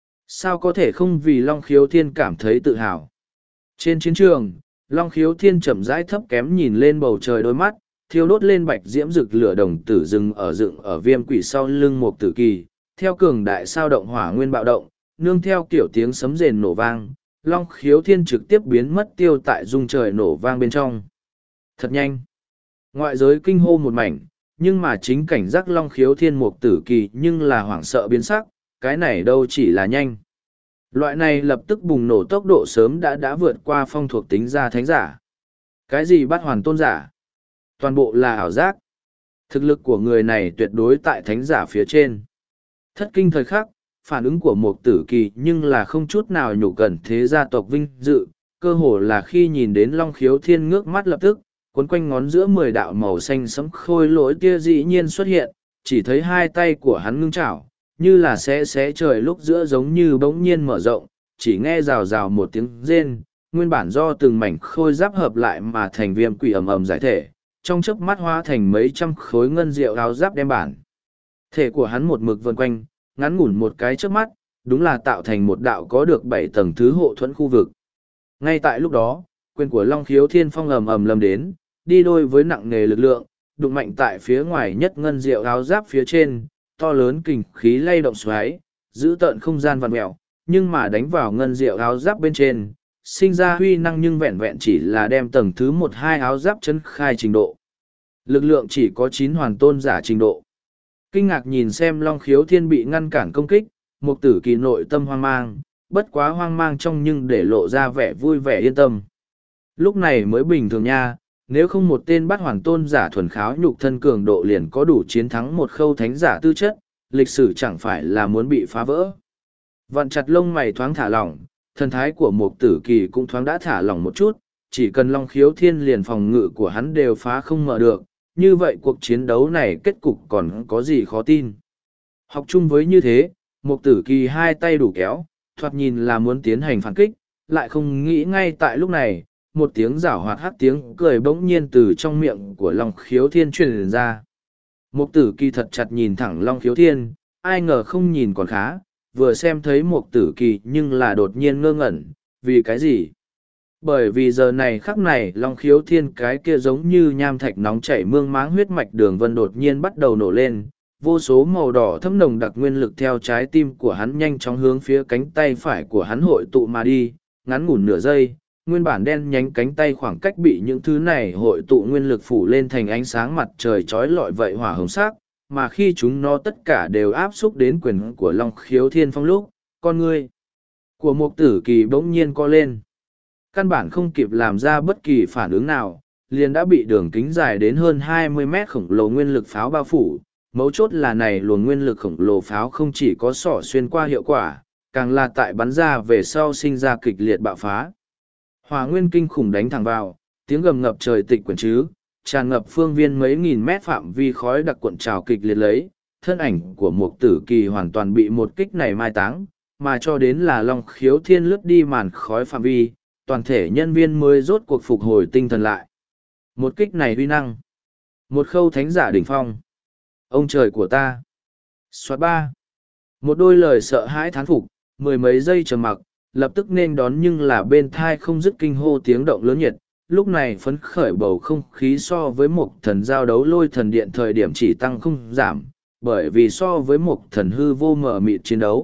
Speaker 1: sao có thể không vì Long Khiếu Thiên cảm thấy tự hào. Trên chiến trường, Long Khiếu Thiên chậm rãi thấp kém nhìn lên bầu trời, đôi mắt thiêu đốt lên bạch diễm rực lửa đồng tử rừng ở dựng ở viêm quỷ sau lưng một tử kỳ, theo cường đại sao động hỏa nguyên bạo động, nương theo kiểu tiếng sấm rền nổ vang, Long Khiếu Thiên trực tiếp biến mất tiêu tại dung trời nổ vang bên trong. Thật nhanh. Ngoại giới kinh hô một mảnh, nhưng mà chính cảnh giác Long Khiếu Thiên một tử kỳ nhưng là hoảng sợ biến sắc, cái này đâu chỉ là nhanh. Loại này lập tức bùng nổ tốc độ sớm đã đã vượt qua phong thuộc tính ra thánh giả. Cái gì bắt hoàn tôn giả? Toàn bộ là ảo giác. Thực lực của người này tuyệt đối tại thánh giả phía trên. Thất kinh thời khắc, phản ứng của một tử kỳ nhưng là không chút nào nhục cẩn thế gia tộc vinh dự, cơ hồ là khi nhìn đến Long Khiếu Thiên ngước mắt lập tức, cuốn quanh ngón giữa mười đạo màu xanh sẫm khôi lỗi tia dĩ nhiên xuất hiện, chỉ thấy hai tay của hắn ngưng chảo, như là xé xé trời lúc giữa giống như bỗng nhiên mở rộng, chỉ nghe rào rào một tiếng rên, nguyên bản do từng mảnh khôi giáp hợp lại mà thành viêm quỷ ầm ầm giải thể, trong chớp mắt hóa thành mấy trăm khối ngân diệu áo giáp đem bản. Thể của hắn một mực vần quanh, ngắn ngủn một cái chớp mắt, đúng là tạo thành một đạo có được bảy tầng thứ hộ thuẫn khu vực. Ngay tại lúc đó, quyền của Long Khiếu Thiên phong ầm ầm lâm đến, đi đôi với nặng nề lực lượng, đụng mạnh tại phía ngoài nhất ngân diệu áo giáp phía trên, to lớn kình khí lay động xoáy, giữ tợn không gian vặn mẹo, nhưng mà đánh vào ngân diệu áo giáp bên trên, sinh ra huy năng nhưng vẹn vẹn chỉ là đem tầng thứ một hai áo giáp chấn khai trình độ. Lực lượng chỉ có chín hoàn tôn giả trình độ. Kinh ngạc nhìn xem Long Khiếu Thiên bị ngăn cản công kích, một tử kỳ nội tâm hoang mang, bất quá hoang mang trong nhưng để lộ ra vẻ vui vẻ yên tâm. Lúc này mới bình thường nha, nếu không một tên bắt hoàn tôn giả thuần kháo nhục thân cường độ liền có đủ chiến thắng một khâu thánh giả tư chất, lịch sử chẳng phải là muốn bị phá vỡ. Vặn chặt lông mày thoáng thả lỏng, thần thái của một tử kỳ cũng thoáng đã thả lỏng một chút, chỉ cần Long Khiếu Thiên liền phòng ngự của hắn đều phá không mở được, như vậy cuộc chiến đấu này kết cục còn có gì khó tin. Học chung với như thế, một tử kỳ hai tay đủ kéo, thoạt nhìn là muốn tiến hành phản kích, lại không nghĩ ngay tại lúc này, một tiếng rảo hoạt hắc tiếng cười bỗng nhiên từ trong miệng của Long Khiếu Thiên truyền ra. Một tử kỳ thật chặt nhìn thẳng Long Khiếu Thiên, ai ngờ không nhìn còn khá, vừa xem thấy một tử kỳ nhưng là đột nhiên ngơ ngẩn, vì cái gì? Bởi vì giờ này khắc này Long Khiếu Thiên cái kia giống như nham thạch nóng chảy mương máng huyết mạch đường vân đột nhiên bắt đầu nổ lên, vô số màu đỏ thấm nồng đặc nguyên lực theo trái tim của hắn nhanh chóng hướng phía cánh tay phải của hắn hội tụ mà đi, ngắn ngủn nửa giây, nguyên bản đen nhánh cánh tay khoảng cách bị những thứ này hội tụ nguyên lực phủ lên thành ánh sáng mặt trời trói lọi vậy hỏa hồng sắc, mà khi chúng nó tất cả đều áp xúc đến quyền của Long Khiếu Thiên phong lúc, con ngươi của một tử kỳ bỗng nhiên co lên. Căn bản không kịp làm ra bất kỳ phản ứng nào, liền đã bị đường kính dài đến hơn hai mươi mét khổng lồ nguyên lực pháo bao phủ. Mấu chốt là này luồng nguyên lực khổng lồ pháo không chỉ có sỏ xuyên qua hiệu quả, càng là tại bắn ra về sau sinh ra kịch liệt bạo phá. Hỏa nguyên kinh khủng đánh thẳng vào, tiếng gầm ngập trời tịch quyển chứ, tràn ngập phương viên mấy nghìn mét phạm vi khói đặc cuộn trào kịch liệt lấy, thân ảnh của một tử kỳ hoàn toàn bị một kích này mai táng, mà cho đến là Long Khiếu Thiên lướt đi màn khói phạm vi, toàn thể nhân viên mới rốt cuộc phục hồi tinh thần lại. Một kích này uy năng, một khâu thánh giả đỉnh phong. Ông trời của ta! Xoát ba! Một đôi lời sợ hãi thán phục, mười mấy giây trầm mặc, lập tức nên đón nhưng là bên thai không dứt kinh hô tiếng động lớn nhiệt. Lúc này phấn khởi bầu không khí so với một thần giao đấu lôi thần điện thời điểm chỉ tăng không giảm, bởi vì so với một thần hư vô mở mịt chiến đấu,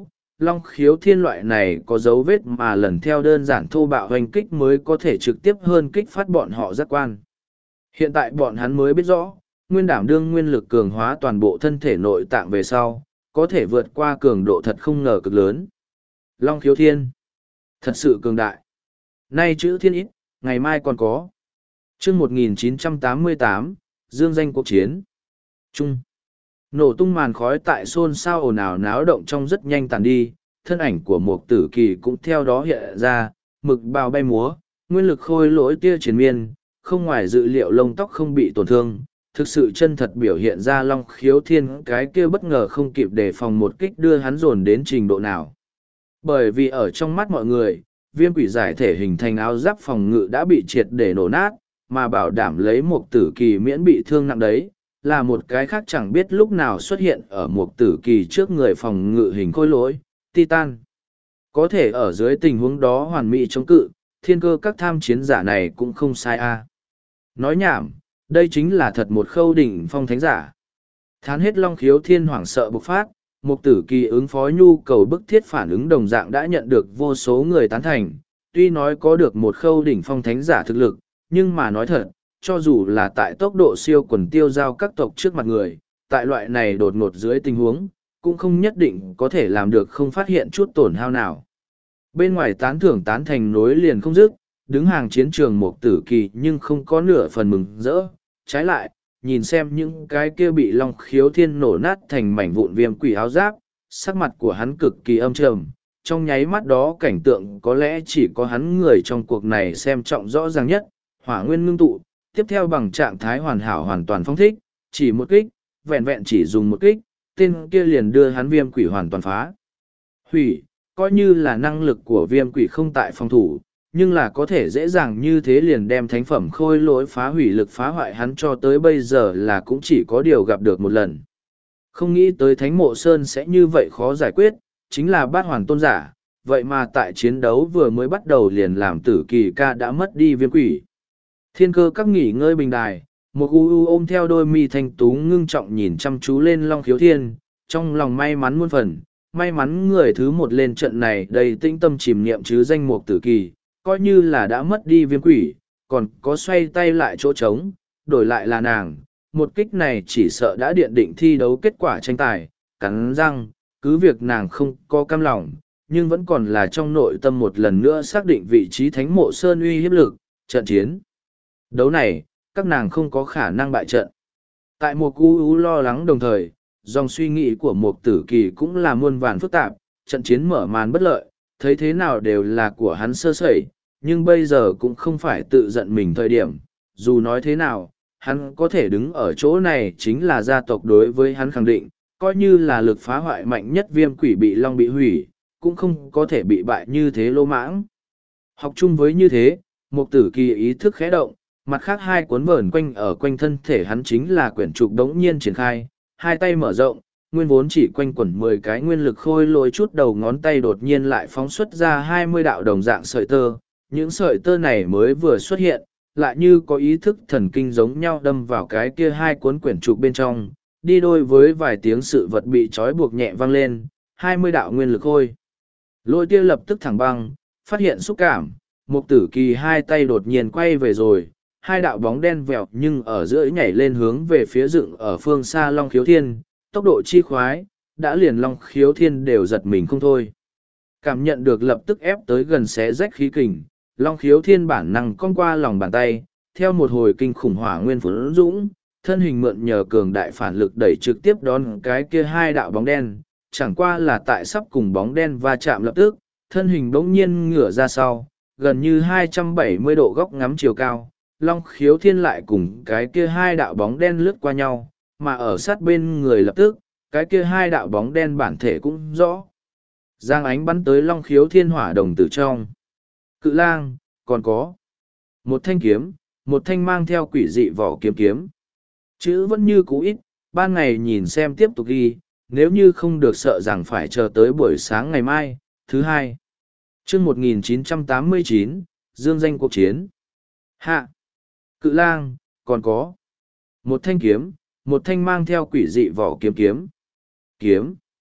Speaker 1: long khiếu thiên loại này có dấu vết mà lần theo đơn giản thô bạo hoành kích mới có thể trực tiếp hơn kích phát bọn họ giác quan. Hiện tại bọn hắn mới biết rõ, nguyên đảm đương nguyên lực cường hóa toàn bộ thân thể nội tạng về sau, có thể vượt qua cường độ thật không ngờ cực lớn. Long khiếu thiên, thật sự cường đại. Nay chữ thiên ít, ngày mai còn có. chương một nghìn chín trăm tám mươi tám, dương danh cuộc chiến. Trung. Nổ tung màn khói tại xôn xao ồn ào náo động trong rất nhanh tàn đi, thân ảnh của một tử kỳ cũng theo đó hiện ra, mực bào bay múa, nguyên lực khôi lỗi tia chiến miên, không ngoài dự liệu lông tóc không bị tổn thương, thực sự chân thật biểu hiện ra long khiếu thiên cái kia bất ngờ không kịp đề phòng một kích đưa hắn dồn đến trình độ nào. Bởi vì ở trong mắt mọi người, viêm quỷ giải thể hình thành áo giáp phòng ngự đã bị triệt để nổ nát, mà bảo đảm lấy một tử kỳ miễn bị thương nặng đấy, là một cái khác chẳng biết lúc nào xuất hiện ở một tử kỳ trước người phòng ngự hình khôi lỗi, Titan. Có thể ở dưới tình huống đó hoàn mỹ chống cự, thiên cơ các tham chiến giả này cũng không sai a. Nói nhảm, đây chính là thật một khâu đỉnh phong thánh giả. Thán hết long khiếu thiên hoảng sợ bộc phát, một tử kỳ ứng phó nhu cầu bức thiết phản ứng đồng dạng đã nhận được vô số người tán thành. Tuy nói có được một khâu đỉnh phong thánh giả thực lực, nhưng mà nói thật, cho dù là tại tốc độ siêu quần tiêu giao các tộc trước mặt người, tại loại này đột ngột dưới tình huống, cũng không nhất định có thể làm được không phát hiện chút tổn hao nào. Bên ngoài tán thưởng tán thành nối liền không dứt, đứng hàng chiến trường một tử kỳ nhưng không có nửa phần mừng rỡ. Trái lại, nhìn xem những cái kia bị long khiếu thiên nổ nát thành mảnh vụn viêm quỷ áo giáp, sắc mặt của hắn cực kỳ âm trầm. Trong nháy mắt đó cảnh tượng có lẽ chỉ có hắn người trong cuộc này xem trọng rõ ràng nhất, hỏa nguyên ngưng tụ, tiếp theo bằng trạng thái hoàn hảo hoàn toàn phong thích, chỉ một kích, vẹn vẹn chỉ dùng một kích, tên kia liền đưa hắn viêm quỷ hoàn toàn phá. Hủy, coi như là năng lực của viêm quỷ không tại phòng thủ, nhưng là có thể dễ dàng như thế liền đem thánh phẩm khôi lỗi phá hủy lực phá hoại hắn cho tới bây giờ là cũng chỉ có điều gặp được một lần. Không nghĩ tới thánh mộ sơn sẽ như vậy khó giải quyết, chính là bát hoàn tôn giả, vậy mà tại chiến đấu vừa mới bắt đầu liền làm tử kỳ ca đã mất đi viêm quỷ. Thiên cơ các nghỉ ngơi bình đài, một u u ôm theo đôi mi thanh tú ngưng trọng nhìn chăm chú lên long khiếu thiên, trong lòng may mắn muôn phần, may mắn người thứ một lên trận này đầy tĩnh tâm chìm niệm chứ danh mục tử kỳ, coi như là đã mất đi viêm quỷ, còn có xoay tay lại chỗ trống, đổi lại là nàng, một kích này chỉ sợ đã điện định thi đấu kết quả tranh tài, cắn răng, cứ việc nàng không có cam lòng, nhưng vẫn còn là trong nội tâm một lần nữa xác định vị trí thánh mộ sơn uy hiếp lực, trận chiến. Đấu này, các nàng không có khả năng bại trận. Tại một u u lo lắng đồng thời, dòng suy nghĩ của một tử kỳ cũng là muôn vàn phức tạp, trận chiến mở màn bất lợi, thấy thế nào đều là của hắn sơ sẩy, nhưng bây giờ cũng không phải tự giận mình thời điểm, dù nói thế nào, hắn có thể đứng ở chỗ này chính là gia tộc đối với hắn khẳng định, coi như là lực phá hoại mạnh nhất viêm quỷ bị long bị hủy, cũng không có thể bị bại như thế lô mãng. Học chung với như thế, một tử kỳ ý thức khẽ động, mặt khác hai cuốn vờn quanh ở quanh thân thể hắn chính là quyển trục đống nhiên triển khai, hai tay mở rộng, nguyên vốn chỉ quanh quẩn mười cái nguyên lực khôi lôi chút đầu ngón tay đột nhiên lại phóng xuất ra hai mươi đạo đồng dạng sợi tơ, những sợi tơ này mới vừa xuất hiện, lại như có ý thức thần kinh giống nhau đâm vào cái kia hai cuốn quyển trục bên trong, đi đôi với vài tiếng sự vật bị trói buộc nhẹ vang lên, hai mươi đạo nguyên lực khôi. Lôi tia lập tức thẳng băng, phát hiện xúc cảm, một tử kỳ hai tay đột nhiên quay về rồi, hai đạo bóng đen vẹo nhưng ở giữa nhảy lên hướng về phía dựng ở phương xa long khiếu thiên, tốc độ chi khoái, đã liền long khiếu thiên đều giật mình không thôi. Cảm nhận được lập tức ép tới gần xé rách khí kình, long khiếu thiên bản năng cong qua lòng bàn tay, theo một hồi kinh khủng hỏa nguyên phấn dũng, thân hình mượn nhờ cường đại phản lực đẩy trực tiếp đón cái kia hai đạo bóng đen, chẳng qua là tại sắp cùng bóng đen va chạm lập tức, thân hình bỗng nhiên ngửa ra sau, gần như hai trăm bảy mươi độ góc ngắm chiều cao, long khiếu thiên lại cùng cái kia hai đạo bóng đen lướt qua nhau, mà ở sát bên người lập tức, cái kia hai đạo bóng đen bản thể cũng rõ. Giang ánh bắn tới long khiếu thiên hỏa đồng tử trong. Cự lang, còn có một thanh kiếm, một thanh mang theo quỷ dị vỏ kiếm kiếm. Chữ vẫn như cũ ít, ban ngày nhìn xem tiếp tục ghi, nếu như không được sợ rằng phải chờ tới buổi sáng ngày mai, thứ hai. chương một nghìn chín trăm tám mươi chín, dương danh cuộc chiến. Hạ. Cự lang, còn có một thanh kiếm, một thanh mang theo quỷ dị vỏ kiếm kiếm. Kiếm.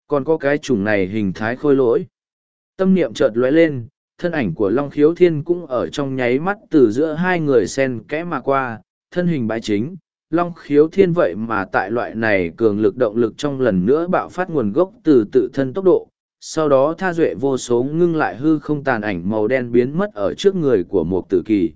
Speaker 1: Còn có cái chủng này hình thái khôi lỗi. Tâm niệm chợt lóe lên, thân ảnh của Long Khiếu Thiên cũng ở trong nháy mắt từ giữa hai người xen kẽ mà qua, thân hình bái chính. Long Khiếu Thiên vậy mà tại loại này cường lực động lực trong lần nữa bạo phát nguồn gốc từ tự thân tốc độ, sau đó tha duệ vô số ngưng lại hư không tàn ảnh màu đen biến mất ở trước người của một tử kỳ.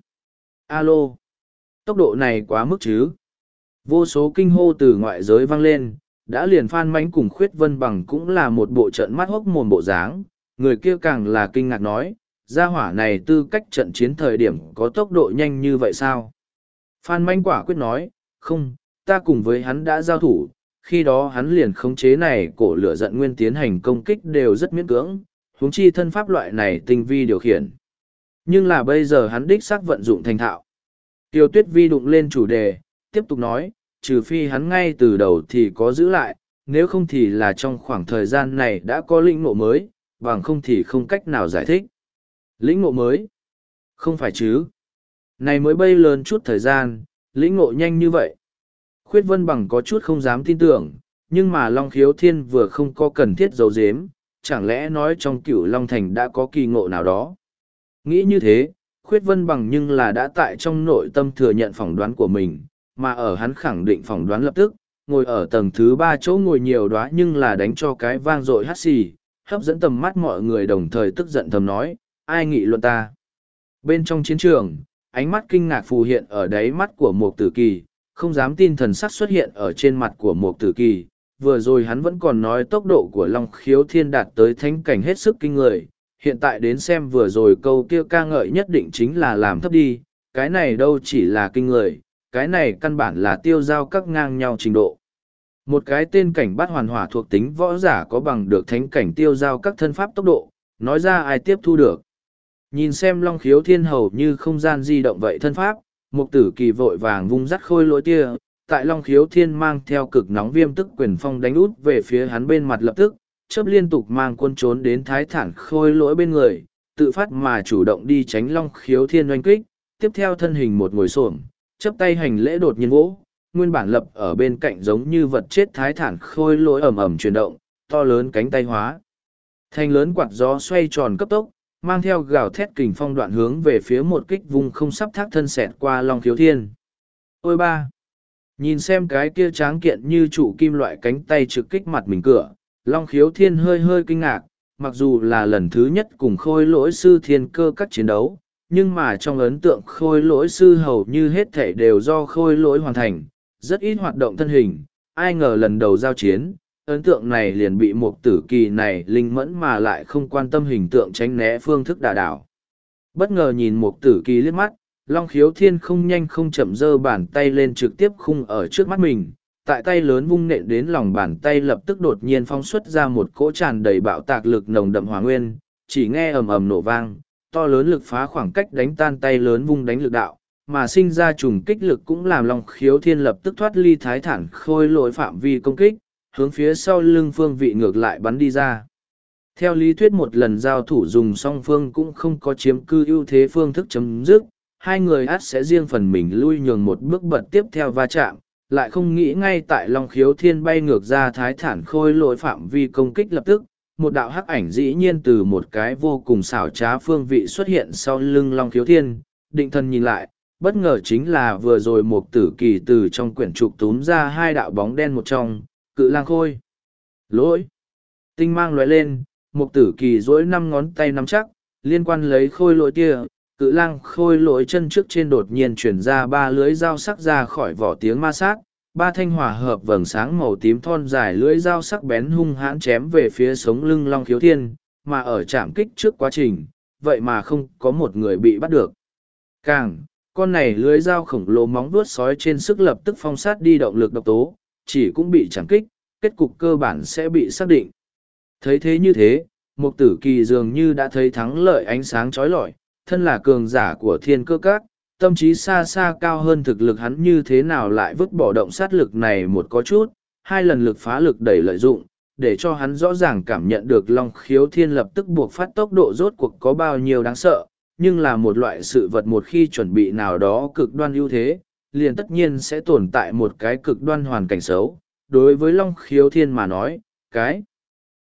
Speaker 1: Alo! Tốc độ này quá mức chứ? Vô số kinh hô từ ngoại giới vang lên, đã liền Phan Mánh cùng Khuyết Vân Bằng cũng là một bộ trận mắt hốc mồm bộ dáng, người kia càng là kinh ngạc nói, gia hỏa này tư cách trận chiến thời điểm có tốc độ nhanh như vậy sao? Phan Mánh quả quyết nói, không, ta cùng với hắn đã giao thủ, khi đó hắn liền khống chế này cổ lửa giận nguyên tiến hành công kích đều rất miễn cưỡng, huống chi thân pháp loại này tinh vi điều khiển. Nhưng là bây giờ hắn đích xác vận dụng thành thạo. Tiêu Tuyết Vi đụng lên chủ đề, tiếp tục nói, trừ phi hắn ngay từ đầu thì có giữ lại, nếu không thì là trong khoảng thời gian này đã có lĩnh ngộ mới, bằng không thì không cách nào giải thích. Lĩnh ngộ mới? Không phải chứ. Này mới bay lớn chút thời gian, lĩnh ngộ nhanh như vậy. Khuyết Vân Bằng có chút không dám tin tưởng, nhưng mà Long Khiếu Thiên vừa không có cần thiết giấu giếm, chẳng lẽ nói trong Cửu Long Thành đã có kỳ ngộ nào đó. Nghĩ như thế, Khuyết Vân Bằng nhưng là đã tại trong nội tâm thừa nhận phỏng đoán của mình, mà ở hắn khẳng định phỏng đoán lập tức, ngồi ở tầng thứ ba chỗ ngồi nhiều đó nhưng là đánh cho cái vang dội hắt xì, hấp dẫn tầm mắt mọi người đồng thời tức giận thầm nói, ai nghị luận ta. Bên trong chiến trường, ánh mắt kinh ngạc phù hiện ở đáy mắt của một tử kỳ, không dám tin thần sắc xuất hiện ở trên mặt của một tử kỳ. Vừa rồi hắn vẫn còn nói tốc độ của Long Khiếu Thiên đạt tới thánh cảnh hết sức kinh người, hiện tại đến xem vừa rồi câu kia ca ngợi nhất định chính là làm thấp đi, cái này đâu chỉ là kinh người, cái này căn bản là tiêu giao các ngang nhau trình độ. Một cái tên cảnh bát hoàn hỏa thuộc tính võ giả có bằng được thánh cảnh tiêu giao các thân pháp tốc độ, nói ra ai tiếp thu được. Nhìn xem Long Khiếu Thiên hầu như không gian di động vậy thân pháp, Mục Tử Kỳ vội vàng vung dắt khôi lỗi tia, tại Long Khiếu Thiên mang theo cực nóng viêm tức quyền phong đánh út về phía hắn bên mặt lập tức, chớp liên tục mang quân trốn đến thái thản khôi lỗi bên người, tự phát mà chủ động đi tránh Long Khiếu Thiên oanh kích, tiếp theo thân hình một ngồi xổm, chắp tay hành lễ đột nhiên vỗ, nguyên bản lập ở bên cạnh giống như vật chết thái thản khôi lỗi ầm ầm chuyển động, to lớn cánh tay hóa. Thành lớn quạt gió xoay tròn cấp tốc, mang theo gào thét kình phong đoạn hướng về phía một kích vùng không sắp thác thân xẹt qua Long Khiếu Thiên. Ôi ba! Nhìn xem cái kia tráng kiện như trụ kim loại cánh tay trực kích mặt mình cửa, Long Khiếu Thiên hơi hơi kinh ngạc, mặc dù là lần thứ nhất cùng khôi lỗi sư thiên cơ các chiến đấu, nhưng mà trong ấn tượng khôi lỗi sư hầu như hết thể đều do khôi lỗi hoàn thành, rất ít hoạt động thân hình, ai ngờ lần đầu giao chiến, ấn tượng này liền bị một tử kỳ này linh mẫn mà lại không quan tâm hình tượng tránh né phương thức đả đảo. Bất ngờ nhìn một tử kỳ liếc mắt, Long Khiếu Thiên không nhanh không chậm giơ bàn tay lên trực tiếp khung ở trước mắt mình, tại tay lớn vung nện đến lòng bàn tay lập tức đột nhiên phóng xuất ra một cỗ tràn đầy bạo tạc lực nồng đậm hỏa nguyên, chỉ nghe ầm ầm nổ vang, to lớn lực phá khoảng cách đánh tan tay lớn vung đánh lực đạo, mà sinh ra trùng kích lực cũng làm Long Khiếu Thiên lập tức thoát ly thái thản khôi lỗi phạm vi công kích, hướng phía sau lưng phương vị ngược lại bắn đi ra. Theo lý thuyết một lần giao thủ dùng song phương cũng không có chiếm cư ưu thế phương thức chấm dứt, hai người át sẽ riêng phần mình lui nhường một bước bật tiếp theo va chạm, lại không nghĩ ngay tại Long Khiếu Thiên bay ngược ra thái thản khôi lỗi phạm vi công kích lập tức, một đạo hắc ảnh dĩ nhiên từ một cái vô cùng xảo trá phương vị xuất hiện sau lưng Long Khiếu Thiên, định thần nhìn lại, bất ngờ chính là vừa rồi một tử kỳ từ trong quyển trục túm ra hai đạo bóng đen một trong, cự lang khôi. Lỗi. Tinh mang lóe lên, một tử kỳ dỗi năm ngón tay nắm chắc, liên quan lấy khôi lỗi kia, cự lang khôi lỗi chân trước trên đột nhiên chuyển ra ba lưới dao sắc ra khỏi vỏ tiếng ma sát, ba thanh hỏa hợp vầng sáng màu tím thon dài lưỡi dao sắc bén hung hãn chém về phía sống lưng Long Khiếu Thiên, mà ở trạm kích trước quá trình, vậy mà không có một người bị bắt được. Càng, con này lưới dao khổng lồ móng vuốt sói trên sức lập tức phong sát đi động lực độc tố, chỉ cũng bị chạm kích, kết cục cơ bản sẽ bị xác định. Thấy thế như thế, Mục Tử Kỳ dường như đã thấy thắng lợi ánh sáng chói lọi, thân là cường giả của thiên cơ các, tâm trí xa xa cao hơn thực lực hắn như thế nào lại vứt bỏ động sát lực này một có chút, hai lần lực phá lực đẩy lợi dụng, để cho hắn rõ ràng cảm nhận được Long Khiếu Thiên lập tức buộc phát tốc độ rốt cuộc có bao nhiêu đáng sợ, nhưng là một loại sự vật một khi chuẩn bị nào đó cực đoan ưu thế, liền tất nhiên sẽ tồn tại một cái cực đoan hoàn cảnh xấu. Đối với Long Khiếu Thiên mà nói, cái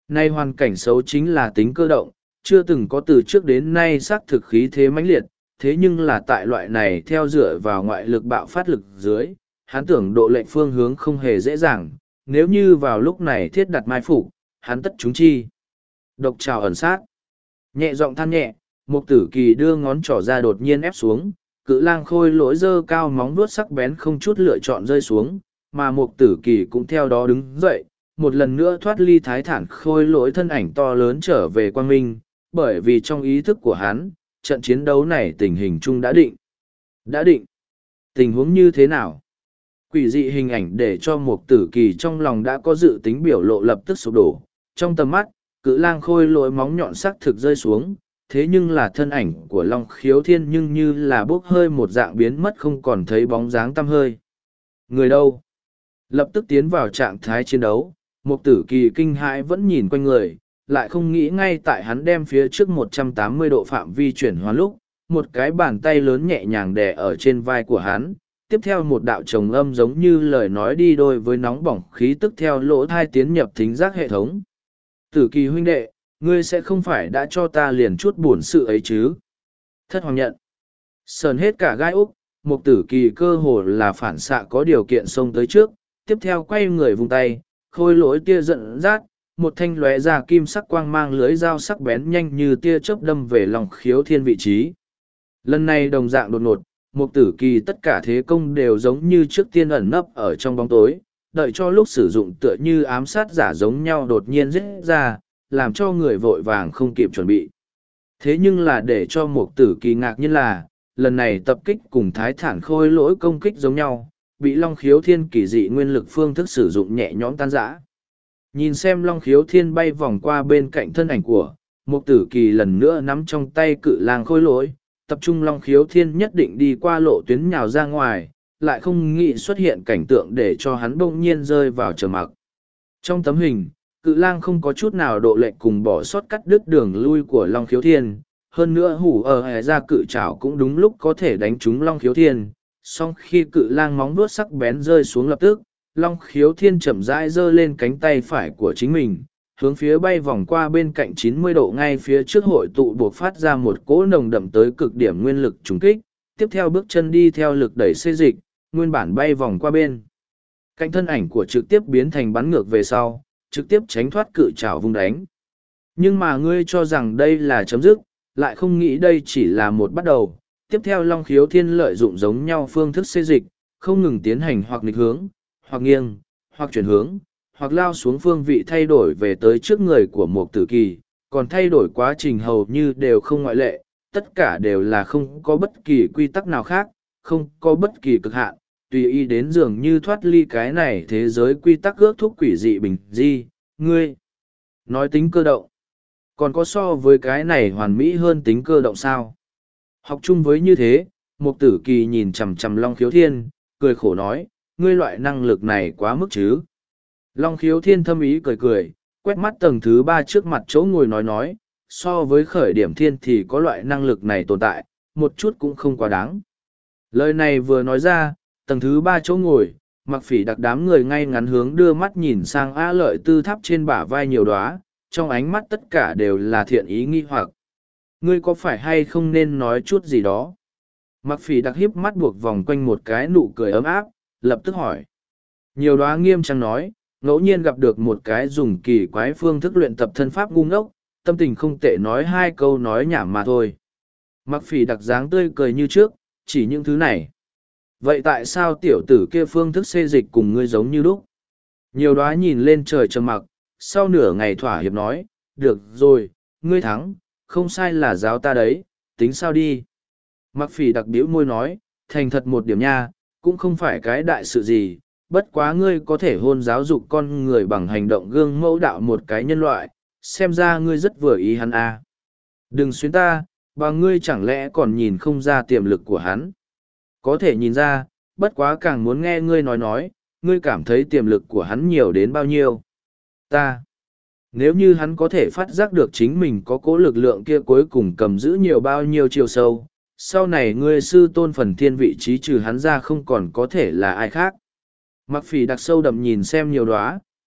Speaker 1: Nay hoàn cảnh xấu chính là tính cơ động, chưa từng có từ trước đến nay xác thực khí thế mãnh liệt, thế nhưng là tại loại này theo dựa vào ngoại lực bạo phát lực dưới, hắn tưởng độ lệnh phương hướng không hề dễ dàng, nếu như vào lúc này thiết đặt mai phục, hắn tất chúng chi. Độc trào ẩn sát. Nhẹ giọng than nhẹ, Mục Tử Kỳ đưa ngón trỏ ra đột nhiên ép xuống, cự lang khôi lỗi dơ cao móng vuốt sắc bén không chút lựa chọn rơi xuống, mà Mục Tử Kỳ cũng theo đó đứng dậy, một lần nữa thoát ly thái thản khôi lỗi thân ảnh to lớn trở về quang minh, bởi vì trong ý thức của hắn, trận chiến đấu này tình hình chung đã định. Đã định. Tình huống như thế nào? Quỷ dị hình ảnh để cho Mục Tử Kỳ trong lòng đã có dự tính biểu lộ lập tức sụp đổ, trong tầm mắt, cự lang khôi lỗi móng nhọn sắc thực rơi xuống, thế nhưng là thân ảnh của Long Khiếu Thiên nhưng như là bốc hơi một dạng biến mất không còn thấy bóng dáng tăm hơi. Người đâu? Lập tức tiến vào trạng thái chiến đấu, Mục Tử Kỳ kinh hãi vẫn nhìn quanh người, lại không nghĩ ngay tại hắn đem phía trước một trăm tám mươi độ phạm vi chuyển hóa lúc, một cái bàn tay lớn nhẹ nhàng đè ở trên vai của hắn, tiếp theo một đạo trồng âm giống như lời nói đi đôi với nóng bỏng khí tức theo lỗ thai tiến nhập thính giác hệ thống. Tử Kỳ huynh đệ, ngươi sẽ không phải đã cho ta liền chút buồn sự ấy chứ? Thất Hoàng nhận. Sờn hết cả gai úc, Mục Tử Kỳ cơ hồ là phản xạ có điều kiện xông tới trước, tiếp theo quay người vùng tay, khôi lỗi tia giận rát, một thanh lóe ra kim sắc quang mang lưới dao sắc bén nhanh như tia chớp đâm về Long Khiếu Thiên vị trí. Lần này đồng dạng đột ngột, Mục Tử Kỳ tất cả thế công đều giống như trước tiên ẩn nấp ở trong bóng tối, đợi cho lúc sử dụng tựa như ám sát giả giống nhau đột nhiên giết ra, làm cho người vội vàng không kịp chuẩn bị. Thế nhưng là để cho Mục Tử Kỳ ngạc nhiên là, lần này tập kích cùng thái thản khôi lỗi công kích giống nhau, bị Long Khiếu Thiên kỳ dị nguyên lực phương thức sử dụng nhẹ nhõm tan rã. Nhìn xem Long Khiếu Thiên bay vòng qua bên cạnh thân ảnh của, Mục Tử Kỳ lần nữa nắm trong tay cự lang khôi lỗi, tập trung Long Khiếu Thiên nhất định đi qua lộ tuyến nhào ra ngoài, lại không nghĩ xuất hiện cảnh tượng để cho hắn bỗng nhiên rơi vào trầm mặc. Trong tấm hình, cự lang không có chút nào độ lệch cùng bỏ sót cắt đứt đường lui của Long Khiếu Thiên, hơn nữa hủ ở hè ra cự trảo cũng đúng lúc có thể đánh trúng Long Khiếu Thiên, song khi cự lang móng vuốt sắc bén rơi xuống lập tức, Long Khiếu Thiên chậm rãi giơ lên cánh tay phải của chính mình, hướng phía bay vòng qua bên cạnh chín mươi độ ngay phía trước hội tụ buộc phát ra một cỗ nồng đậm tới cực điểm nguyên lực trùng kích, tiếp theo bước chân đi theo lực đẩy xê dịch, nguyên bản bay vòng qua bên. Cạnh thân ảnh của trực tiếp biến thành bắn ngược về sau, trực tiếp tránh thoát cự trảo vung đánh. Nhưng mà ngươi cho rằng đây là chấm dứt, lại không nghĩ đây chỉ là một bắt đầu. Tiếp theo Long Khiếu Thiên lợi dụng giống nhau phương thức xê dịch, không ngừng tiến hành hoặc nghịch hướng, hoặc nghiêng, hoặc chuyển hướng, hoặc lao xuống phương vị thay đổi về tới trước người của Mục Tử Kỳ, còn thay đổi quá trình hầu như đều không ngoại lệ, tất cả đều là không có bất kỳ quy tắc nào khác, không có bất kỳ cực hạn, tùy ý đến dường như thoát ly cái này thế giới quy tắc ước thúc quỷ dị bình di, ngươi. Nói tính cơ động, còn có so với cái này hoàn mỹ hơn tính cơ động sao? Học chung với như thế, Mục Tử Kỳ nhìn chằm chằm Long Khiếu Thiên, cười khổ nói, ngươi loại năng lực này quá mức chứ. Long Khiếu Thiên thâm ý cười cười, quét mắt tầng thứ ba trước mặt chỗ ngồi nói nói, so với khởi điểm thiên thì có loại năng lực này tồn tại, một chút cũng không quá đáng. Lời này vừa nói ra, tầng thứ ba chỗ ngồi, Mặc Phỉ đặc đám người ngay ngắn hướng đưa mắt nhìn sang A Lợi Tư tháp trên bả vai nhiều đóa, trong ánh mắt tất cả đều là thiện ý nghi hoặc. Ngươi có phải hay không nên nói chút gì đó? Mặc Phỉ đặc hiếp mắt buộc vòng quanh một cái nụ cười ấm áp, lập tức hỏi. Nhiều đóa nghiêm trang nói, ngẫu nhiên gặp được một cái dùng kỳ quái phương thức luyện tập thân pháp ngu ngốc, tâm tình không tệ nói hai câu nói nhảm mà thôi. Mặc Phỉ đặc dáng tươi cười như trước, chỉ những thứ này. Vậy tại sao tiểu tử kia phương thức xê dịch cùng ngươi giống như lúc? Nhiều đóa nhìn lên trời trầm mặc, sau nửa ngày thỏa hiệp nói, được rồi, ngươi thắng, không sai là giáo ta đấy, tính sao đi. Mặc Phỉ đặc biểu môi nói, thành thật một điểm nha, cũng không phải cái đại sự gì, bất quá ngươi có thể hôn giáo dục con người bằng hành động gương mẫu đạo một cái nhân loại, xem ra ngươi rất vừa ý hắn à. Đừng xuyến ta, bà ngươi chẳng lẽ còn nhìn không ra tiềm lực của hắn. Có thể nhìn ra, bất quá càng muốn nghe ngươi nói nói, ngươi cảm thấy tiềm lực của hắn nhiều đến bao nhiêu. Ta, nếu như hắn có thể phát giác được chính mình có cố lực lượng kia cuối cùng cầm giữ nhiều bao nhiêu chiều sâu, sau này ngươi sư tôn phần thiên vị trí trừ hắn ra không còn có thể là ai khác. Mặc Phỉ đặc sâu đậm nhìn xem nhiều đóa,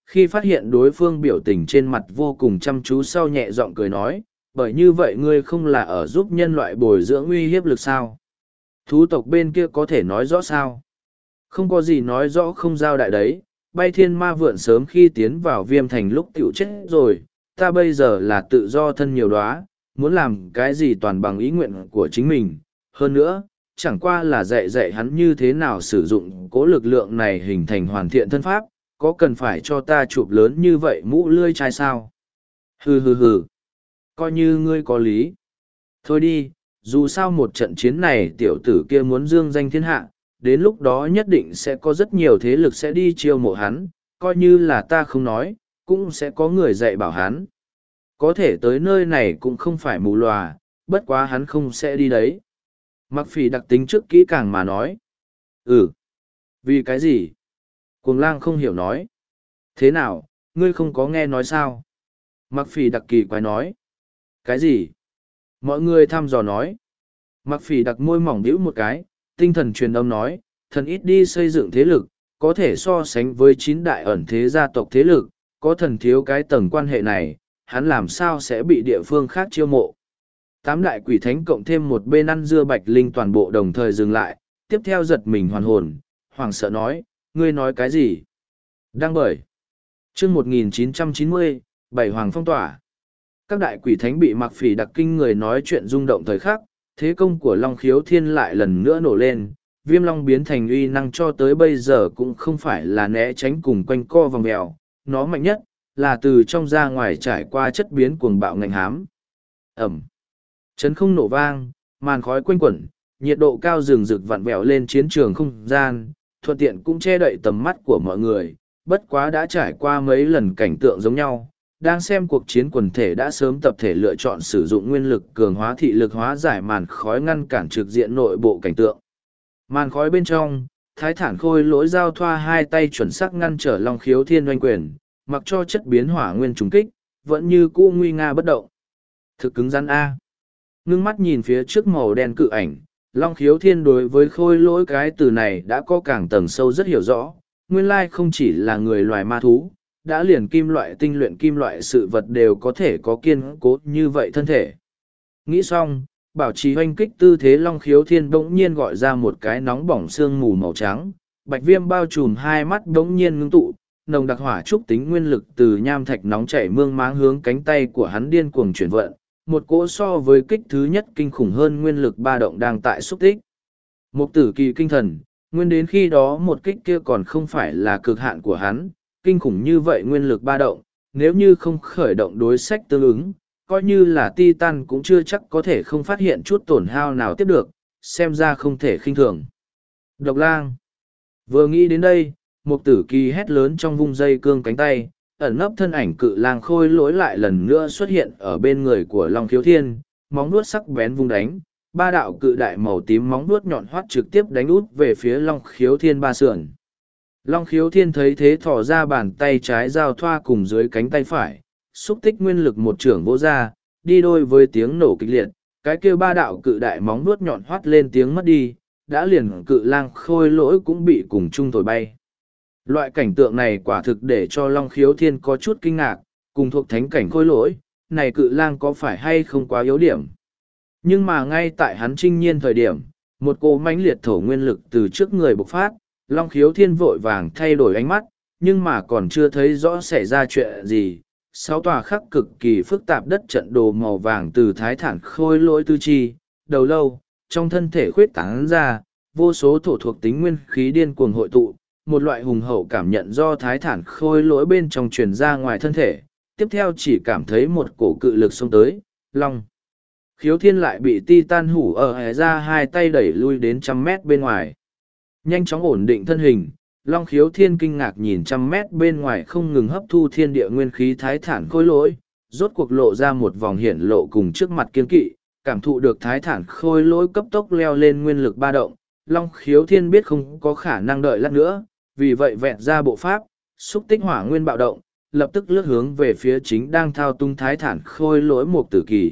Speaker 1: Khi phát hiện đối phương biểu tình trên mặt vô cùng chăm chú sau nhẹ giọng cười nói, bởi như vậy ngươi không là ở giúp nhân loại bồi dưỡng uy hiếp lực sao? Thú tộc bên kia có thể nói rõ sao? Không có gì nói rõ không giao đại đấy, bay thiên ma vượn sớm khi tiến vào viêm thành lúc tiểu chết rồi, ta bây giờ là tự do thân nhiều đóa, muốn làm cái gì toàn bằng ý nguyện của chính mình. Hơn nữa, chẳng qua là dạy dạy hắn như thế nào sử dụng cố lực lượng này hình thành hoàn thiện thân pháp, có cần phải cho ta chụp lớn như vậy mũ lươi chai sao? Hừ hừ hừ, coi như ngươi có lý. Thôi đi, dù sao một trận chiến này tiểu tử kia muốn dương danh thiên hạ, đến lúc đó nhất định sẽ có rất nhiều thế lực sẽ đi chiêu mộ hắn, coi như là ta không nói, cũng sẽ có người dạy bảo hắn. Có thể tới nơi này cũng không phải mù lòa, bất quá hắn không sẽ đi đấy. Mặc phỉ đặc tính trước kỹ càng mà nói. Ừ. Vì cái gì? Cuồng lang không hiểu nói. Thế nào, ngươi không có nghe nói sao? Mặc phỉ đặc kỳ quái nói. Cái gì? Mọi người thăm dò nói. Mặc phỉ đặc môi mỏng đĩu một cái, tinh thần truyền âm nói, thần ít đi xây dựng thế lực, có thể so sánh với chín đại ẩn thế gia tộc thế lực, có thần thiếu cái tầng quan hệ này, hắn làm sao sẽ bị địa phương khác chiêu mộ. Tám đại quỷ thánh cộng thêm một bên ăn dưa bạch linh toàn bộ đồng thời dừng lại, tiếp theo giật mình hoàn hồn, hoảng sợ nói, ngươi nói cái gì? Đang bởi. chương một nghìn chín trăm chín mươi, bảy hoàng phong tỏa. Các đại quỷ thánh bị mặc phỉ đặc kinh người nói chuyện rung động thời khắc, thế công của Long Khiếu Thiên lại lần nữa nổ lên, viêm long biến thành uy năng cho tới bây giờ cũng không phải là né tránh cùng quanh co vòng mèo, nó mạnh nhất, là từ trong ra ngoài trải qua chất biến cuồng bạo ngành hám. Ẩm. Chấn không nổ vang, màn khói quanh quẩn, nhiệt độ cao rừng rực vặn vẹo lên chiến trường không gian, thuận tiện cũng che đậy tầm mắt của mọi người, bất quá đã trải qua mấy lần cảnh tượng giống nhau. Đang xem cuộc chiến quần thể đã sớm tập thể lựa chọn sử dụng nguyên lực cường hóa thị lực hóa giải màn khói ngăn cản trực diện nội bộ cảnh tượng. Màn khói bên trong, Thái Thản Khôi lỗi giao thoa hai tay chuẩn xác ngăn trở Long Khiếu Thiên oanh quyền, mặc cho chất biến hỏa nguyên trùng kích, vẫn như cũ nguy nga bất động. Thực cứng rắn A. Ngưng mắt nhìn phía trước màu đen cự ảnh, Long Khiếu Thiên đối với khôi lỗi cái từ này đã có càng tầng sâu rất hiểu rõ, nguyên lai không chỉ là người loài ma thú, đã liền kim loại tinh luyện kim loại sự vật đều có thể có kiên cố như vậy thân thể. Nghĩ xong, bảo trì hoanh kích tư thế Long Khiếu Thiên bỗng nhiên gọi ra một cái nóng bỏng sương mù màu trắng, bạch viêm bao trùm hai mắt bỗng nhiên ngưng tụ, nồng đặc hỏa trúc tính nguyên lực từ nham thạch nóng chảy mương máng hướng cánh tay của hắn điên cuồng chuyển vận, một cỗ so với kích thứ nhất kinh khủng hơn nguyên lực ba động đang tại xúc tích. Một tử kỳ kinh thần, nguyên đến khi đó một kích kia còn không phải là cực hạn của hắn, kinh khủng như vậy nguyên lực ba động, nếu như không khởi động đối sách tương ứng, coi như là Titan cũng chưa chắc có thể không phát hiện chút tổn hao nào tiếp được, xem ra không thể khinh thường. Độc lang. Vừa nghĩ đến đây, một tử kỳ hét lớn trong vung dây cương cánh tay, ẩn nấp thân ảnh cự lang khôi lỗi lại lần nữa xuất hiện ở bên người của Long Khiếu Thiên, móng vuốt sắc bén vung đánh, ba đạo cự đại màu tím móng vuốt nhọn hoắt trực tiếp đánh út về phía Long Khiếu Thiên ba sườn. Long Khiếu Thiên thấy thế thỏ ra bàn tay trái giao thoa cùng dưới cánh tay phải, xúc tích nguyên lực một trưởng vỗ ra, đi đôi với tiếng nổ kịch liệt, cái kia ba đạo cự đại móng vuốt nhọn hoắt lên tiếng mất đi, đã liền cự lang khôi lỗi cũng bị cùng chung thổi bay. Loại cảnh tượng này quả thực để cho Long Khiếu Thiên có chút kinh ngạc, cùng thuộc thánh cảnh khôi lỗi, này cự lang có phải hay không quá yếu điểm. Nhưng mà ngay tại hắn trinh nhiên thời điểm, một cỗ mãnh liệt thổ nguyên lực từ trước người bộc phát, Long Khiếu Thiên vội vàng thay đổi ánh mắt, nhưng mà còn chưa thấy rõ xảy ra chuyện gì. Sáu tòa khắc cực kỳ phức tạp đất trận đồ màu vàng từ Thái Thản khôi lỗi tư chi, đầu lâu, trong thân thể khuyết tán ra, vô số thổ thuộc tính nguyên khí điên cuồng hội tụ, một loại hùng hậu cảm nhận do Thái Thản khôi lỗi bên trong truyền ra ngoài thân thể, tiếp theo chỉ cảm thấy một cổ cự lực xông tới, Long Khiếu Thiên lại bị Titan hủ ở hé ra hai tay đẩy lui đến trăm mét bên ngoài. Nhanh chóng ổn định thân hình, Long Khiếu Thiên kinh ngạc nhìn trăm mét bên ngoài không ngừng hấp thu thiên địa nguyên khí Thái Thản khôi lỗi, rốt cuộc lộ ra một vòng hiển lộ cùng trước mặt kiên kỵ, cảm thụ được Thái Thản khôi lỗi cấp tốc leo lên nguyên lực ba động, Long Khiếu Thiên biết không có khả năng đợi lát nữa, vì vậy vẹn ra bộ pháp, xúc tích hỏa nguyên bạo động, lập tức lướt hướng về phía chính đang thao tung Thái Thản khôi lỗi một tử kỳ.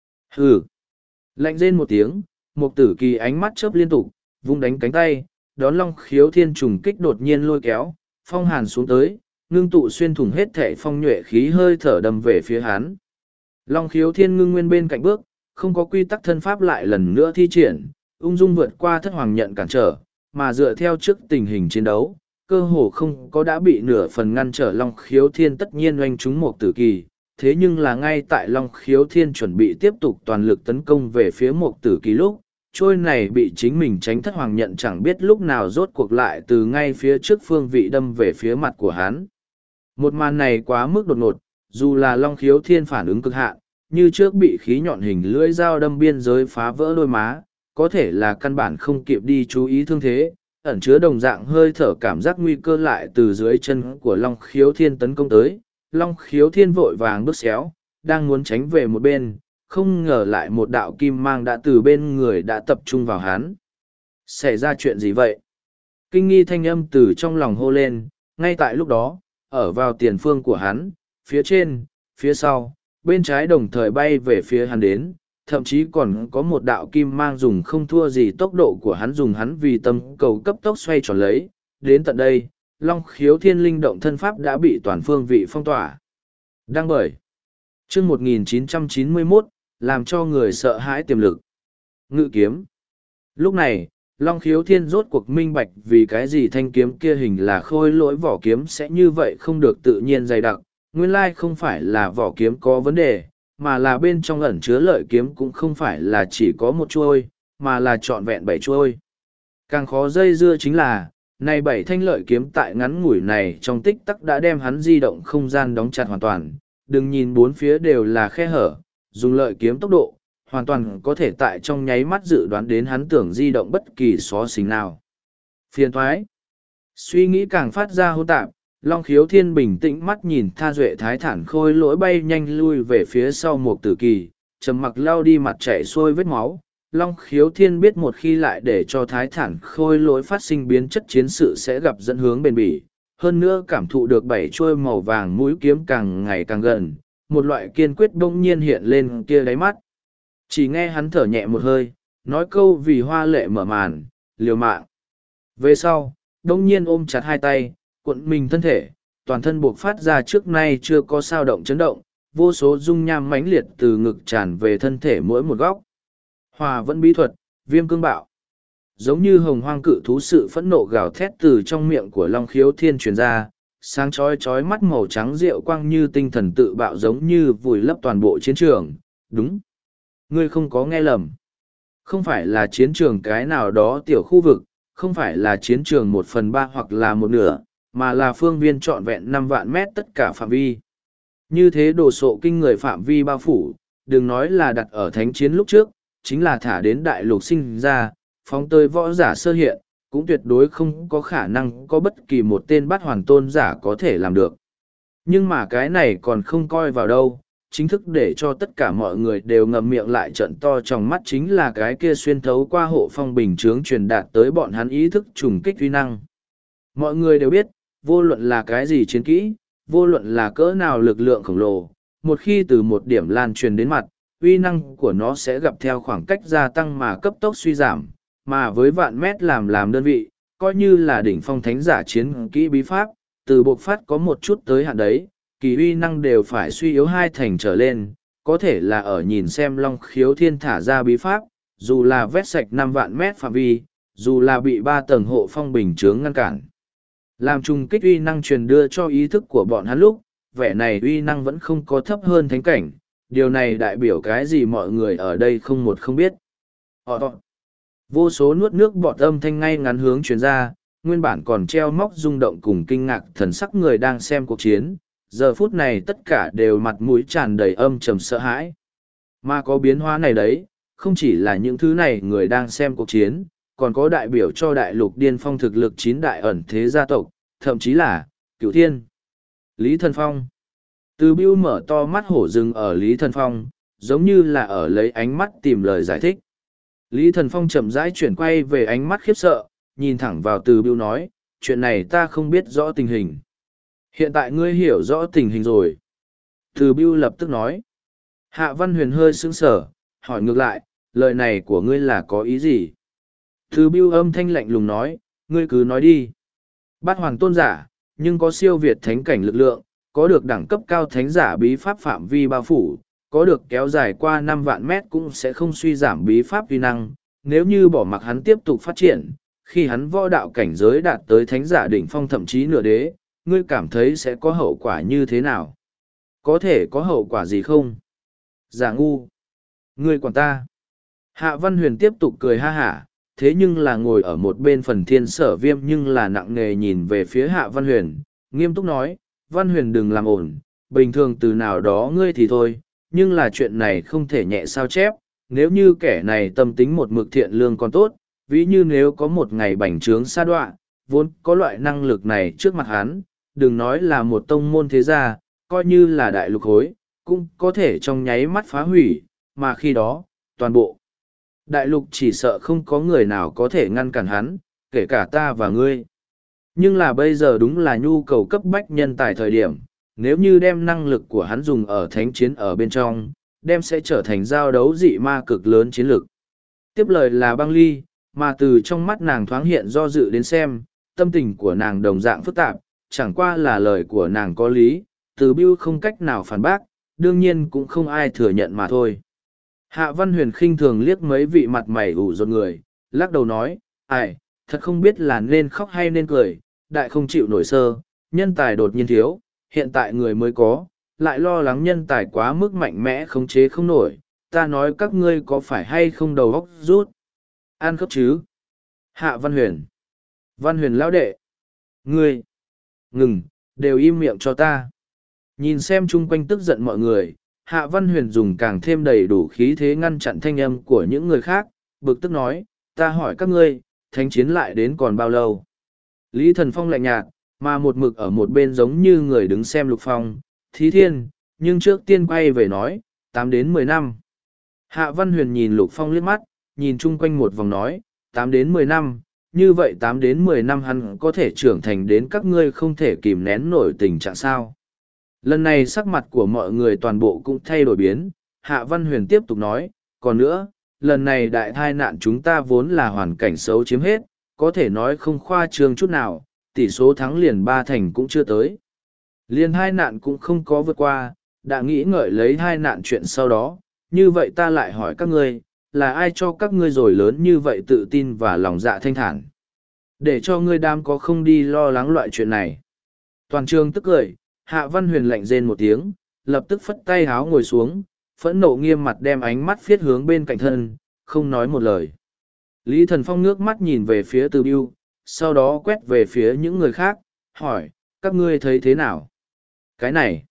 Speaker 1: Hừ! Lạnh rên một tiếng, một tử kỳ ánh mắt chớp liên tục, vung đánh cánh tay, đón Long Khiếu Thiên trùng kích đột nhiên lôi kéo, phong hàn xuống tới, ngưng tụ xuyên thủng hết thể phong nhuệ khí hơi thở đầm về phía hắn. Long khiếu thiên ngưng nguyên bên cạnh bước, không có quy tắc thân pháp lại lần nữa thi triển, ung dung vượt qua thất hoàng nhận cản trở, mà dựa theo trước tình hình chiến đấu, cơ hồ không có đã bị nửa phần ngăn trở Long khiếu thiên tất nhiên oanh trúng một tử kỳ. Thế nhưng là ngay tại Long khiếu thiên chuẩn bị tiếp tục toàn lực tấn công về phía một tử kỳ lúc, trôi này bị chính mình tránh thất hoàng nhận chẳng biết lúc nào rốt cuộc lại từ ngay phía trước phương vị đâm về phía mặt của hắn. Một màn này quá mức đột ngột, dù là Long khiếu thiên phản ứng cực hạn, như trước bị khí nhọn hình lưỡi dao đâm biên giới phá vỡ đôi má, có thể là căn bản không kịp đi chú ý thương thế, ẩn chứa đồng dạng hơi thở cảm giác nguy cơ lại từ dưới chân của Long khiếu thiên tấn công tới. Long khiếu thiên vội vàng bước xéo, đang muốn tránh về một bên, không ngờ lại một đạo kim mang đã từ bên người đã tập trung vào hắn. Xảy ra chuyện gì vậy? Kinh nghi thanh âm từ trong lòng hô lên, ngay tại lúc đó, ở vào tiền phương của hắn, phía trên, phía sau, bên trái đồng thời bay về phía hắn đến, thậm chí còn có một đạo kim mang dùng không thua gì tốc độ của hắn dùng hắn vì tâm cầu cấp tốc xoay tròn lấy. Đến tận đây, Long khiếu thiên linh động thân pháp đã bị toàn phương vị phong tỏa. Đăng bởi chương một nghìn chín trăm chín mươi mốt, làm cho người sợ hãi tiềm lực. Ngự kiếm. Lúc này, Long khiếu thiên rốt cuộc minh bạch vì cái gì thanh kiếm kia hình là khôi lỗi vỏ kiếm sẽ như vậy không được tự nhiên dày đặc. Nguyên lai không phải là vỏ kiếm có vấn đề, mà là bên trong ẩn chứa lợi kiếm cũng không phải là chỉ có một chuôi, mà là trọn vẹn bảy chuôi. Càng khó dây dưa chính là, này bảy thanh lợi kiếm tại ngắn ngủi này trong tích tắc đã đem hắn di động không gian đóng chặt hoàn toàn, đừng nhìn bốn phía đều là khe hở, dùng lợi kiếm tốc độ, hoàn toàn có thể tại trong nháy mắt dự đoán đến hắn tưởng di động bất kỳ xó xỉnh nào. Phiền thoái. Suy nghĩ càng phát ra hỗn tạp, Long khiếu thiên bình tĩnh mắt nhìn tha duệ thái thản khôi lỗi bay nhanh lui về phía sau một tử kỳ, trầm mặc lao đi mặt chảy xuôi vết máu. Long khiếu thiên biết một khi lại để cho thái thản khôi lỗi phát sinh biến chất chiến sự sẽ gặp dẫn hướng bền bỉ. Hơn nữa cảm thụ được bảy chuôi màu vàng mũi kiếm càng ngày càng gần, một loại kiên quyết bỗng nhiên hiện lên kia đáy mắt. Chỉ nghe hắn thở nhẹ một hơi, nói câu vì hoa lệ mở màn, liều mạng. Về sau, bỗng nhiên ôm chặt hai tay, cuộn mình thân thể, toàn thân buộc phát ra trước nay chưa có sao động chấn động, vô số dung nham mãnh liệt từ ngực tràn về thân thể mỗi một góc. Hòa vẫn bí thuật, viêm cương bạo. Giống như hồng hoang cự thú sự phẫn nộ gào thét từ trong miệng của Long khiếu thiên truyền ra, sáng chói chói mắt màu trắng rượu quang như tinh thần tự bạo giống như vùi lấp toàn bộ chiến trường. Đúng. Ngươi không có nghe lầm. Không phải là chiến trường cái nào đó tiểu khu vực, không phải là chiến trường một phần ba hoặc là một nửa, mà là phương viên trọn vẹn năm vạn mét tất cả phạm vi. Như thế đồ sộ kinh người phạm vi bao phủ, đừng nói là đặt ở thánh chiến lúc trước, chính là thả đến đại lục sinh ra, phóng tơi võ giả sơ hiện, cũng tuyệt đối không có khả năng có bất kỳ một tên bắt hoàn tôn giả có thể làm được. Nhưng mà cái này còn không coi vào đâu, chính thức để cho tất cả mọi người đều ngậm miệng lại trận to trong mắt chính là cái kia xuyên thấu qua hộ phong bình chướng truyền đạt tới bọn hắn ý thức trùng kích uy năng. Mọi người đều biết, vô luận là cái gì chiến kỹ, vô luận là cỡ nào lực lượng khổng lồ, một khi từ một điểm lan truyền đến mặt, uy năng của nó sẽ gặp theo khoảng cách gia tăng mà cấp tốc suy giảm, mà với vạn mét làm làm đơn vị, coi như là đỉnh phong thánh giả chiến kỹ bí pháp, từ bộc phát có một chút tới hạn đấy, kỳ uy năng đều phải suy yếu hai thành trở lên, có thể là ở nhìn xem Long khiếu thiên thả ra bí pháp, dù là vét sạch năm vạn mét phạm vi, dù là bị ba tầng hộ phong bình chướng ngăn cản. Làm trùng kích uy năng truyền đưa cho ý thức của bọn hắn lúc, vẻ này uy năng vẫn không có thấp hơn thánh cảnh, điều này đại biểu cái gì mọi người ở đây không một không biết. Họ vô số nuốt nước bọt âm thanh ngay ngắn hướng truyền ra, nguyên bản còn treo móc rung động cùng kinh ngạc thần sắc người đang xem cuộc chiến, giờ phút này tất cả đều mặt mũi tràn đầy âm trầm sợ hãi. Mà có biến hóa này đấy, không chỉ là những thứ này người đang xem cuộc chiến, còn có đại biểu cho đại lục điên phong thực lực chín đại ẩn thế gia tộc, thậm chí là Cửu Thiên, Lý Thần Phong. Từ Bưu mở to mắt hổ rừng ở Lý Thần Phong, giống như là ở lấy ánh mắt tìm lời giải thích. Lý Thần Phong chậm rãi chuyển quay về ánh mắt khiếp sợ, nhìn thẳng vào Từ Bưu nói, chuyện này ta không biết rõ tình hình. Hiện tại ngươi hiểu rõ tình hình rồi. Từ Bưu lập tức nói. Hạ Văn Huyền hơi sững sờ, hỏi ngược lại, lời này của ngươi là có ý gì? Từ Bưu âm thanh lạnh lùng nói, ngươi cứ nói đi. Bát Hoàn tôn giả, nhưng có siêu việt thánh cảnh lực lượng, có được đẳng cấp cao thánh giả bí pháp phạm vi bao phủ, có được kéo dài qua năm vạn mét cũng sẽ không suy giảm bí pháp uy năng. Nếu như bỏ mặc hắn tiếp tục phát triển, khi hắn võ đạo cảnh giới đạt tới thánh giả đỉnh phong thậm chí nửa đế, ngươi cảm thấy sẽ có hậu quả như thế nào? Có thể có hậu quả gì không? Giả ngu! Ngươi quản ta! Hạ Văn Huyền tiếp tục cười ha hả, thế nhưng là ngồi ở một bên Phần Thiên Sở Viêm nhưng là nặng nề nhìn về phía Hạ Văn Huyền, nghiêm túc nói, Văn Huyền đừng làm ổn, bình thường từ nào đó ngươi thì thôi, nhưng là chuyện này không thể nhẹ sao chép, nếu như kẻ này tâm tính một mực thiện lương còn tốt, ví như nếu có một ngày bành trướng sa đọa, vốn có loại năng lực này trước mặt hắn, đừng nói là một tông môn thế gia, coi như là đại lục hối, cũng có thể trong nháy mắt phá hủy, mà khi đó, toàn bộ đại lục chỉ sợ không có người nào có thể ngăn cản hắn, kể cả ta và ngươi. Nhưng là bây giờ đúng là nhu cầu cấp bách nhân tài thời điểm, nếu như đem năng lực của hắn dùng ở thánh chiến ở bên trong, đem sẽ trở thành giao đấu dị ma cực lớn chiến lược. Tiếp lời là Băng Ly, mà từ trong mắt nàng thoáng hiện do dự đến xem, tâm tình của nàng đồng dạng phức tạp, chẳng qua là lời của nàng có lý, từ Bưu không cách nào phản bác, đương nhiên cũng không ai thừa nhận mà thôi. Hạ Văn Huyền khinh thường liếc mấy vị mặt mày ủ rột người, lắc đầu nói, ai, thật không biết là nên khóc hay nên cười, đại không chịu nổi sơ, nhân tài đột nhiên thiếu, hiện tại người mới có, lại lo lắng nhân tài quá mức mạnh mẽ khống chế không nổi, ta nói các ngươi có phải hay không đầu óc rút. Ăn khớp chứ? Hạ Văn Huyền. Văn Huyền lão đệ. Ngươi. Ngừng, đều im miệng cho ta. Nhìn xem chung quanh tức giận mọi người, Hạ Văn Huyền dùng càng thêm đầy đủ khí thế ngăn chặn thanh âm của những người khác, bực tức nói, ta hỏi các ngươi, thánh chiến lại đến còn bao lâu? Lý Thần Phong lạnh nhạt, mà một mực ở một bên giống như người đứng xem Lục Phong, Thí Thiên, nhưng trước tiên quay về nói, tám đến mười năm. Hạ Văn Huyền nhìn Lục Phong liếc mắt, nhìn chung quanh một vòng nói, tám đến mười năm, như vậy tám đến mười năm hắn có thể trưởng thành đến các ngươi không thể kìm nén nổi tình trạng sao. Lần này sắc mặt của mọi người toàn bộ cũng thay đổi biến, Hạ Văn Huyền tiếp tục nói, còn nữa, lần này đại tai nạn chúng ta vốn là hoàn cảnh xấu chiếm hết, có thể nói không khoa trương chút nào, tỷ số thắng liền ba thành cũng chưa tới. Liền hai nạn cũng không có vượt qua, đã nghĩ ngợi lấy hai nạn chuyện sau đó, như vậy ta lại hỏi các ngươi, là ai cho các ngươi rồi lớn như vậy tự tin và lòng dạ thanh thản. Để cho ngươi đam có không đi lo lắng loại chuyện này. Toàn trường tức cười, Hạ Văn Huyền lạnh rên một tiếng, lập tức phất tay háo ngồi xuống, phẫn nộ nghiêm mặt đem ánh mắt phiết hướng bên cạnh thân, không nói một lời. Lý Thần Phong ngước mắt nhìn về phía Từ Bưu, sau đó quét về phía những người khác, hỏi, các ngươi thấy thế nào? Cái này.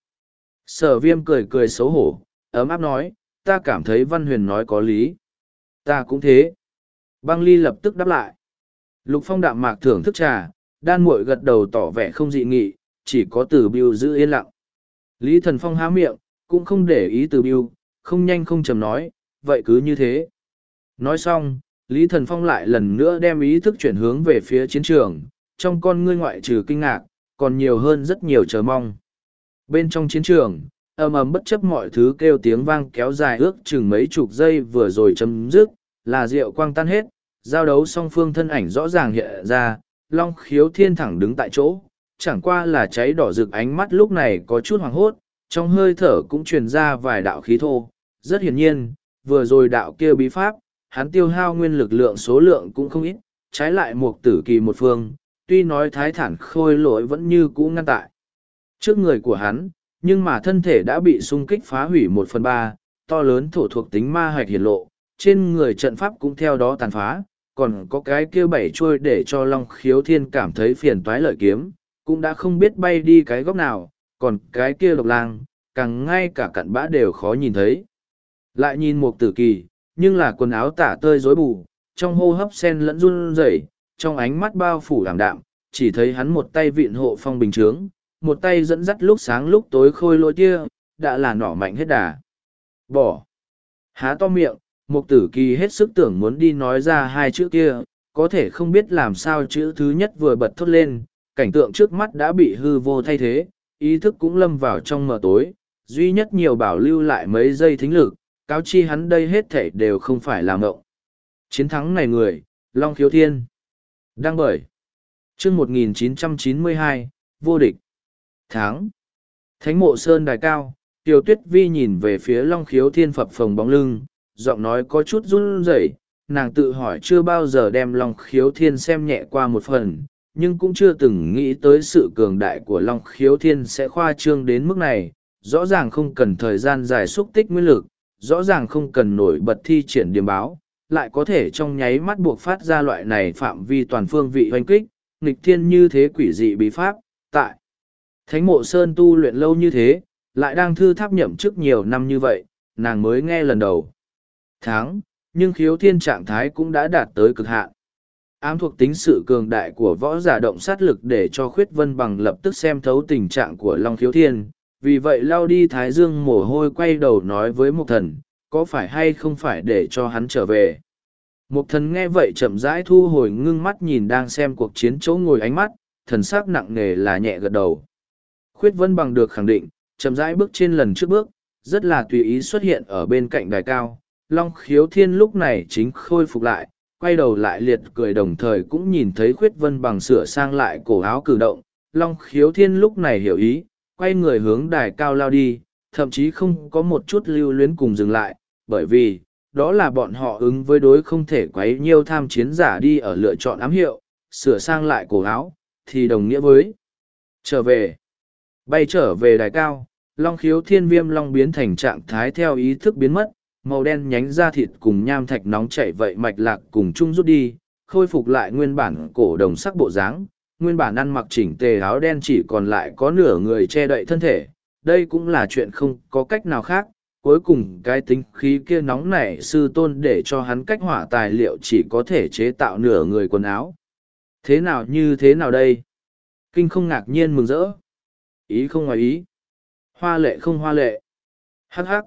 Speaker 1: Sở Viêm cười cười xấu hổ, ấm áp nói, ta cảm thấy Văn Huyền nói có lý. Ta cũng thế. Băng Ly lập tức đáp lại. Lục Phong đạm mạc thưởng thức trà, đan muội gật đầu tỏ vẻ không dị nghị, chỉ có Từ Bưu giữ yên lặng. Lý Thần Phong há miệng, cũng không để ý Từ Bưu, không nhanh không chầm nói, vậy cứ như thế. Nói xong, Lý Thần Phong lại lần nữa đem ý thức chuyển hướng về phía chiến trường, trong con ngươi ngoại trừ kinh ngạc, còn nhiều hơn rất nhiều chờ mong. Bên trong chiến trường, ầm ầm bất chấp mọi thứ kêu tiếng vang kéo dài ước chừng mấy chục giây vừa rồi chấm dứt, là rượu quang tan hết, giao đấu song phương thân ảnh rõ ràng hiện ra, Long Khiếu Thiên thẳng đứng tại chỗ, chẳng qua là cháy đỏ rực ánh mắt lúc này có chút hoảng hốt, trong hơi thở cũng truyền ra vài đạo khí thô, rất hiển nhiên, vừa rồi đạo kia bí pháp, hắn tiêu hao nguyên lực lượng số lượng cũng không ít, trái lại một tử kỳ một phương, tuy nói thái thản khôi lỗi vẫn như cũ ngăn tại trước người của hắn, nhưng mà thân thể đã bị xung kích phá hủy một phần ba, to lớn thổ thuộc tính ma hạch hiển lộ, trên người trận pháp cũng theo đó tàn phá, còn có cái kia bảy trôi để cho Long Khiếu Thiên cảm thấy phiền toái lợi kiếm, cũng đã không biết bay đi cái góc nào, còn cái kia độc lang, càng ngay cả cặn bã đều khó nhìn thấy. Lại nhìn một tử kỳ, nhưng là quần áo tả tơi rối bù, trong hô hấp sen lẫn run rẩy, trong ánh mắt bao phủ ảm đạm, chỉ thấy hắn một tay vịn hộ phong bình trướng, một tay dẫn dắt lúc sáng lúc tối khôi lỗi kia, đã là nỏ mạnh hết đà. Bỏ. Há to miệng, Mục tử kỳ hết sức tưởng muốn đi nói ra hai chữ kia, có thể không biết làm sao chữ thứ nhất vừa bật thốt lên, cảnh tượng trước mắt đã bị hư vô thay thế, ý thức cũng lâm vào trong mờ tối, duy nhất nhiều bảo lưu lại mấy giây thính lực, cáo chi hắn đây hết thảy đều không phải là mộng. Chiến thắng này người, Long Khiếu Thiên. Đăng bởi. Chương một nghìn chín trăm chín mươi hai, vô địch. Tháng. Thánh mộ sơn đài cao, Tiêu Tuyết Vi nhìn về phía Long Khiếu Thiên phập phồng bóng lưng, giọng nói có chút run rẩy. Nàng tự hỏi chưa bao giờ đem Long Khiếu Thiên xem nhẹ qua một phần, nhưng cũng chưa từng nghĩ tới sự cường đại của Long Khiếu Thiên sẽ khoa trương đến mức này. Rõ ràng không cần thời gian dài xúc tích nguyên lực, rõ ràng không cần nổi bật thi triển điểm báo, lại có thể trong nháy mắt buộc phát ra loại này phạm vi toàn phương vị hoành kích, nghịch thiên như thế quỷ dị bí pháp. Tại Thánh mộ sơn tu luyện lâu như thế, lại đang thư tháp nhậm chức nhiều năm như vậy, nàng mới nghe lần đầu. Tháng, nhưng Khiếu Thiên trạng thái cũng đã đạt tới cực hạn. Ám thuộc tính sự cường đại của võ giả động sát lực để cho Khuyết Vân Bằng lập tức xem thấu tình trạng của Long Khiếu Thiên, vì vậy lao đi thái dương mồ hôi quay đầu nói với Mục Thần, có phải hay không phải để cho hắn trở về. Mục Thần nghe vậy chậm rãi thu hồi ngưng mắt nhìn đang xem cuộc chiến chỗ ngồi ánh mắt, thần sắc nặng nề là nhẹ gật đầu. Khuyết Vân Bằng được khẳng định, chậm rãi bước trên lần trước bước, rất là tùy ý xuất hiện ở bên cạnh đài cao. Long Khiếu Thiên lúc này chính khôi phục lại, quay đầu lại liệt cười đồng thời cũng nhìn thấy Khuyết Vân Bằng sửa sang lại cổ áo cử động. Long Khiếu Thiên lúc này hiểu ý, quay người hướng đài cao lao đi, thậm chí không có một chút lưu luyến cùng dừng lại, bởi vì, đó là bọn họ ứng với đối không thể quấy nhiêu tham chiến giả đi ở lựa chọn ám hiệu, sửa sang lại cổ áo, thì đồng nghĩa với trở về. Bay trở về đài cao, Long Khiếu Thiên viêm long biến thành trạng thái theo ý thức biến mất, màu đen nhánh da thịt cùng nham thạch nóng chảy vậy mạch lạc cùng chung rút đi, khôi phục lại nguyên bản cổ đồng sắc bộ dáng, nguyên bản ăn mặc chỉnh tề áo đen chỉ còn lại có nửa người che đậy thân thể. Đây cũng là chuyện không có cách nào khác, cuối cùng cái tính khí kia nóng nảy sư tôn để cho hắn cách hỏa tài liệu chỉ có thể chế tạo nửa người quần áo. Thế nào như thế nào đây? Kinh không ngạc nhiên mừng rỡ. Ý không ngoài ý. Hoa lệ không hoa lệ. Hắc hắc.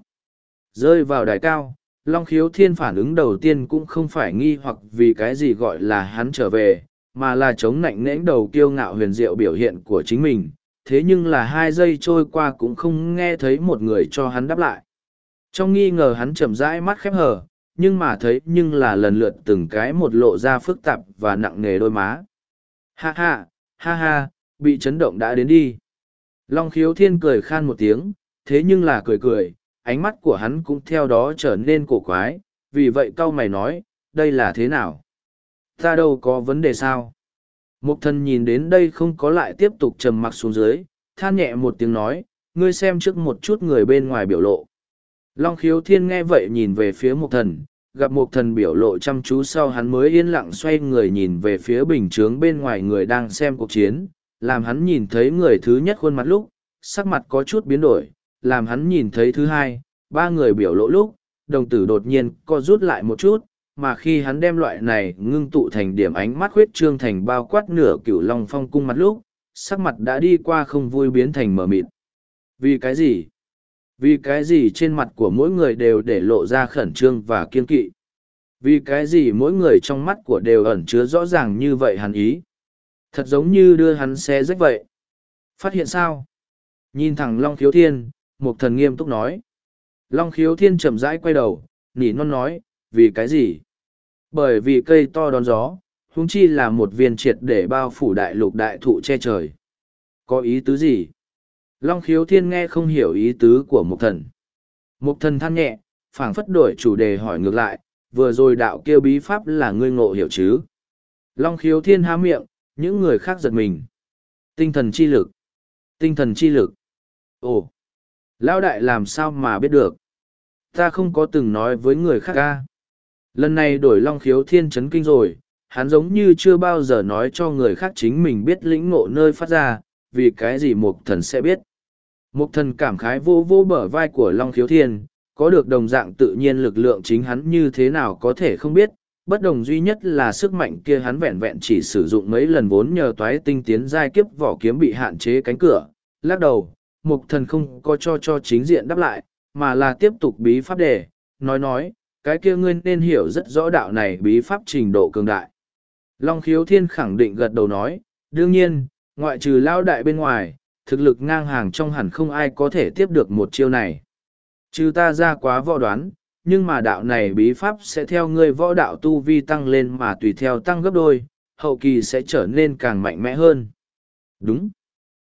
Speaker 1: Rơi vào đài cao, Long Khiếu Thiên phản ứng đầu tiên cũng không phải nghi hoặc vì cái gì gọi là hắn trở về, mà là chống nạnh nẽnh đầu kiêu ngạo huyền diệu biểu hiện của chính mình. Thế nhưng là hai giây trôi qua cũng không nghe thấy một người cho hắn đáp lại. Trong nghi ngờ hắn chậm rãi mắt khép hờ, nhưng mà thấy nhưng là lần lượt từng cái một lộ ra phức tạp và nặng nề đôi má. Ha ha, ha ha, bị chấn động đã đến đi. Long Khiếu Thiên cười khan một tiếng, thế nhưng là cười cười, ánh mắt của hắn cũng theo đó trở nên cổ quái, vì vậy cau mày nói, đây là thế nào? Ta đâu có vấn đề sao? Mục Thần nhìn đến đây không có lại tiếp tục trầm mặc xuống dưới, than nhẹ một tiếng nói, ngươi xem trước một chút người bên ngoài biểu lộ. Long Khiếu Thiên nghe vậy nhìn về phía Mục Thần, gặp Mục Thần biểu lộ chăm chú sau hắn mới yên lặng xoay người nhìn về phía bình chướng bên ngoài người đang xem cuộc chiến, làm hắn nhìn thấy người thứ nhất khuôn mặt lúc, sắc mặt có chút biến đổi, làm hắn nhìn thấy thứ hai, ba người biểu lộ lúc, đồng tử đột nhiên co rút lại một chút, mà khi hắn đem loại này ngưng tụ thành điểm ánh mắt huyết trương thành bao quát nửa cửu long phong cung mặt lúc, sắc mặt đã đi qua không vui biến thành mờ mịt. Vì cái gì? Vì cái gì trên mặt của mỗi người đều để lộ ra khẩn trương và kiên kỵ? Vì cái gì mỗi người trong mắt của đều ẩn chứa rõ ràng như vậy hắn ý? Thật giống như đưa hắn xé rách vậy. Phát hiện sao? Nhìn thẳng Long Khiếu Thiên, Mục Thần nghiêm túc nói. Long Khiếu Thiên chậm rãi quay đầu, nỉ non nói, vì cái gì? Bởi vì cây to đón gió, huống chi là một viên triệt để bao phủ đại lục đại thụ che trời. Có ý tứ gì? Long Khiếu Thiên nghe không hiểu ý tứ của Mục Thần. Mục Thần than nhẹ, phảng phất đổi chủ đề hỏi ngược lại, vừa rồi đạo kêu bí pháp là ngươi ngộ hiểu chứ? Long Khiếu Thiên há miệng, những người khác giật mình. Tinh thần chi lực. Tinh thần chi lực. Ồ! Lão đại làm sao mà biết được? Ta không có từng nói với người khác ca. Lần này đổi Long Khiếu Thiên chấn kinh rồi, hắn giống như chưa bao giờ nói cho người khác chính mình biết lĩnh ngộ nơi phát ra, vì cái gì Mục Thần sẽ biết. Mục Thần cảm khái vô vô bờ vai của Long Khiếu Thiên, có được đồng dạng tự nhiên lực lượng chính hắn như thế nào có thể không biết, bất đồng duy nhất là sức mạnh kia hắn vẹn vẹn chỉ sử dụng mấy lần vốn nhờ toái tinh tiến giai kiếp vỏ kiếm bị hạn chế cánh cửa. Lắc đầu, Mục Thần không có cho cho chính diện đáp lại, mà là tiếp tục bí pháp đề, nói nói, cái kia ngươi nên hiểu rất rõ đạo này bí pháp trình độ cường đại. Long Khiếu Thiên khẳng định gật đầu nói, đương nhiên, ngoại trừ lao đại bên ngoài, thực lực ngang hàng trong hẳn không ai có thể tiếp được một chiêu này. Trừ ta ra quá võ đoán, nhưng mà đạo này bí pháp sẽ theo ngươi võ đạo tu vi tăng lên mà tùy theo tăng gấp đôi, hậu kỳ sẽ trở nên càng mạnh mẽ hơn. Đúng.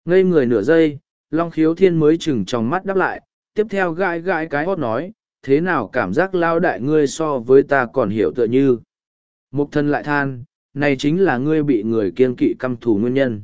Speaker 1: Ngây người nửa giây, Long Khiếu Thiên mới chừng trong mắt đáp lại, tiếp theo gãi gãi cái hót nói, thế nào cảm giác lao đại ngươi so với ta còn hiểu tựa như. Mục thần lại than, này chính là ngươi bị người kiêng kỵ căm thù nguyên nhân.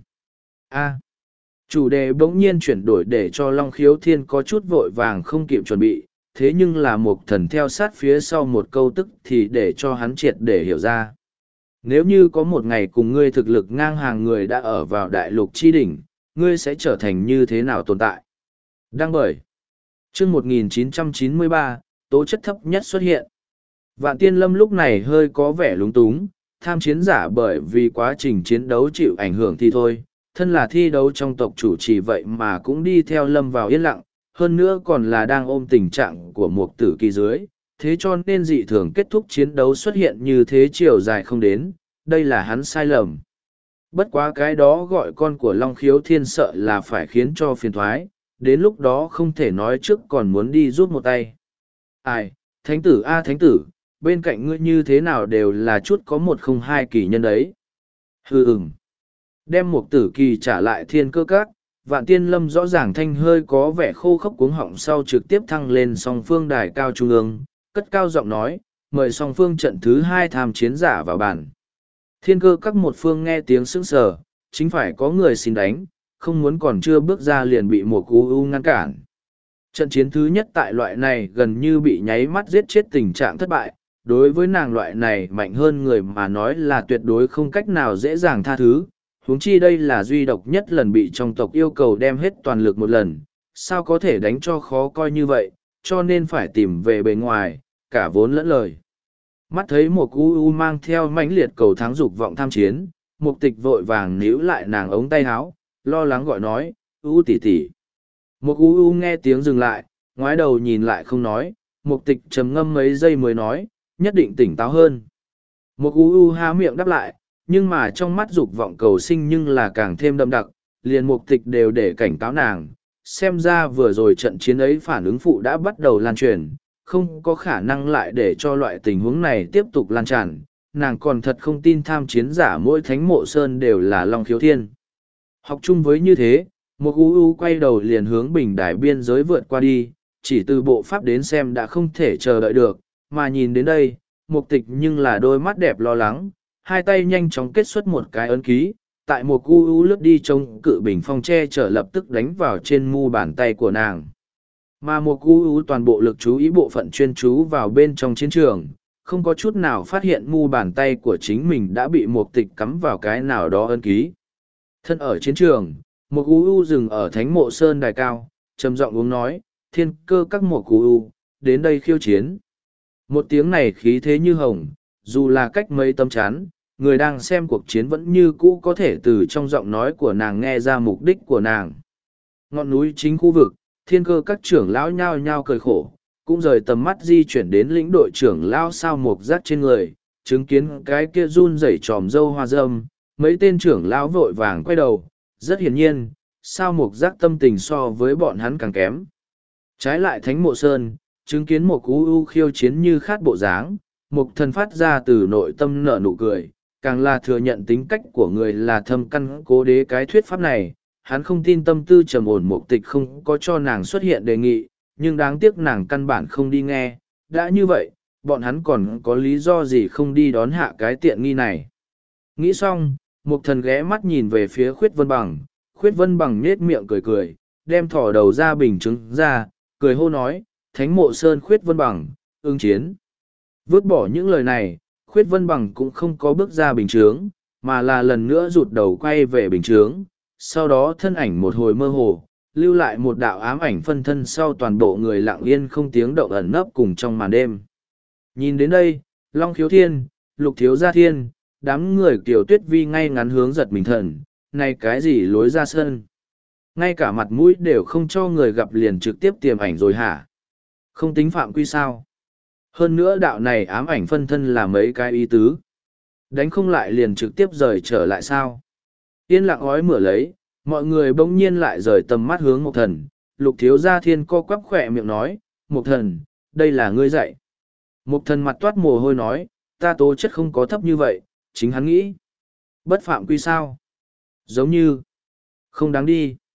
Speaker 1: A. Chủ đề bỗng nhiên chuyển đổi để cho Long Khiếu Thiên có chút vội vàng không kịp chuẩn bị, thế nhưng là mục thần theo sát phía sau một câu tức thì để cho hắn triệt để hiểu ra. Nếu như có một ngày cùng ngươi thực lực ngang hàng người đã ở vào đại lục chi đỉnh, ngươi sẽ trở thành như thế nào tồn tại? Đăng bởi chương một nghìn chín trăm chín mươi ba, tố chất thấp nhất xuất hiện. Vạn Tiên Lâm lúc này hơi có vẻ lúng túng, tham chiến giả bởi vì quá trình chiến đấu chịu ảnh hưởng thì thôi, thân là thi đấu trong tộc chủ trì vậy mà cũng đi theo Lâm vào yên lặng, hơn nữa còn là đang ôm tình trạng của một tử kỳ dưới, thế cho nên dị thường kết thúc chiến đấu xuất hiện như thế chiều dài không đến, đây là hắn sai lầm. Bất quá cái đó gọi con của Long Khiếu Thiên sợ là phải khiến cho phiền thoái, đến lúc đó không thể nói trước còn muốn đi giúp một tay. Ai, thánh tử a thánh tử, bên cạnh ngươi như thế nào đều là chút có một không hai kỳ nhân đấy. Hừ ừm. Đem một tử kỳ trả lại thiên cơ các, Vạn Tiên Lâm rõ ràng thanh hơi có vẻ khô khốc cuống họng sau trực tiếp thăng lên song phương đài cao trung ương, cất cao giọng nói, mời song phương trận thứ hai tham chiến giả vào bàn. Thiên cơ các một phương nghe tiếng sững sờ, chính phải có người xin đánh, không muốn còn chưa bước ra liền bị một cú u ngăn cản. Trận chiến thứ nhất tại loại này gần như bị nháy mắt giết chết tình trạng thất bại, đối với nàng loại này mạnh hơn người mà nói là tuyệt đối không cách nào dễ dàng tha thứ. Huống chi đây là duy độc nhất lần bị trong tộc yêu cầu đem hết toàn lực một lần, sao có thể đánh cho khó coi như vậy, cho nên phải tìm về bề ngoài, cả vốn lẫn lời. Mắt thấy một u u mang theo mãnh liệt cầu thắng dục vọng tham chiến, mục tịch vội vàng níu lại nàng ống tay áo, lo lắng gọi nói, u tỷ tỷ. Một u u nghe tiếng dừng lại, ngoái đầu nhìn lại không nói, mục tịch trầm ngâm mấy giây mới nói, nhất định tỉnh táo hơn. Một u u há miệng đáp lại, nhưng mà trong mắt dục vọng cầu sinh nhưng là càng thêm đậm đặc, liền mục tịch đều để cảnh cáo nàng, xem ra vừa rồi trận chiến ấy phản ứng phụ đã bắt đầu lan truyền, không có khả năng lại để cho loại tình huống này tiếp tục lan tràn, nàng còn thật không tin tham chiến giả mỗi thánh mộ sơn đều là Long Khiếu Thiên. Học chung với như thế, một u u quay đầu liền hướng bình đài biên giới vượt qua đi, chỉ từ bộ pháp đến xem đã không thể chờ đợi được, mà nhìn đến đây, mục tịch nhưng là đôi mắt đẹp lo lắng, hai tay nhanh chóng kết xuất một cái ấn ký, tại một u u lướt đi chống cự bình phong che chở lập tức đánh vào trên mu bàn tay của nàng. Mà một u u toàn bộ lực chú ý bộ phận chuyên chú vào bên trong chiến trường, không có chút nào phát hiện mu bàn tay của chính mình đã bị một tịch cắm vào cái nào đó ấn ký. Thân ở chiến trường, một u u dừng ở thánh mộ sơn đài cao, trầm giọng uống nói, thiên cơ các một u u, đến đây khiêu chiến. Một tiếng này khí thế như hồng, dù là cách mấy tấm chán, người đang xem cuộc chiến vẫn như cũ có thể từ trong giọng nói của nàng nghe ra mục đích của nàng. Ngọn núi chính khu vực, thiên cơ các trưởng lão nhao nhao cười khổ, cũng rời tầm mắt di chuyển đến lĩnh đội trưởng lão sao mục giác trên người, chứng kiến cái kia run rẩy tròm dâu hoa râm, mấy tên trưởng lão vội vàng quay đầu, rất hiển nhiên, sao mục giác tâm tình so với bọn hắn càng kém. Trái lại thánh mộ sơn, chứng kiến một cú u khiêu chiến như khát bộ dáng, mục thần phát ra từ nội tâm nở nụ cười, càng là thừa nhận tính cách của người là thâm căn cố đế cái thuyết pháp này, hắn không tin tâm tư trầm ổn mục tịch không có cho nàng xuất hiện đề nghị, nhưng đáng tiếc nàng căn bản không đi nghe, đã như vậy, bọn hắn còn có lý do gì không đi đón hạ cái tiện nghi này. Nghĩ xong, mục thần ghé mắt nhìn về phía khuyết vân bằng, khuyết vân bằng nết miệng cười cười, đem thỏ đầu ra bình chứng ra, cười hô nói, thánh mộ sơn khuyết vân bằng, ứng chiến. Vứt bỏ những lời này, khuyết vân bằng cũng không có bước ra bình chướng, mà là lần nữa rụt đầu quay về bình chướng, sau đó thân ảnh một hồi mơ hồ, lưu lại một đạo ám ảnh phân thân sau toàn bộ người lặng yên không tiếng động ẩn nấp cùng trong màn đêm. Nhìn đến đây, Long Khiếu Thiên, Lục Thiếu Gia Thiên, đám người Kiều Tuyết Vi ngay ngắn hướng giật mình thần, này cái gì lối ra sân. Ngay cả mặt mũi đều không cho người gặp liền trực tiếp tiềm ảnh rồi hả? Không tính phạm quy sao? Hơn nữa đạo này ám ảnh phân thân là mấy cái ý tứ. Đánh không lại liền trực tiếp rời trở lại sao? Yên lặng ói mửa lấy, mọi người bỗng nhiên lại rời tầm mắt hướng Mộc Thần. Lục Thiếu Gia Thiên co quắp khỏe miệng nói, Mộc Thần, đây là ngươi dạy. Mộc Thần mặt toát mồ hôi nói, ta tố chất không có thấp như vậy, chính hắn nghĩ. Bất phạm quy sao? Giống như, không đáng đi.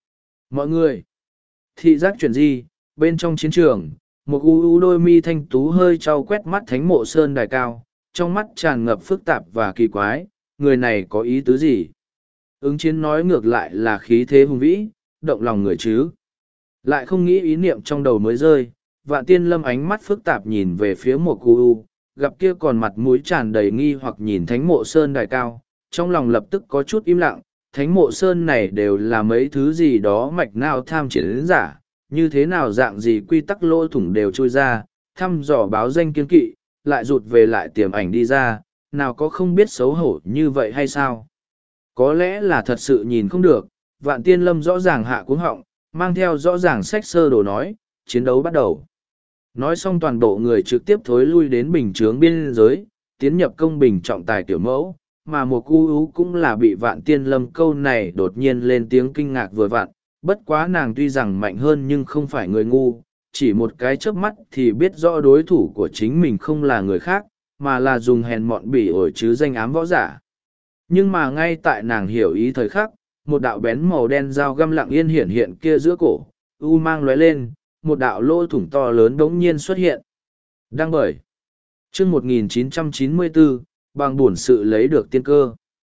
Speaker 1: Mọi người, thị giác chuyển di, bên trong chiến trường, một u u đôi mi thanh tú hơi trao quét mắt Thánh Mộ Sơn đài cao, trong mắt tràn ngập phức tạp và kỳ quái, người này có ý tứ gì? Ứng chiến nói ngược lại là khí thế hùng vĩ, động lòng người chứ. Lại không nghĩ ý niệm trong đầu mới rơi, Vạn Tiên Lâm ánh mắt phức tạp nhìn về phía một u u, gặp kia còn mặt mũi tràn đầy nghi hoặc nhìn Thánh Mộ Sơn đài cao, trong lòng lập tức có chút im lặng. Thánh Mộ Sơn này đều là mấy thứ gì đó mạch nào tham triển giả, như thế nào dạng gì quy tắc lỗ thủng đều trôi ra, thăm dò báo danh kiên kỵ, lại rụt về lại tiềm ảnh đi ra, nào có không biết xấu hổ như vậy hay sao? Có lẽ là thật sự nhìn không được, Vạn Tiên Lâm rõ ràng hạ cuống họng, mang theo rõ ràng sách sơ đồ nói, chiến đấu bắt đầu. Nói xong toàn bộ người trực tiếp thối lui đến bình chướng biên giới, tiến nhập công bình trọng tài tiểu mẫu, mà một cu ú cũng là bị Vạn Tiên Lâm câu này đột nhiên lên tiếng kinh ngạc vừa vặn, bất quá nàng tuy rằng mạnh hơn nhưng không phải người ngu, chỉ một cái chớp mắt thì biết rõ đối thủ của chính mình không là người khác, mà là dùng hèn mọn bỉ ổi chứ danh ám võ giả. Nhưng mà ngay tại nàng hiểu ý thời khắc, một đạo bén màu đen dao găm lặng yên hiện hiện kia giữa cổ, u mang lóe lên, một đạo lỗ thủng to lớn đống nhiên xuất hiện. Đăng bởi chương một nghìn chín trăm chín mươi bốn, bằng bổn sự lấy được tiên cơ.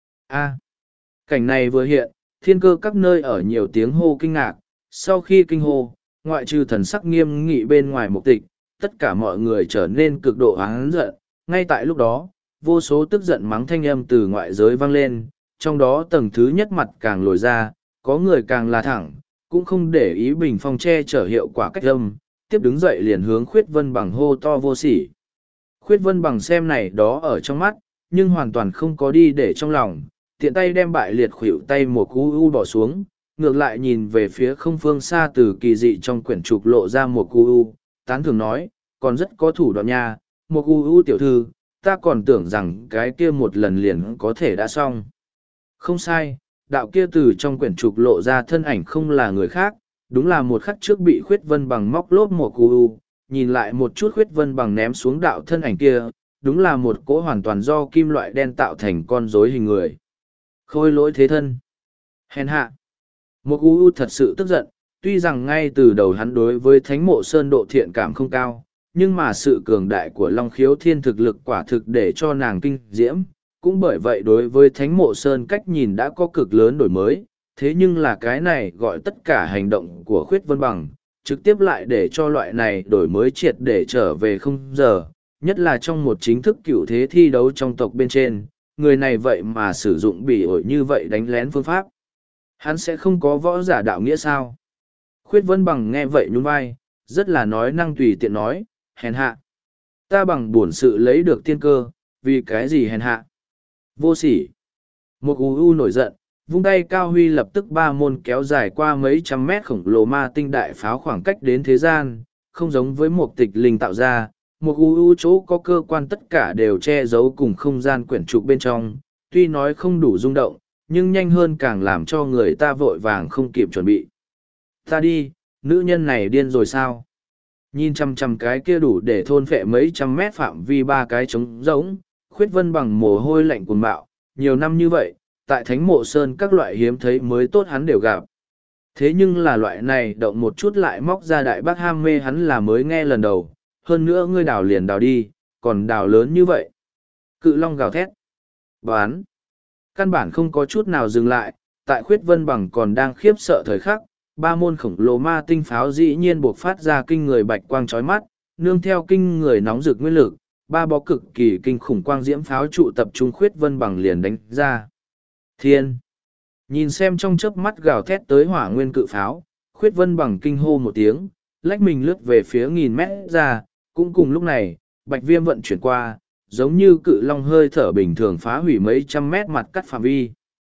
Speaker 1: A. Cảnh này vừa hiện, thiên cơ các nơi ở nhiều tiếng hô kinh ngạc, sau khi kinh hô, ngoại trừ thần sắc nghiêm nghị bên ngoài mục tịch, tất cả mọi người trở nên cực độ oán giận. Ngay tại lúc đó, vô số tức giận mắng thanh âm từ ngoại giới vang lên, trong đó tầng thứ nhất mặt càng lồi ra, có người càng là thẳng, cũng không để ý bình phong che chở hiệu quả cách âm, tiếp đứng dậy liền hướng Khuyết Vân Bằng hô to vô sỉ. Khuyết Vân Bằng xem này đó ở trong mắt, nhưng hoàn toàn không có đi để trong lòng, tiện tay đem bại liệt khuỷu tay một cu u bỏ xuống, ngược lại nhìn về phía không phương xa từ kỳ dị trong quyển trục lộ ra một cu u, tán thường nói, còn rất có thủ đoạn nha, một cu u tiểu thư, ta còn tưởng rằng cái kia một lần liền có thể đã xong. Không sai, đạo kia từ trong quyển trục lộ ra thân ảnh không là người khác, đúng là một khắc trước bị Khuyết Vân Bằng móc lốp một cu u, nhìn lại một chút Khuyết Vân Bằng ném xuống đạo thân ảnh kia, đúng là một cỗ hoàn toàn do kim loại đen tạo thành con rối hình người. Khôi lỗi thế thân. Hèn hạ. Một cu u thật sự tức giận, tuy rằng ngay từ đầu hắn đối với Thánh Mộ Sơn độ thiện cảm không cao, nhưng mà sự cường đại của Long Khiếu Thiên thực lực quả thực để cho nàng kinh diễm, cũng bởi vậy đối với Thánh Mộ Sơn cách nhìn đã có cực lớn đổi mới, thế nhưng là cái này gọi tất cả hành động của Khuyết Vân Bằng, trực tiếp lại để cho loại này đổi mới triệt để trở về không giờ, nhất là trong một chính thức cựu thế thi đấu trong tộc bên trên, người này vậy mà sử dụng bỉ ổi như vậy đánh lén phương pháp. Hắn sẽ không có võ giả đạo nghĩa sao? Khuyết Vân Bằng nghe vậy nhún vai, rất là nói năng tùy tiện nói, hèn hạ. Ta bằng bổn sự lấy được tiên cơ, vì cái gì hèn hạ? Vô sỉ. Một u u nổi giận, vung tay cao huy lập tức ba môn kéo dài qua mấy trăm mét khổng lồ ma tinh đại pháo khoảng cách đến thế gian, không giống với một tịch linh tạo ra, một u u chỗ có cơ quan tất cả đều che giấu cùng không gian quyển trục bên trong, tuy nói không đủ rung động, nhưng nhanh hơn càng làm cho người ta vội vàng không kịp chuẩn bị. Ta đi, nữ nhân này điên rồi sao? Nhìn chăm chăm cái kia đủ để thôn phệ mấy trăm mét phạm vi ba cái trống rỗng, Khuyết Vân Bằng mồ hôi lạnh cuồng bạo, nhiều năm như vậy, tại Thánh Mộ Sơn các loại hiếm thấy mới tốt hắn đều gặp. Thế nhưng là loại này động một chút lại móc ra đại bác ham mê hắn là mới nghe lần đầu, hơn nữa ngươi đào liền đào đi, còn đào lớn như vậy. Cự Long gào thét. Bán. Căn bản không có chút nào dừng lại, tại Khuyết Vân Bằng còn đang khiếp sợ thời khắc, ba môn khổng lồ ma tinh pháo dĩ nhiên buộc phát ra kinh người bạch quang chói mắt, nương theo kinh người nóng rực nguyên lực, ba bó cực kỳ kinh khủng quang diễm pháo trụ tập trung Khuyết Vân Bằng liền đánh ra. Thiên! Nhìn xem trong chớp mắt gào thét tới hỏa nguyên cự pháo, Khuyết Vân Bằng kinh hô một tiếng, lách mình lướt về phía nghìn mét ra, cũng cùng lúc này, bạch viêm vận chuyển qua, giống như cự long hơi thở bình thường phá hủy mấy trăm mét mặt cắt phạm vi.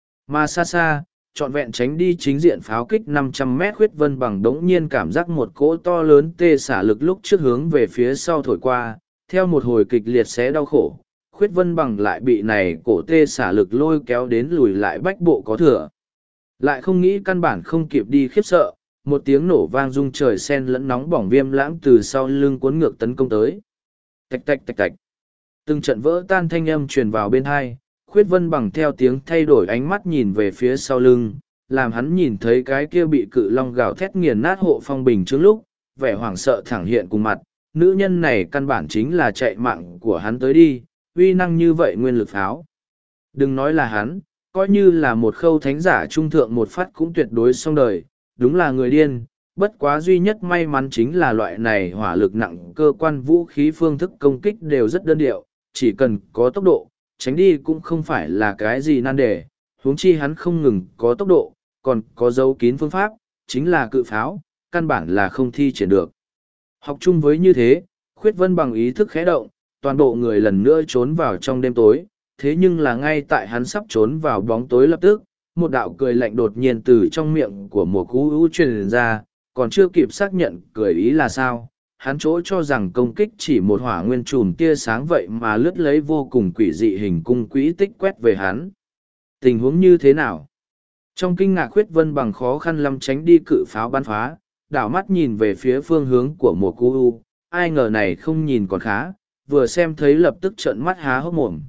Speaker 1: Mà xa xa, trọn vẹn tránh đi chính diện pháo kích năm trăm mét Khuyết Vân Bằng đống nhiên cảm giác một cỗ to lớn tê xả lực lúc trước hướng về phía sau thổi qua, theo một hồi kịch liệt xé đau khổ, Khuyết Vân Bằng lại bị này cổ tê xả lực lôi kéo đến lùi lại bách bộ có thừa. Lại không nghĩ căn bản không kịp đi khiếp sợ, một tiếng nổ vang rung trời sen lẫn nóng bỏng viêm lãng từ sau lưng cuốn ngược tấn công tới. Tạch tạch tạch tạch. Từng trận vỡ tan thanh âm truyền vào bên hai, Khuyết Vân Bằng theo tiếng thay đổi ánh mắt nhìn về phía sau lưng, làm hắn nhìn thấy cái kia bị cự long gào thét nghiền nát hộ phong bình trước lúc, vẻ hoảng sợ thẳng hiện cùng mặt, nữ nhân này căn bản chính là chạy mạng của hắn tới đi, uy năng như vậy nguyên lực pháo. Đừng nói là hắn, coi như là một khâu thánh giả trung thượng một phát cũng tuyệt đối xong đời, đúng là người điên, bất quá duy nhất may mắn chính là loại này hỏa lực nặng cơ quan vũ khí phương thức công kích đều rất đơn điệu, chỉ cần có tốc độ, tránh đi cũng không phải là cái gì nan đề, huống chi hắn không ngừng có tốc độ, còn có dấu kín phương pháp, chính là cự pháo, căn bản là không thi triển được. Học chung với như thế, Khuyết Vân bằng ý thức khẽ động, toàn bộ người lần nữa trốn vào trong đêm tối, thế nhưng là ngay tại hắn sắp trốn vào bóng tối lập tức, một đạo cười lạnh đột nhiên từ trong miệng của một cú ưu truyền ra, còn chưa kịp xác nhận cười ý là sao, hắn chỗ cho rằng công kích chỉ một hỏa nguyên chùm tia sáng vậy mà lướt lấy vô cùng quỷ dị hình cung quỹ tích quét về hắn. Tình huống như thế nào? Trong kinh ngạc Khuyết Vân bằng khó khăn lắm tránh đi cự pháo bắn phá, đảo mắt nhìn về phía phương hướng của một cú ưu, ai ngờ này không nhìn còn khá, vừa xem thấy lập tức trợn mắt há hốc mồm.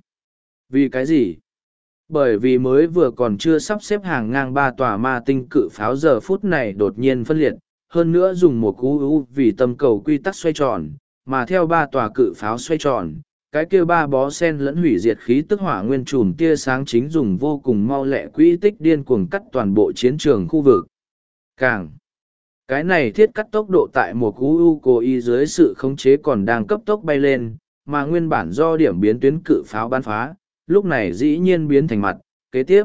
Speaker 1: Vì cái gì? Bởi vì mới vừa còn chưa sắp xếp hàng ngang ba tòa ma tinh cự pháo giờ phút này đột nhiên phân liệt, hơn nữa dùng một cú ưu vì tâm cầu quy tắc xoay tròn, mà theo ba tòa cự pháo xoay tròn, cái kia ba bó sen lẫn hủy diệt khí tức hỏa nguyên trùm tia sáng chính dùng vô cùng mau lẹ quỹ tích điên cuồng cắt toàn bộ chiến trường khu vực. Càng cái này thiết cắt tốc độ tại một cú ưu cố ý dưới sự khống chế còn đang cấp tốc bay lên, mà nguyên bản do điểm biến tuyến cự pháo bắn phá, lúc này dĩ nhiên biến thành mặt, kế tiếp.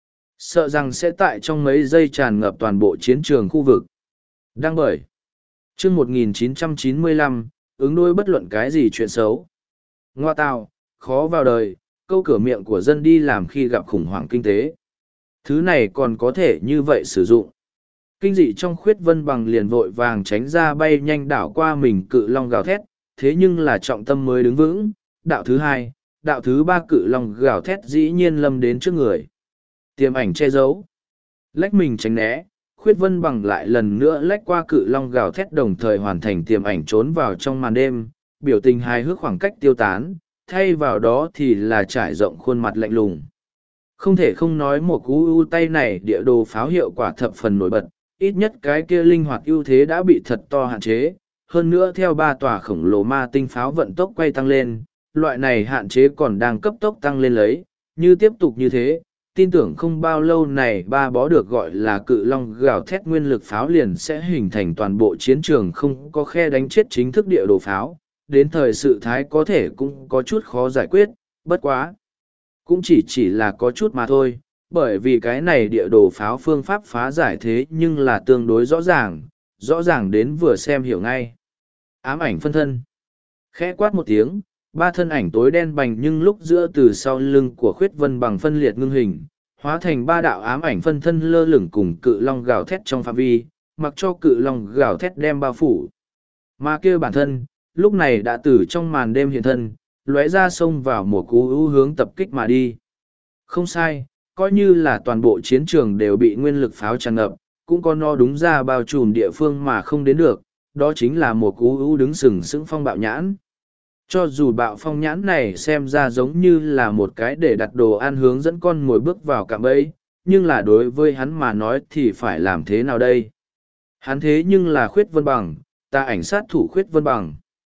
Speaker 1: Sợ rằng sẽ tại trong mấy giây tràn ngập toàn bộ chiến trường khu vực. Đăng bởi. Chương một nghìn chín trăm chín mươi lăm, ứng đối bất luận cái gì chuyện xấu. Ngoa tào, khó vào đời, câu cửa miệng của dân đi làm khi gặp khủng hoảng kinh tế. Thứ này còn có thể như vậy sử dụng. Kinh dị trong Khuyết Vân bằng liền vội vàng tránh ra bay nhanh đảo qua mình cự long gào thét, thế nhưng là trọng tâm mới đứng vững. Đạo thứ hai, đạo thứ ba cự long gào thét dĩ nhiên lâm đến trước người. Tiềm ảnh che giấu. Lách mình tránh né, Khuyết Vân bằng lại lần nữa lách qua cự long gào thét đồng thời hoàn thành tiềm ảnh trốn vào trong màn đêm, biểu tình hài hước khoảng cách tiêu tán, thay vào đó thì là trải rộng khuôn mặt lạnh lùng. Không thể không nói một cú ưu tay này địa đồ pháo hiệu quả thập phần nổi bật, ít nhất cái kia linh hoạt ưu thế đã bị thật to hạn chế, hơn nữa theo ba tòa khổng lồ ma tinh pháo vận tốc quay tăng lên, loại này hạn chế còn đang cấp tốc tăng lên lấy, như tiếp tục như thế, tin tưởng không bao lâu này ba bó được gọi là cự long gào thét nguyên lực pháo liền sẽ hình thành toàn bộ chiến trường không có khe đánh chết chính thức địa đồ pháo, đến thời sự thái có thể cũng có chút khó giải quyết, bất quá. Cũng chỉ chỉ là có chút mà thôi, bởi vì cái này địa đồ pháo phương pháp phá giải thế nhưng là tương đối rõ ràng, rõ ràng đến vừa xem hiểu ngay. Ám ảnh phân thân. Khẽ quát một tiếng, ba thân ảnh tối đen bành nhưng lúc giữa từ sau lưng của Khuyết Vân bằng phân liệt ngưng hình, hóa thành ba đạo ám ảnh phân thân lơ lửng cùng cự long gào thét trong phạm vi, mặc cho cự long gào thét đem bao phủ. Mà kia bản thân, lúc này đã từ trong màn đêm hiện thân, lóe ra xông vào một cú ưu hướng tập kích mà đi. Không sai, coi như là toàn bộ chiến trường đều bị nguyên lực pháo tràn ngập, cũng có no đúng ra bao trùm địa phương mà không đến được, đó chính là một cú ưu đứng sừng sững phong bạo nhãn. Cho dù bạo phong nhãn này xem ra giống như là một cái để đặt đồ ăn hướng dẫn con mồi bước vào cạm bẫy, nhưng là đối với hắn mà nói thì phải làm thế nào đây? Hắn thế nhưng là Khuyết Vân bằng, ta ảnh sát thủ Khuyết Vân bằng.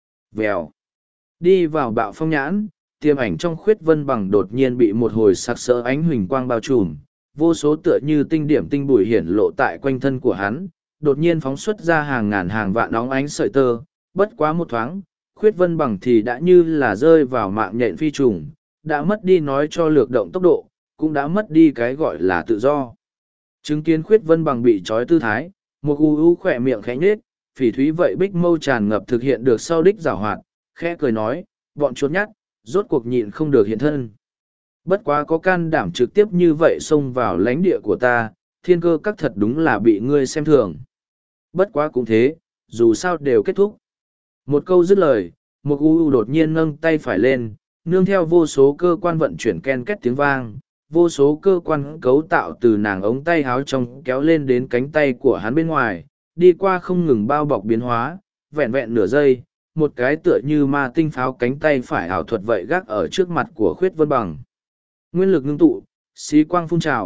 Speaker 1: Vèo. Đi vào bạo phong nhãn, tiềm ảnh trong Khuyết Vân bằng đột nhiên bị một hồi sặc sỡ ánh huỳnh quang bao trùm, vô số tựa như tinh điểm tinh bụi hiển lộ tại quanh thân của hắn, đột nhiên phóng xuất ra hàng ngàn hàng vạn óng ánh sợi tơ, bất quá một thoáng, Khuyết Vân bằng thì đã như là rơi vào mạng nhện phi trùng, đã mất đi nói cho lược động tốc độ, cũng đã mất đi cái gọi là tự do. Chứng kiến Khuyết Vân bằng bị trói tư thái, một u u khỏe miệng khẽ nhếch, phỉ thúy vậy bích mâu tràn ngập thực hiện được sau đích giảo hoạt, khẽ cười nói, bọn chuột nhắt, rốt cuộc nhịn không được hiện thân. Bất quá có can đảm trực tiếp như vậy xông vào lãnh địa của ta, thiên cơ các thật đúng là bị ngươi xem thường. Bất quá cũng thế, dù sao đều kết thúc. Một câu dứt lời, một u u đột nhiên nâng tay phải lên, nương theo vô số cơ quan vận chuyển ken két tiếng vang, vô số cơ quan cấu tạo từ nàng ống tay háo trong kéo lên đến cánh tay của hắn bên ngoài, đi qua không ngừng bao bọc biến hóa, vẹn vẹn nửa giây, một cái tựa như ma tinh pháo cánh tay phải ảo thuật vậy gác ở trước mặt của Khuyết Vân bằng. Nguyên lực ngưng tụ, xí quang phun trào,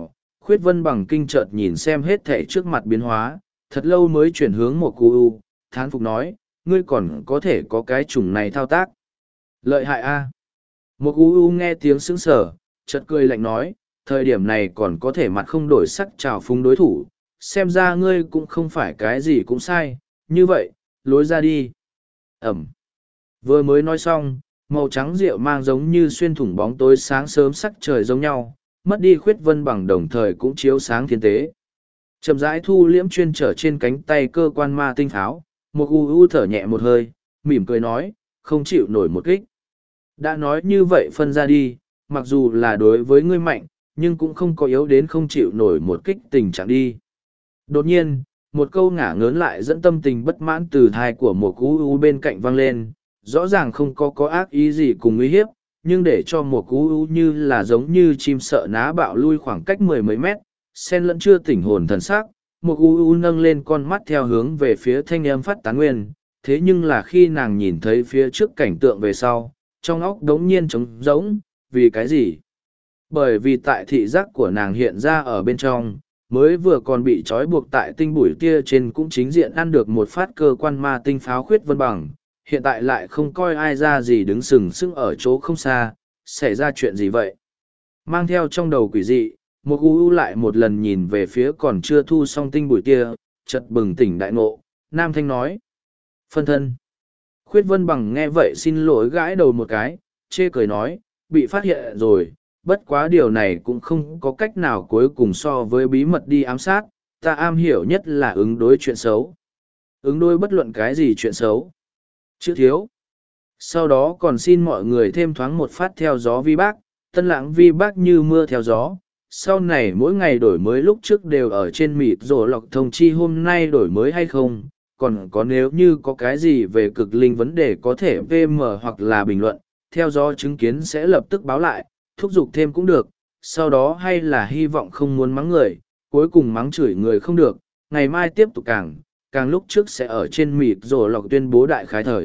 Speaker 1: Khuyết Vân Bằng kinh chợt nhìn xem hết thể trước mặt biến hóa, thật lâu mới chuyển hướng một cu u, thán phục nói, ngươi còn có thể có cái chủng này thao tác. Lợi hại a. Một cu u nghe tiếng sững sờ, chợt cười lạnh nói, thời điểm này còn có thể mặt không đổi sắc trào phúng đối thủ, xem ra ngươi cũng không phải cái gì cũng sai, như vậy, lối ra đi. Ẩm. Vừa mới nói xong, màu trắng rượu mang giống như xuyên thủng bóng tối sáng sớm sắc trời giống nhau, mất đi Khuyết Vân Bằng đồng thời cũng chiếu sáng thiên tế. Chậm rãi thu liễm chuyên trở trên cánh tay cơ quan ma tinh pháo, một u u thở nhẹ một hơi, mỉm cười nói, không chịu nổi một kích. Đã nói như vậy phân ra đi, mặc dù là đối với ngươi mạnh, nhưng cũng không có yếu đến không chịu nổi một kích tình trạng đi. Đột nhiên, một câu ngả ngớn lại dẫn tâm tình bất mãn từ thai của một u u bên cạnh vang lên, rõ ràng không có có ác ý gì cùng uy hiếp, nhưng để cho một u u như là giống như chim sợ ná bạo lui khoảng cách mười mấy mét, sen lẫn chưa tỉnh hồn thần sắc, một u u nâng lên con mắt theo hướng về phía thanh âm phát tán nguyên, thế nhưng là khi nàng nhìn thấy phía trước cảnh tượng về sau, trong óc đống nhiên trống rỗng, vì cái gì? Bởi vì tại thị giác của nàng hiện ra ở bên trong, mới vừa còn bị trói buộc tại tinh bụi tia trên cũng chính diện ăn được một phát cơ quan ma tinh pháo Khuyết Vân Bằng, hiện tại lại không coi ai ra gì đứng sừng sững ở chỗ không xa, xảy ra chuyện gì vậy? Mang theo trong đầu quỷ dị, một u u lại một lần nhìn về phía còn chưa thu xong tinh bụi tia, chợt bừng tỉnh đại ngộ, Nam Thanh nói. Phân thân. Khuyết Vân Bằng nghe vậy xin lỗi gãi đầu một cái, chê cười nói, bị phát hiện rồi, bất quá điều này cũng không có cách nào cuối cùng so với bí mật đi ám sát, ta am hiểu nhất là ứng đối chuyện xấu. Ứng đối bất luận cái gì chuyện xấu. Chữ thiếu. Sau đó còn xin mọi người thêm thoáng một phát theo gió vi bác, tân lãng vi bác như mưa theo gió. Sau này mỗi ngày đổi mới lúc trước đều ở trên mịt rổ lọc thông chi hôm nay đổi mới hay không, còn có nếu như có cái gì về cực linh vấn đề có thể vê em hoặc là bình luận, theo gió chứng kiến sẽ lập tức báo lại, thúc giục thêm cũng được, sau đó hay là hy vọng không muốn mắng người, cuối cùng mắng chửi người không được, ngày mai tiếp tục càng, càng lúc trước sẽ ở trên mịt rổ lọc tuyên bố đại khái thời.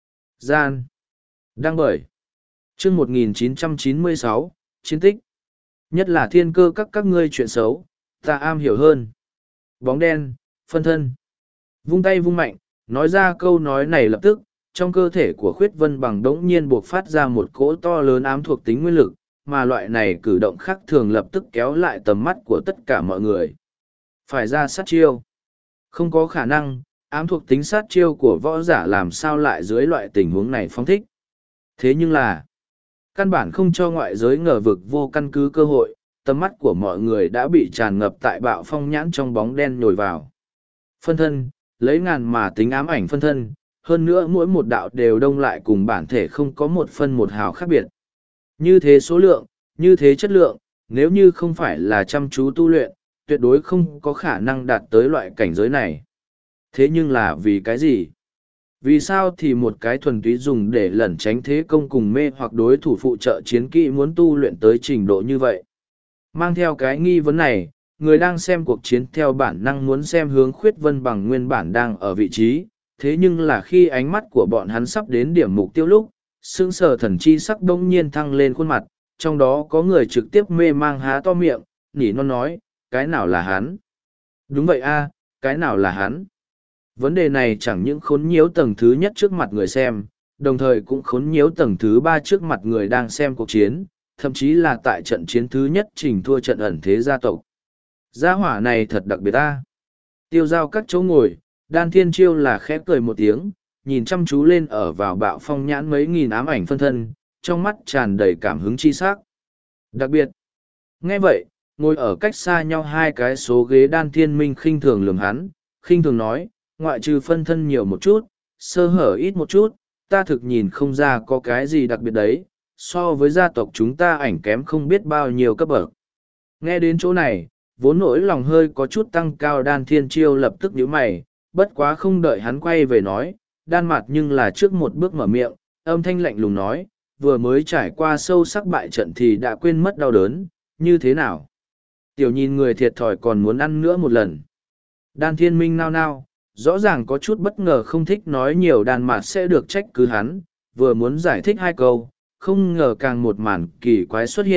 Speaker 1: Gian. Đăng bởi. Chương một nghìn chín trăm chín mươi sáu, Chiến tích. Nhất là thiên cơ các các ngươi chuyện xấu, ta am hiểu hơn. Bóng đen, phân thân. Vung tay vung mạnh, nói ra câu nói này lập tức, trong cơ thể của Khuyết Vân Bằng đống nhiên buộc phát ra một cỗ to lớn ám thuộc tính nguyên lực, mà loại này cử động khác thường lập tức kéo lại tầm mắt của tất cả mọi người. Phải ra sát chiêu. Không có khả năng, ám thuộc tính sát chiêu của võ giả làm sao lại dưới loại tình huống này phóng thích. Thế nhưng là, căn bản không cho ngoại giới ngờ vực vô căn cứ cơ hội, tầm mắt của mọi người đã bị tràn ngập tại bạo phong nhãn trong bóng đen nhồi vào. Phân thân, lấy ngàn mà tính ám ảnh phân thân, hơn nữa mỗi một đạo đều đông lại cùng bản thể không có một phân một hào khác biệt. Như thế số lượng, như thế chất lượng, nếu như không phải là chăm chú tu luyện, tuyệt đối không có khả năng đạt tới loại cảnh giới này. Thế nhưng là vì cái gì? Vì sao thì một cái thuần túy dùng để lẩn tránh thế công cùng mê hoặc đối thủ phụ trợ chiến kỹ muốn tu luyện tới trình độ như vậy? Mang theo cái nghi vấn này, người đang xem cuộc chiến theo bản năng muốn xem hướng Khuyết Vân Bằng nguyên bản đang ở vị trí, thế nhưng là khi ánh mắt của bọn hắn sắp đến điểm mục tiêu lúc, sững sờ thần chi sắc đông nhiên thăng lên khuôn mặt, trong đó có người trực tiếp mê mang há to miệng, nỉ non nói, cái nào là hắn? Đúng vậy a, cái nào là hắn? Vấn đề này chẳng những khốn nhiễu tầng thứ nhất trước mặt người xem, đồng thời cũng khốn nhiễu tầng thứ ba trước mặt người đang xem cuộc chiến, thậm chí là tại trận chiến thứ nhất trình thua trận ẩn thế gia tộc. Gia hỏa này thật đặc biệt ta. Tiêu giao các chỗ ngồi, Đan Thiên Chiêu là khẽ cười một tiếng, nhìn chăm chú lên ở vào bạo phong nhãn mấy nghìn ám ảnh phân thân, trong mắt tràn đầy cảm hứng chi sắc. Đặc biệt, nghe vậy, ngồi ở cách xa nhau hai cái số ghế Đan Thiên Minh khinh thường lườm hắn, khinh thường nói, ngoại trừ phân thân nhiều một chút, sơ hở ít một chút, ta thực nhìn không ra có cái gì đặc biệt đấy, so với gia tộc chúng ta ảnh kém không biết bao nhiêu cấp bậc. Nghe đến chỗ này, vốn nỗi lòng hơi có chút tăng cao Đan Thiên Chiêu lập tức nhíu mày, bất quá không đợi hắn quay về nói, đan mặt nhưng là trước một bước mở miệng, âm thanh lạnh lùng nói, vừa mới trải qua sâu sắc bại trận thì đã quên mất đau đớn, như thế nào? Tiểu nhìn người thiệt thòi còn muốn ăn nữa một lần. Đan Thiên Minh nao nao, rõ ràng có chút bất ngờ không thích nói nhiều đàn mạt sẽ được trách cứ hắn, vừa muốn giải thích hai câu, không ngờ càng một màn kỳ quái xuất hiện,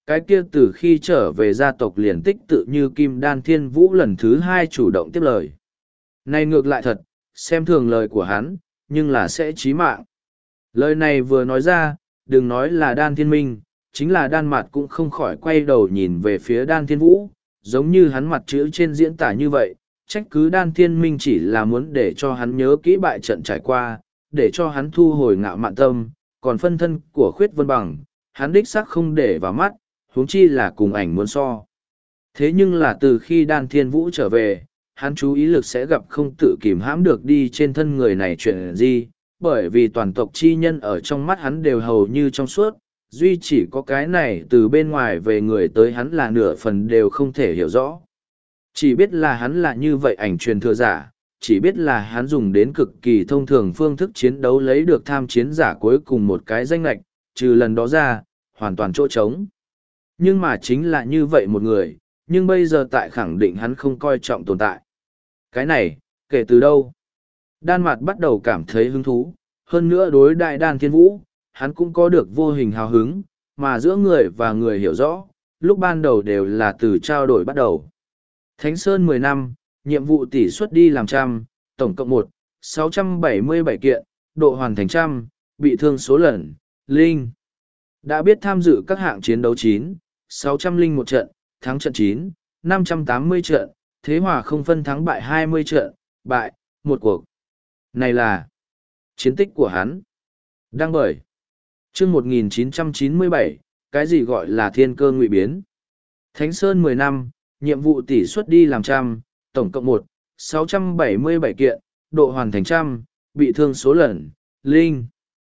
Speaker 1: Cái kia từ khi trở về gia tộc liền tích tự như Kim Đan Thiên Vũ lần thứ hai chủ động tiếp lời. Này ngược lại thật, xem thường lời của hắn, nhưng là sẽ chí mạng. Lời này vừa nói ra, đừng nói là Đan Thiên Minh, chính là Đan Mạt cũng không khỏi quay đầu nhìn về phía Đan Thiên Vũ, giống như hắn mặt chữ trên diễn tả như vậy, trách cứ Đan Thiên Minh chỉ là muốn để cho hắn nhớ kỹ bại trận trải qua, để cho hắn thu hồi ngạo mạn tâm, còn phân thân của Khuyết Vân Bằng, hắn đích xác không để vào mắt, huống chi là cùng ảnh muốn so. Thế nhưng là từ khi Đan Thiên Vũ trở về, hắn chú ý lực sẽ gặp không tự kìm hãm được đi trên thân người này chuyện gì, bởi vì toàn tộc chi nhân ở trong mắt hắn đều hầu như trong suốt, duy chỉ có cái này từ bên ngoài về người tới hắn là nửa phần đều không thể hiểu rõ. Chỉ biết là hắn là như vậy ảnh truyền thừa giả, chỉ biết là hắn dùng đến cực kỳ thông thường phương thức chiến đấu lấy được tham chiến giả cuối cùng một cái danh lệch, trừ lần đó ra, hoàn toàn chỗ trống. Nhưng mà chính là như vậy một người, nhưng bây giờ tại khẳng định hắn không coi trọng tồn tại. Cái này, kể từ đâu? Đan Mạt bắt đầu cảm thấy hứng thú, hơn nữa đối đại Đan Thiên Vũ, hắn cũng có được vô hình hào hứng, mà giữa người và người hiểu rõ, lúc ban đầu đều là từ trao đổi bắt đầu. Thánh Sơn mười năm, nhiệm vụ tỷ suất đi làm trăm, tổng cộng một, sáu trăm bảy mươi bảy kiện, độ hoàn thành trăm, bị thương số lần, linh. Đã biết tham dự các hạng chiến đấu chín, sáu trăm linh một trận, thắng trận chín, năm trăm tám mươi trận, thế hòa không phân thắng bại hai mươi trận, bại, một cuộc. Này là chiến tích của hắn. Đăng bởi chương một nghìn chín trăm chín mươi bảy, cái gì gọi là thiên cơ ngụy biến. Thánh Sơn mười năm, nhiệm vụ tỷ suất đi làm trăm, tổng cộng một, sáu trăm bảy mươi bảy kiện, độ hoàn thành trăm, bị thương số lần, linh.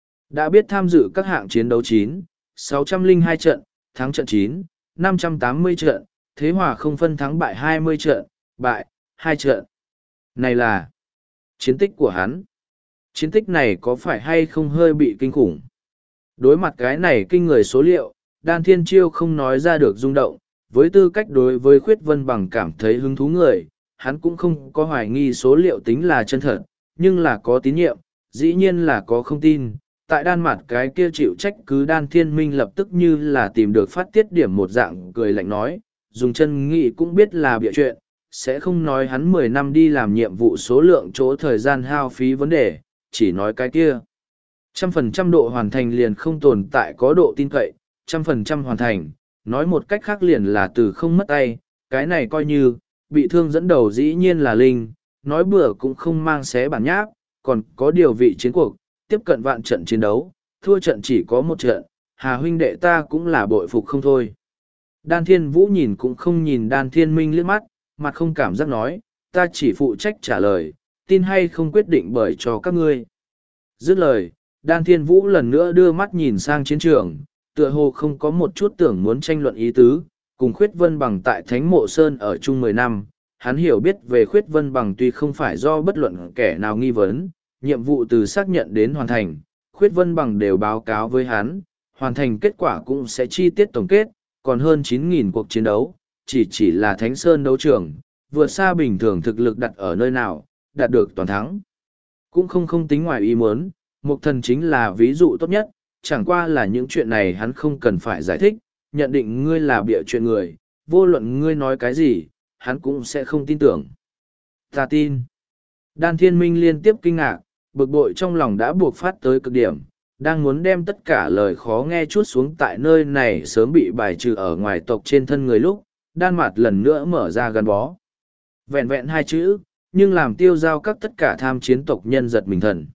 Speaker 1: Đã biết tham dự các hạng chiến đấu chín, sáu trăm linh hai trận, thắng trận chín, năm trăm tám mươi trận, thế hòa không phân thắng bại hai mươi trận, bại, hai trận. Này là chiến tích của hắn. Chiến tích này có phải hay không hơi bị kinh khủng? Đối mặt cái này kinh người số liệu, Đan Thiên Chiêu không nói ra được rung động, với tư cách đối với Khuyết Vân Bằng cảm thấy hứng thú người, hắn cũng không có hoài nghi số liệu tính là chân thật, nhưng là có tín nhiệm, dĩ nhiên là có không tin. Tại Đan Mạt cái kia chịu trách cứ Đan Thiên Minh lập tức như là tìm được phát tiết điểm một dạng cười lạnh nói, dùng chân nghị cũng biết là bịa chuyện, sẽ không nói hắn mười năm đi làm nhiệm vụ số lượng chỗ thời gian hao phí vấn đề, chỉ nói cái kia. Trăm phần trăm độ hoàn thành liền không tồn tại có độ tin cậy, trăm phần trăm hoàn thành, nói một cách khác liền là từ không mất tay, cái này coi như, bị thương dẫn đầu dĩ nhiên là linh, nói bừa cũng không mang xé bản nháp, còn có điều vị chiến cuộc, tiếp cận vạn trận chiến đấu, thua trận chỉ có một trận, Hà huynh đệ ta cũng là bội phục không thôi. Đan Thiên Vũ nhìn cũng không nhìn Đan Thiên Minh liếc mắt, mặt không cảm giác nói, ta chỉ phụ trách trả lời, tin hay không quyết định bởi cho các ngươi. Dứt lời, Đan Thiên Vũ lần nữa đưa mắt nhìn sang chiến trường, tựa hồ không có một chút tưởng muốn tranh luận ý tứ, cùng Khuyết Vân Bằng tại Thánh Mộ Sơn ở chung mười năm, hắn hiểu biết về Khuyết Vân Bằng tuy không phải do bất luận kẻ nào nghi vấn, nhiệm vụ từ xác nhận đến hoàn thành, Khuyết Vân Bằng đều báo cáo với hắn, hoàn thành kết quả cũng sẽ chi tiết tổng kết, còn hơn chín nghìn cuộc chiến đấu, chỉ chỉ là Thánh Sơn đấu trường, vượt xa bình thường thực lực đặt ở nơi nào, đạt được toàn thắng. Cũng không không tính ngoài ý muốn, Mục Thần chính là ví dụ tốt nhất, chẳng qua là những chuyện này hắn không cần phải giải thích, nhận định ngươi là bịa chuyện người, vô luận ngươi nói cái gì, hắn cũng sẽ không tin tưởng. Ta tin. Đan Thiên Minh liên tiếp kinh ngạc, bực bội trong lòng đã buộc phát tới cực điểm, đang muốn đem tất cả lời khó nghe chút xuống tại nơi này sớm bị bài trừ ở ngoài tộc trên thân người lúc, Đan Mạt lần nữa mở ra gắn bó. Vẹn vẹn hai chữ, nhưng làm tiêu giao các tất cả tham chiến tộc nhân giật mình thần.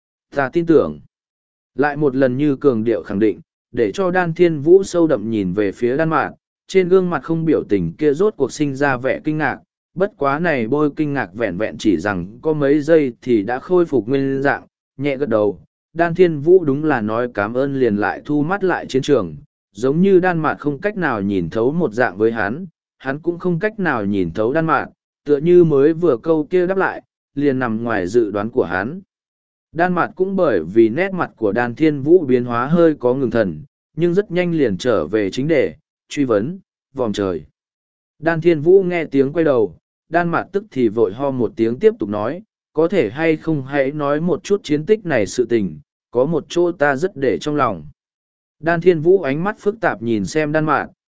Speaker 1: Ta tin tưởng. Lại một lần như cường điệu khẳng định, để cho Đan Thiên Vũ sâu đậm nhìn về phía Đan Mạt, trên gương mặt không biểu tình kia rốt cuộc sinh ra vẻ kinh ngạc, bất quá này bôi kinh ngạc vẹn vẹn chỉ rằng có mấy giây thì đã khôi phục nguyên dạng, nhẹ gật đầu. Đan Thiên Vũ đúng là nói cảm ơn liền lại thu mắt lại chiến trường, giống như Đan Mạt không cách nào nhìn thấu một dạng với hắn, hắn cũng không cách nào nhìn thấu Đan Mạt, tựa như mới vừa câu kia đáp lại, liền nằm ngoài dự đoán của hắn. Đan Mạt cũng bởi vì nét mặt của Đan Thiên Vũ biến hóa hơi có ngừng thần, nhưng rất nhanh liền trở về chính đề, truy vấn, vòm trời. Đan Thiên Vũ nghe tiếng quay đầu, Đan Mạt tức thì vội ho một tiếng tiếp tục nói, có thể hay không hãy nói một chút chiến tích này sự tình, có một chỗ ta rất để trong lòng. Đan Thiên Vũ ánh mắt phức tạp nhìn xem Đan Mạt,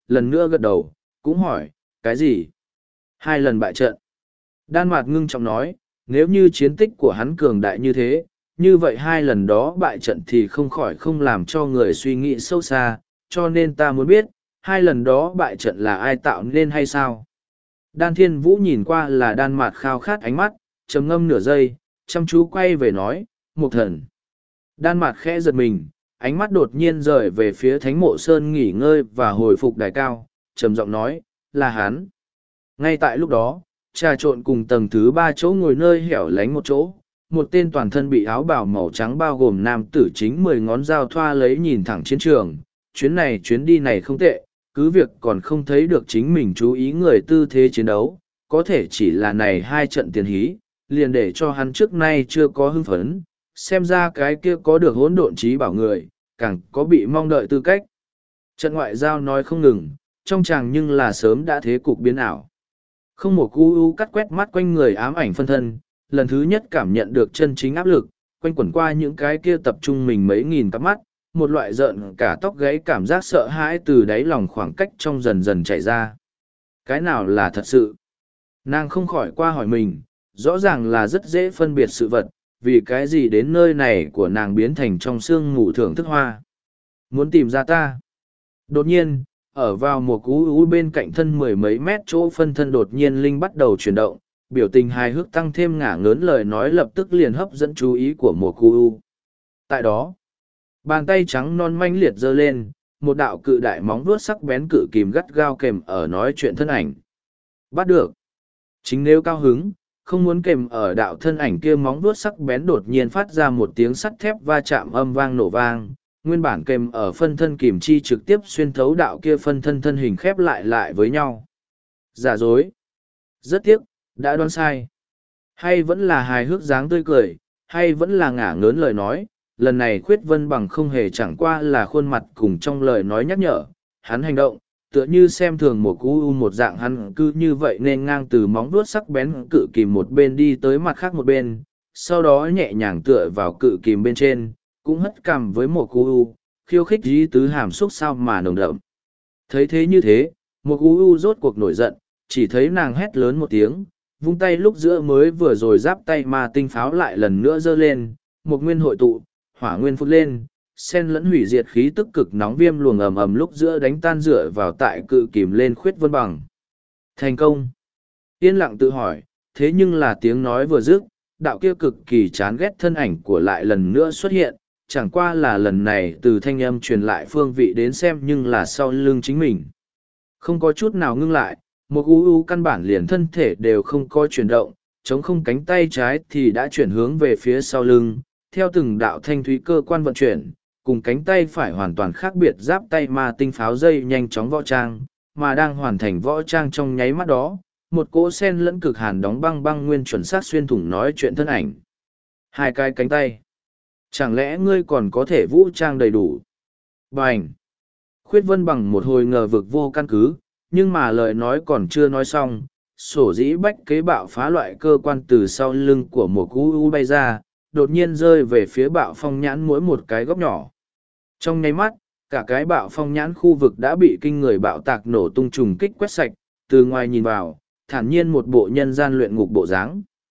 Speaker 1: lần nữa gật đầu, cũng hỏi, cái gì? Hai lần bại trận. Đan Mạt ngưng trọng nói, nếu như chiến tích của hắn cường đại như thế, như vậy hai lần đó bại trận thì không khỏi không làm cho người suy nghĩ sâu xa, cho nên ta muốn biết, hai lần đó bại trận là ai tạo nên hay sao? Đan Thiên Vũ nhìn qua là Đan Mạt khao khát ánh mắt, trầm ngâm nửa giây, chăm chú quay về nói, Mục Thần. Đan Mạt khẽ giật mình, ánh mắt đột nhiên rời về phía Thánh Mộ Sơn nghỉ ngơi và hồi phục đài cao, trầm giọng nói, là hắn. Ngay tại lúc đó, trà trộn cùng tầng thứ ba chỗ ngồi nơi hẻo lánh một chỗ, một tên toàn thân bị áo bào màu trắng bao gồm nam tử chính mười ngón dao thoa lấy nhìn thẳng chiến trường. Chuyến này chuyến đi này không tệ, cứ việc còn không thấy được chính mình chú ý người tư thế chiến đấu, có thể chỉ là này hai trận tiền hí, liền để cho hắn trước nay chưa có hưng phấn, xem ra cái kia có được hỗn độn trí bảo người, càng có bị mong đợi tư cách. Trận ngoại giao nói không ngừng, trong chàng nhưng là sớm đã thế cục biến ảo. Không một cu u cắt quét mắt quanh người ám ảnh phân thân, lần thứ nhất cảm nhận được chân chính áp lực, quanh quẩn qua những cái kia tập trung mình mấy nghìn cặp mắt, một loại rợn cả tóc gáy cảm giác sợ hãi từ đáy lòng khoảng cách trong dần dần chảy ra. Cái nào là thật sự? Nàng không khỏi qua hỏi mình, rõ ràng là rất dễ phân biệt sự vật, vì cái gì đến nơi này của nàng biến thành trong sương ngủ thưởng thức hoa. Muốn tìm ra ta. Đột nhiên, ở vào một cú ú bên cạnh thân mười mấy mét chỗ phân thân đột nhiên linh bắt đầu chuyển động, biểu tình hài hước tăng thêm ngả ngớn lời nói lập tức liền hấp dẫn chú ý của một cú ú. Tại đó, bàn tay trắng non manh liệt giơ lên, một đạo cự đại móng vuốt sắc bén cự kìm gắt gao kèm ở nói chuyện thân ảnh. Bắt được. Chính nếu cao hứng, không muốn kèm ở đạo thân ảnh kia móng vuốt sắc bén đột nhiên phát ra một tiếng sắt thép va chạm âm vang nổ vang, nguyên bản kèm ở phân thân kìm chi trực tiếp xuyên thấu đạo kia phân thân thân hình khép lại lại với nhau. Giả dối. Rất tiếc, đã đoán sai. Hay vẫn là hài hước dáng tươi cười, hay vẫn là ngả ngớn lời nói, lần này Khuyết Vân Bằng không hề chẳng qua là khuôn mặt cùng trong lời nói nhắc nhở, hắn hành động, tựa như xem thường một cú u một dạng hắn cứ như vậy nên ngang từ móng vuốt sắc bén cự kìm một bên đi tới mặt khác một bên, sau đó nhẹ nhàng tựa vào cự kìm bên trên, cũng hất cằm với một cú u, khiêu khích dí tứ hàm xúc sao mà nồng đậm. Thấy thế như thế, một cú u rốt cuộc nổi giận, chỉ thấy nàng hét lớn một tiếng, vung tay lúc giữa mới vừa rồi giáp tay mà tinh pháo lại lần nữa giơ lên, một nguyên hội tụ, hỏa nguyên phút lên, sen lẫn hủy diệt khí tức cực nóng viêm luồng ầm ầm lúc giữa đánh tan dựa vào tại cự kìm lên Khuyết Vân Bằng. Thành công. Yên lặng tự hỏi, thế nhưng là tiếng nói vừa dứt, đạo kia cực kỳ chán ghét thân ảnh của lại lần nữa xuất hiện, chẳng qua là lần này từ thanh âm truyền lại phương vị đến xem nhưng là sau lưng chính mình. Không có chút nào ngưng lại, một u u căn bản liền thân thể đều không có chuyển động, chống không cánh tay trái thì đã chuyển hướng về phía sau lưng, theo từng đạo thanh thúy cơ quan vận chuyển, cùng cánh tay phải hoàn toàn khác biệt giáp tay ma tinh pháo dây nhanh chóng võ trang, mà đang hoàn thành võ trang trong nháy mắt đó, một cỗ sen lẫn cực hàn đóng băng băng nguyên chuẩn xác xuyên thủng nói chuyện thân ảnh. Hai cái cánh tay. Chẳng lẽ ngươi còn có thể vũ trang đầy đủ? Bành! Khuyết Vân Bằng một hồi ngờ vực vô căn cứ, nhưng mà lời nói còn chưa nói xong, sổ dĩ bách kế bạo phá loại cơ quan từ sau lưng của một cú u bay ra, đột nhiên rơi về phía bạo phong nhãn mỗi một cái góc nhỏ. Trong nháy mắt, cả cái bạo phong nhãn khu vực đã bị kinh người bạo tạc nổ tung trùng kích quét sạch, từ ngoài nhìn vào, thản nhiên một bộ nhân gian luyện ngục bộ dáng.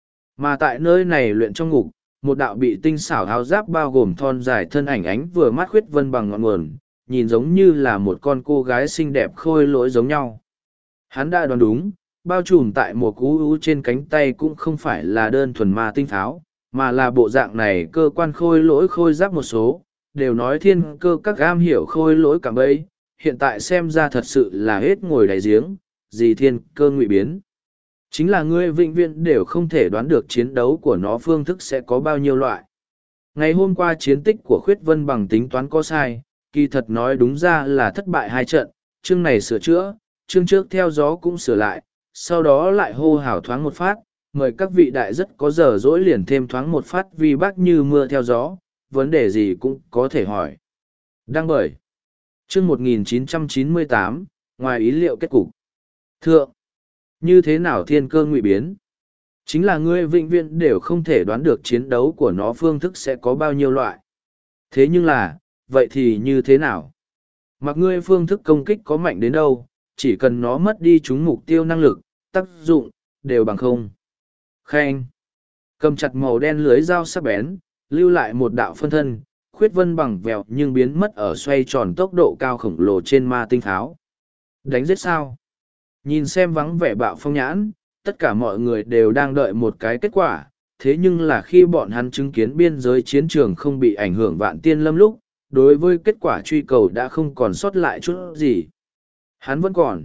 Speaker 1: Mà tại nơi này luyện trong ngục, một đạo bị tinh xảo áo giáp bao gồm thon dài thân ảnh ánh vừa mắt Khuyết Vân Bằng ngọn nguồn, nhìn giống như là một con cô gái xinh đẹp khôi lỗi giống nhau. Hắn đã đoán đúng, bao trùm tại một cú ú trên cánh tay cũng không phải là đơn thuần ma tinh pháo, mà là bộ dạng này cơ quan khôi lỗi khôi giáp một số, đều nói thiên cơ các am hiểu khôi lỗi cả bấy, hiện tại xem ra thật sự là hết ngồi đáy giếng, gì thiên cơ ngụy biến. Chính là ngươi vĩnh viễn đều không thể đoán được chiến đấu của nó phương thức sẽ có bao nhiêu loại. Ngày hôm qua chiến tích của Khuyết Vân Bằng tính toán có sai, kỳ thật nói đúng ra là thất bại hai trận, chương này sửa chữa, chương trước theo gió cũng sửa lại, sau đó lại hô hào thoáng một phát, mời các vị đại rất có giờ dỗi liền thêm thoáng một phát vì bác như mưa theo gió, vấn đề gì cũng có thể hỏi. Đăng bởi chương một nghìn chín trăm chín mươi tám, ngoài ý liệu kết cục. Thượng, như thế nào thiên cơ ngụy biến? Chính là ngươi vĩnh viễn đều không thể đoán được chiến đấu của nó phương thức sẽ có bao nhiêu loại. Thế nhưng là, vậy thì như thế nào? Mặc ngươi phương thức công kích có mạnh đến đâu, chỉ cần nó mất đi chúng mục tiêu năng lực, tác dụng, đều bằng không. Khen. Cầm chặt màu đen lưới dao sắc bén, lưu lại một đạo phân thân, khuyết vân bằng vèo nhưng biến mất ở xoay tròn tốc độ cao khổng lồ trên ma tinh pháo. Đánh giết sao? Nhìn xem vắng vẻ bạo phong nhãn, tất cả mọi người đều đang đợi một cái kết quả, thế nhưng là khi bọn hắn chứng kiến biên giới chiến trường không bị ảnh hưởng vạn tiên lâm lúc, đối với kết quả truy cầu đã không còn sót lại chút gì. Hắn vẫn còn.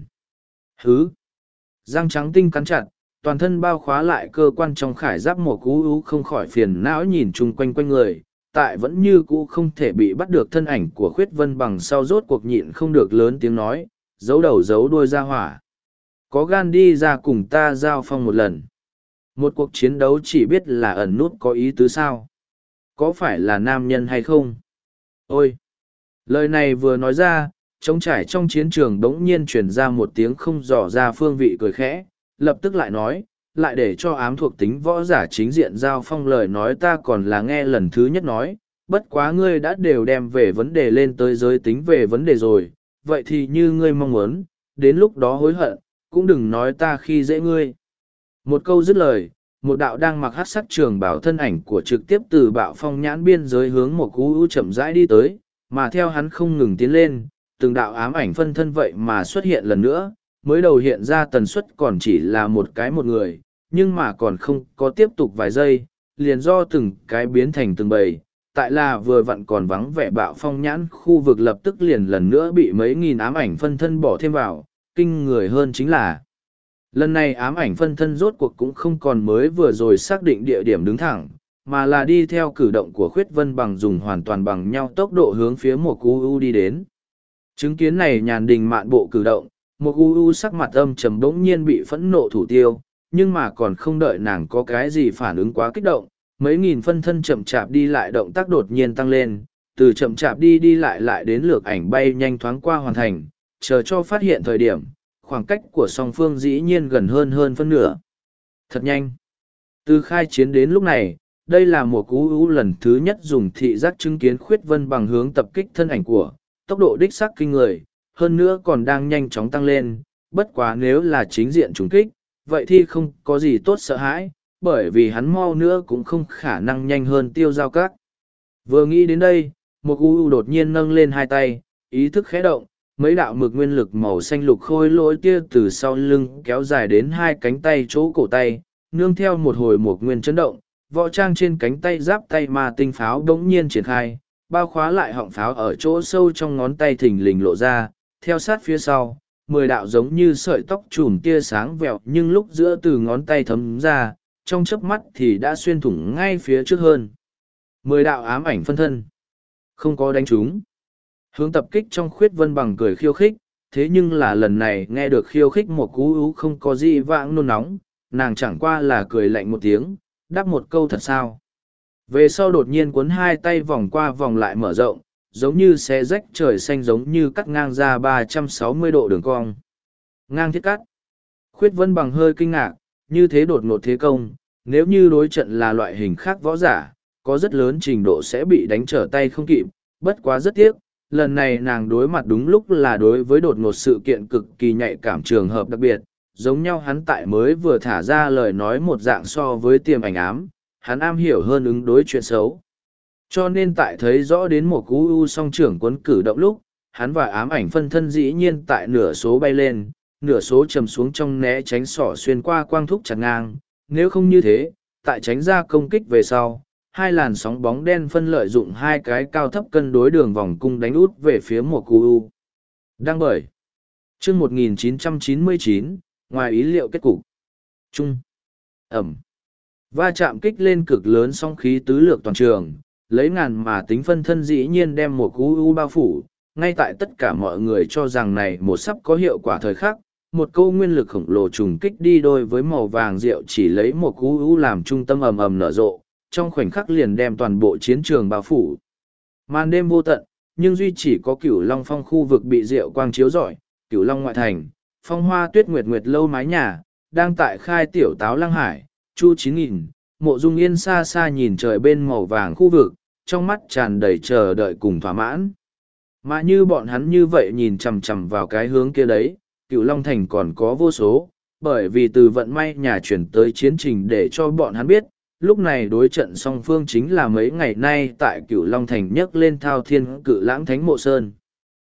Speaker 1: Hứ. Răng trắng tinh cắn chặt, toàn thân bao khóa lại cơ quan trong khải giáp một cú ú không khỏi phiền não nhìn chung quanh quanh người, tại vẫn như cũ không thể bị bắt được thân ảnh của khuyết vân bằng sau rốt cuộc nhịn không được lớn tiếng nói, giấu đầu giấu đuôi ra hỏa. Có gan đi ra cùng ta giao phong một lần. Một cuộc chiến đấu chỉ biết là ẩn nút có ý tứ sao. Có phải là nam nhân hay không? Ôi! Lời này vừa nói ra, trống trải trong chiến trường bỗng nhiên truyền ra một tiếng không dò ra phương vị cười khẽ, lập tức lại nói, lại để cho ám thuộc tính võ giả chính diện giao phong lời nói ta còn là nghe lần thứ nhất nói, bất quá ngươi đã đều đem về vấn đề lên tới giới tính về vấn đề rồi, vậy thì như ngươi mong muốn, đến lúc đó hối hận, cũng đừng nói ta khi dễ ngươi. Một câu dứt lời, một đạo đang mặc hát sắc trường bảo thân ảnh của trực tiếp từ bạo phong nhãn biên giới hướng một cú ưu chậm rãi đi tới, mà theo hắn không ngừng tiến lên, từng đạo ám ảnh phân thân vậy mà xuất hiện lần nữa, mới đầu hiện ra tần suất còn chỉ là một cái một người, nhưng mà còn không có tiếp tục vài giây, liền do từng cái biến thành từng bầy, tại là vừa vặn còn vắng vẻ bạo phong nhãn khu vực lập tức liền lần nữa bị mấy nghìn ám ảnh phân thân bỏ thêm vào, kinh người hơn chính là lần này ám ảnh phân thân rốt cuộc cũng không còn mới vừa rồi xác định địa điểm đứng thẳng, mà là đi theo cử động của khuyết vân bằng dùng hoàn toàn bằng nhau tốc độ hướng phía một u u đi đến. Chứng kiến này nhàn đình mạn bộ cử động, một u u sắc mặt âm trầm bỗng nhiên bị phẫn nộ thủ tiêu, nhưng mà còn không đợi nàng có cái gì phản ứng quá kích động, mấy nghìn phân thân chậm chạp đi lại động tác đột nhiên tăng lên, từ chậm chạp đi đi lại lại đến lược ảnh bay nhanh thoáng qua hoàn thành, chờ cho phát hiện thời điểm, khoảng cách của song phương dĩ nhiên gần hơn hơn phân nửa. Thật nhanh. Từ khai chiến đến lúc này, đây là một cú ú lần thứ nhất dùng thị giác chứng kiến khuyết vân bằng hướng tập kích thân ảnh của, tốc độ đích sắc kinh người, hơn nữa còn đang nhanh chóng tăng lên, bất quá nếu là chính diện trúng kích, vậy thì không có gì tốt sợ hãi, bởi vì hắn mau nữa cũng không khả năng nhanh hơn tiêu giao các. Vừa nghĩ đến đây, một cú ú đột nhiên nâng lên hai tay, ý thức khẽ động, mấy đạo mực nguyên lực màu xanh lục khôi lỗi tia từ sau lưng kéo dài đến hai cánh tay chỗ cổ tay, nương theo một hồi một nguyên chấn động, võ trang trên cánh tay giáp tay ma tinh pháo đống nhiên triển khai, bao khóa lại họng pháo ở chỗ sâu trong ngón tay thình lình lộ ra, theo sát phía sau, mười đạo giống như sợi tóc chùm tia sáng vẹo nhưng lúc giữa từ ngón tay thấm ra, trong chớp mắt thì đã xuyên thủng ngay phía trước hơn. Mười đạo ám ảnh phân thân. Không có đánh trúng. Hướng tập kích trong khuyết vân bằng cười khiêu khích, thế nhưng là lần này nghe được khiêu khích một cú ú không có gì vãng nôn nóng, nàng chẳng qua là cười lạnh một tiếng, đáp một câu thật sao. Về sau đột nhiên cuốn hai tay vòng qua vòng lại mở rộng, giống như xé rách trời xanh giống như cắt ngang ra ba trăm sáu mươi độ đường cong. Ngang thiết cắt. Khuyết vân bằng hơi kinh ngạc, như thế đột ngột thế công, nếu như đối trận là loại hình khác võ giả, có rất lớn trình độ sẽ bị đánh trở tay không kịp, bất quá rất tiếc. Lần này nàng đối mặt đúng lúc là đối với đột ngột sự kiện cực kỳ nhạy cảm trường hợp đặc biệt, giống nhau hắn tại mới vừa thả ra lời nói một dạng so với tiềm ảnh ám, hắn am hiểu hơn ứng đối chuyện xấu. Cho nên tại thấy rõ đến một cú u song trưởng cuốn cử động lúc, hắn và ám ảnh phân thân dĩ nhiên tại nửa số bay lên, nửa số trầm xuống trong né tránh sỏ xuyên qua quang thúc chặt ngang, nếu không như thế, tại tránh ra công kích về sau. Hai làn sóng bóng đen phân lợi dụng hai cái cao thấp cân đối đường vòng cung đánh út về phía một cu u. Đăng bởi. Chương một nghìn chín trăm chín mươi chín, ngoài ý liệu kết cục. Trung. Ẩm. Va chạm kích lên cực lớn song khí tứ lược toàn trường, lấy ngàn mà tính phân thân dĩ nhiên đem một cu u bao phủ. Ngay tại tất cả mọi người cho rằng này một sắp có hiệu quả thời khắc, một câu nguyên lực khổng lồ trùng kích đi đôi với màu vàng rượu chỉ lấy một cu u làm trung tâm ầm ầm nở rộ. Trong khoảnh khắc liền đem toàn bộ chiến trường bao phủ. Màn đêm vô tận, nhưng duy chỉ có cửu long phong khu vực bị rượu quang chiếu rọi, cửu long ngoại thành, phong hoa tuyết nguyệt nguyệt lâu mái nhà, đang tại khai tiểu táo lăng hải, chu chín nghìn, mộ dung yên xa xa nhìn trời bên màu vàng khu vực, trong mắt tràn đầy chờ đợi cùng thỏa mãn. Mà như bọn hắn như vậy nhìn chằm chằm vào cái hướng kia đấy, Cửu Long Thành còn có vô số, bởi vì từ vận may nhà chuyển tới chiến trình để cho bọn hắn biết, lúc này đối trận song phương chính là mấy ngày nay tại Cửu Long Thành nhấc lên thao thiên cự lãng thánh mộ sơn.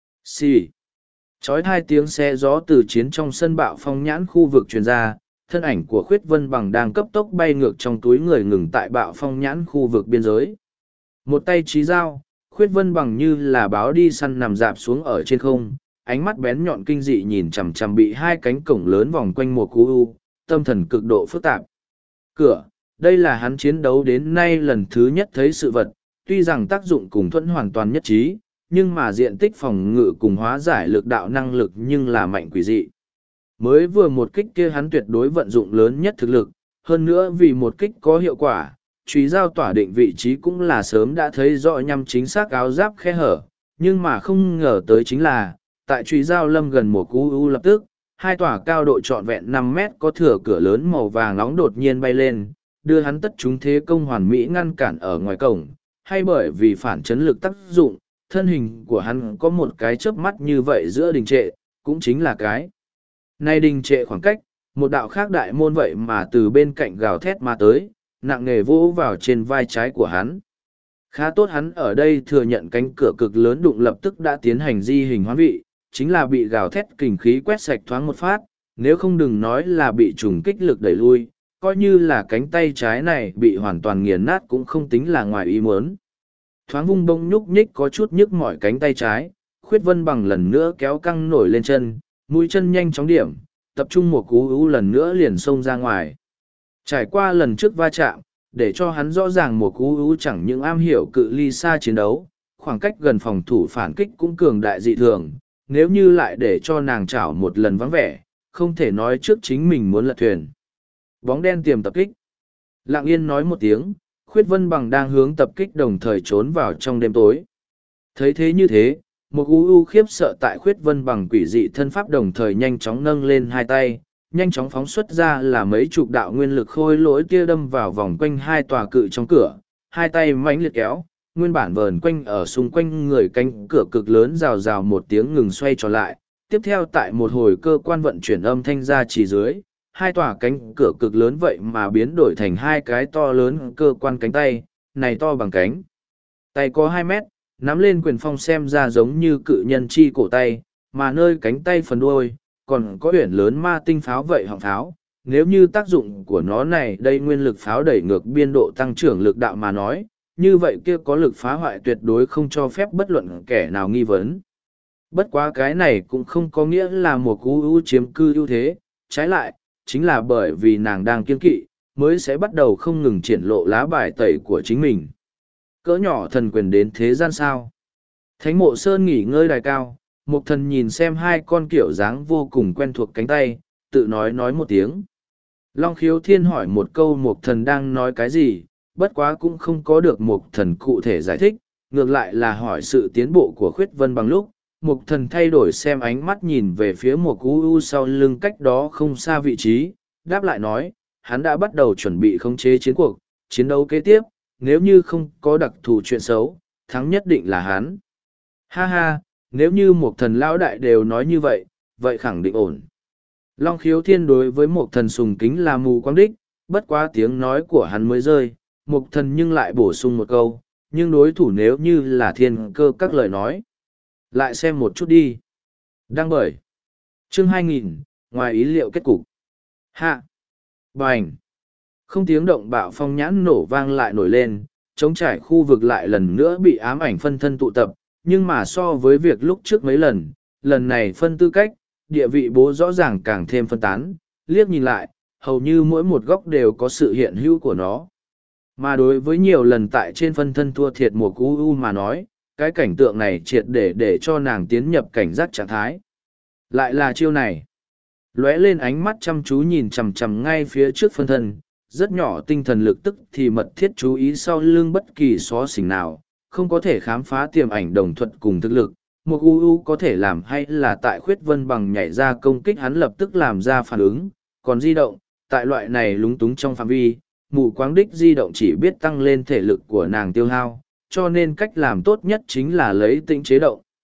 Speaker 1: Xì. Chói hai tiếng xe gió từ chiến trong sân bạo phong nhãn khu vực truyền ra, thân ảnh của Khuyết Vân Bằng đang cấp tốc bay ngược trong túi người ngừng tại bạo phong nhãn khu vực biên giới. Một tay trí dao, Khuyết Vân Bằng như là báo đi săn nằm dạp xuống ở trên không, ánh mắt bén nhọn kinh dị nhìn chằm chằm bị hai cánh cổng lớn vòng quanh một cú u, tâm thần cực độ phức tạp. Cửa, đây là hắn chiến đấu đến nay lần thứ nhất thấy sự vật, tuy rằng tác dụng cùng thuẫn hoàn toàn nhất trí, nhưng mà diện tích phòng ngự cùng hóa giải lực đạo năng lực nhưng là mạnh quỷ dị. Mới vừa một kích kia hắn tuyệt đối vận dụng lớn nhất thực lực, hơn nữa vì một kích có hiệu quả, truy giao tỏa định vị trí cũng là sớm đã thấy rõ nhằm chính xác áo giáp khe hở, nhưng mà không ngờ tới chính là, tại truy giao lâm gần một cú u lập tức, hai tòa cao độ trọn vẹn năm mét có thửa cửa lớn màu vàng nóng đột nhiên bay lên, đưa hắn tất chúng thế công hoàn mỹ ngăn cản ở ngoài cổng, hay bởi vì phản chấn lực tác dụng, thân hình của hắn có một cái chớp mắt như vậy giữa đình trệ, cũng chính là cái. Nay đình trệ khoảng cách, một đạo khác đại môn vậy mà từ bên cạnh gào thét mà tới, nặng nề vỗ vào trên vai trái của hắn. Khá tốt hắn ở đây thừa nhận cánh cửa cực lớn đụng lập tức đã tiến hành di hình hoán vị, chính là bị gào thét kình khí quét sạch thoáng một phát, nếu không đừng nói là bị trùng kích lực đẩy lui, coi như là cánh tay trái này bị hoàn toàn nghiền nát cũng không tính là ngoài ý muốn. Thoáng vung bông nhúc nhích có chút nhức mỏi cánh tay trái, Khuyết Vân Bằng lần nữa kéo căng nổi lên chân, mũi chân nhanh chóng điểm, tập trung một cú ú lần nữa liền xông ra ngoài. Trải qua lần trước va chạm, để cho hắn rõ ràng một cú ú chẳng những am hiểu cự ly xa chiến đấu, khoảng cách gần phòng thủ phản kích cũng cường đại dị thường, nếu như lại để cho nàng chảo một lần vắng vẻ, không thể nói trước chính mình muốn lật thuyền. Bóng đen tiềm tập kích. Lặng yên nói một tiếng, Khuyết Vân Bằng đang hướng tập kích đồng thời trốn vào trong đêm tối. Thấy thế như thế, một u u khiếp sợ tại Khuyết Vân Bằng quỷ dị thân pháp đồng thời nhanh chóng nâng lên hai tay, nhanh chóng phóng xuất ra là mấy chục đạo nguyên lực khôi lỗi kia đâm vào vòng quanh hai tòa cự trong cửa, hai tay mãnh liệt kéo, nguyên bản vờn quanh ở xung quanh người cánh cửa cực lớn rào rào một tiếng ngừng xoay trở lại, tiếp theo tại một hồi cơ quan vận chuyển âm thanh ra chỉ dưới, hai tòa cánh cửa cực lớn vậy mà biến đổi thành hai cái to lớn cơ quan cánh tay, này to bằng cánh. Tay có hai mét, nắm lên quyền phong xem ra giống như cự nhân chi cổ tay, mà nơi cánh tay phần đuôi, còn có uyển lớn ma tinh pháo vậy họng pháo. Nếu như tác dụng của nó này đây nguyên lực pháo đẩy ngược biên độ tăng trưởng lực đạo mà nói, như vậy kia có lực phá hoại tuyệt đối không cho phép bất luận kẻ nào nghi vấn. Bất quá cái này cũng không có nghĩa là một cú ưu chiếm cư ưu thế, trái lại, chính là bởi vì nàng đang kiên kỵ, mới sẽ bắt đầu không ngừng triển lộ lá bài tẩy của chính mình. Cỡ nhỏ thần quyền đến thế gian sao. Thánh mộ sơn nghỉ ngơi đài cao, Mục Thần nhìn xem hai con kiểu dáng vô cùng quen thuộc cánh tay, tự nói nói một tiếng. Long Khiếu Thiên hỏi một câu Mục Thần đang nói cái gì, bất quá cũng không có được Mục Thần cụ thể giải thích, ngược lại là hỏi sự tiến bộ của Khuyết Vân Bằng lúc. Mục Thần thay đổi xem ánh mắt nhìn về phía một u u sau lưng cách đó không xa vị trí, đáp lại nói, hắn đã bắt đầu chuẩn bị khống chế chiến cuộc, chiến đấu kế tiếp, nếu như không có đặc thù chuyện xấu, thắng nhất định là hắn. Ha ha, nếu như Mục Thần lão đại đều nói như vậy, vậy khẳng định ổn. Long Khiếu Thiên đối với Mục Thần sùng kính là mù quáng đích, bất quá tiếng nói của hắn mới rơi, Mục Thần nhưng lại bổ sung một câu, nhưng đối thủ nếu như là thiên cơ các lời nói. Lại xem một chút đi. Đăng bởi. Chương hai nghìn, ngoài ý liệu kết cục. Hạ. Bành. Không tiếng động bạo phong nhãn nổ vang lại nổi lên, chống trải khu vực lại lần nữa bị ám ảnh phân thân tụ tập, nhưng mà so với việc lúc trước mấy lần, lần này phân tư cách, địa vị bố rõ ràng càng thêm phân tán, liếc nhìn lại, hầu như mỗi một góc đều có sự hiện hữu của nó. Mà đối với nhiều lần tại trên phân thân thua thiệt một cú u mà nói, cái cảnh tượng này triệt để để cho nàng tiến nhập cảnh giác trạng thái. Lại là chiêu này. Lóe lên ánh mắt chăm chú nhìn chằm chằm ngay phía trước phân thân, rất nhỏ tinh thần lực tức thì mật thiết chú ý sau lưng bất kỳ xó xỉnh nào, không có thể khám phá tiềm ảnh đồng thuận cùng thực lực. Một u u có thể làm hay là tại Khuyết Vân Bằng nhảy ra công kích hắn lập tức làm ra phản ứng, còn di động, tại loại này lúng túng trong phạm vi, mù quáng đích di động chỉ biết tăng lên thể lực của nàng tiêu hao, cho nên cách làm tốt nhất chính là lấy tĩnh chế động.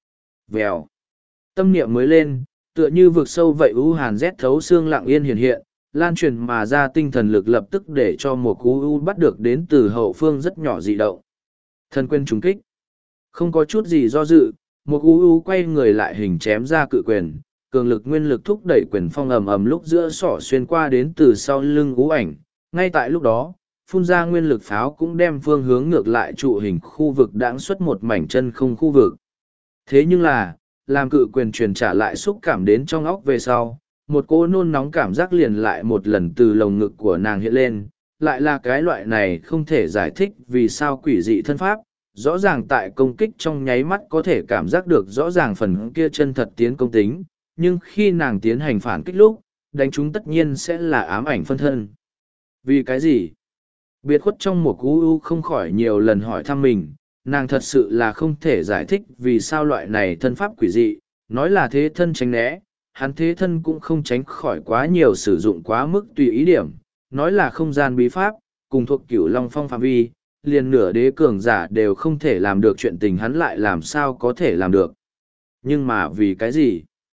Speaker 1: Vèo. Tâm niệm mới lên, tựa như vực sâu vậy u hàn rét thấu xương lặng yên hiện hiện, lan truyền mà ra tinh thần lực lập tức để cho một cú u bắt được đến từ hậu phương rất nhỏ dị động. Thần quyền trúng kích. Không có chút gì do dự, một cú u quay người lại hình chém ra cự quyền, cường lực nguyên lực thúc đẩy quyền phong ầm ầm lúc giữa sỏ xuyên qua đến từ sau lưng ú ảnh. Ngay tại lúc đó, phun ra nguyên lực pháo cũng đem phương hướng ngược lại trụ hình khu vực đãng xuất một mảnh chân không khu vực. Thế nhưng là, làm cự quyền truyền trả lại xúc cảm đến trong óc về sau, một cô nôn nóng cảm giác liền lại một lần từ lồng ngực của nàng hiện lên, lại là cái loại này không thể giải thích vì sao quỷ dị thân pháp, rõ ràng tại công kích trong nháy mắt có thể cảm giác được rõ ràng phần kia chân thật tiến công tính, nhưng khi nàng tiến hành phản kích lúc, đánh chúng tất nhiên sẽ là ám ảnh phân thân. Vì cái gì? Biệt khuất trong một cú u không khỏi nhiều lần hỏi thăm mình, nàng thật sự là không thể giải thích vì sao loại này thân pháp quỷ dị, nói là thế thân tránh né, hắn thế thân cũng không tránh khỏi quá nhiều sử dụng quá mức tùy ý điểm, nói là không gian bí pháp, cùng thuộc cửu long phong phạm vi, liền nửa đế cường giả đều không thể làm được chuyện tình hắn lại làm sao có thể làm được. Nhưng mà vì cái gì?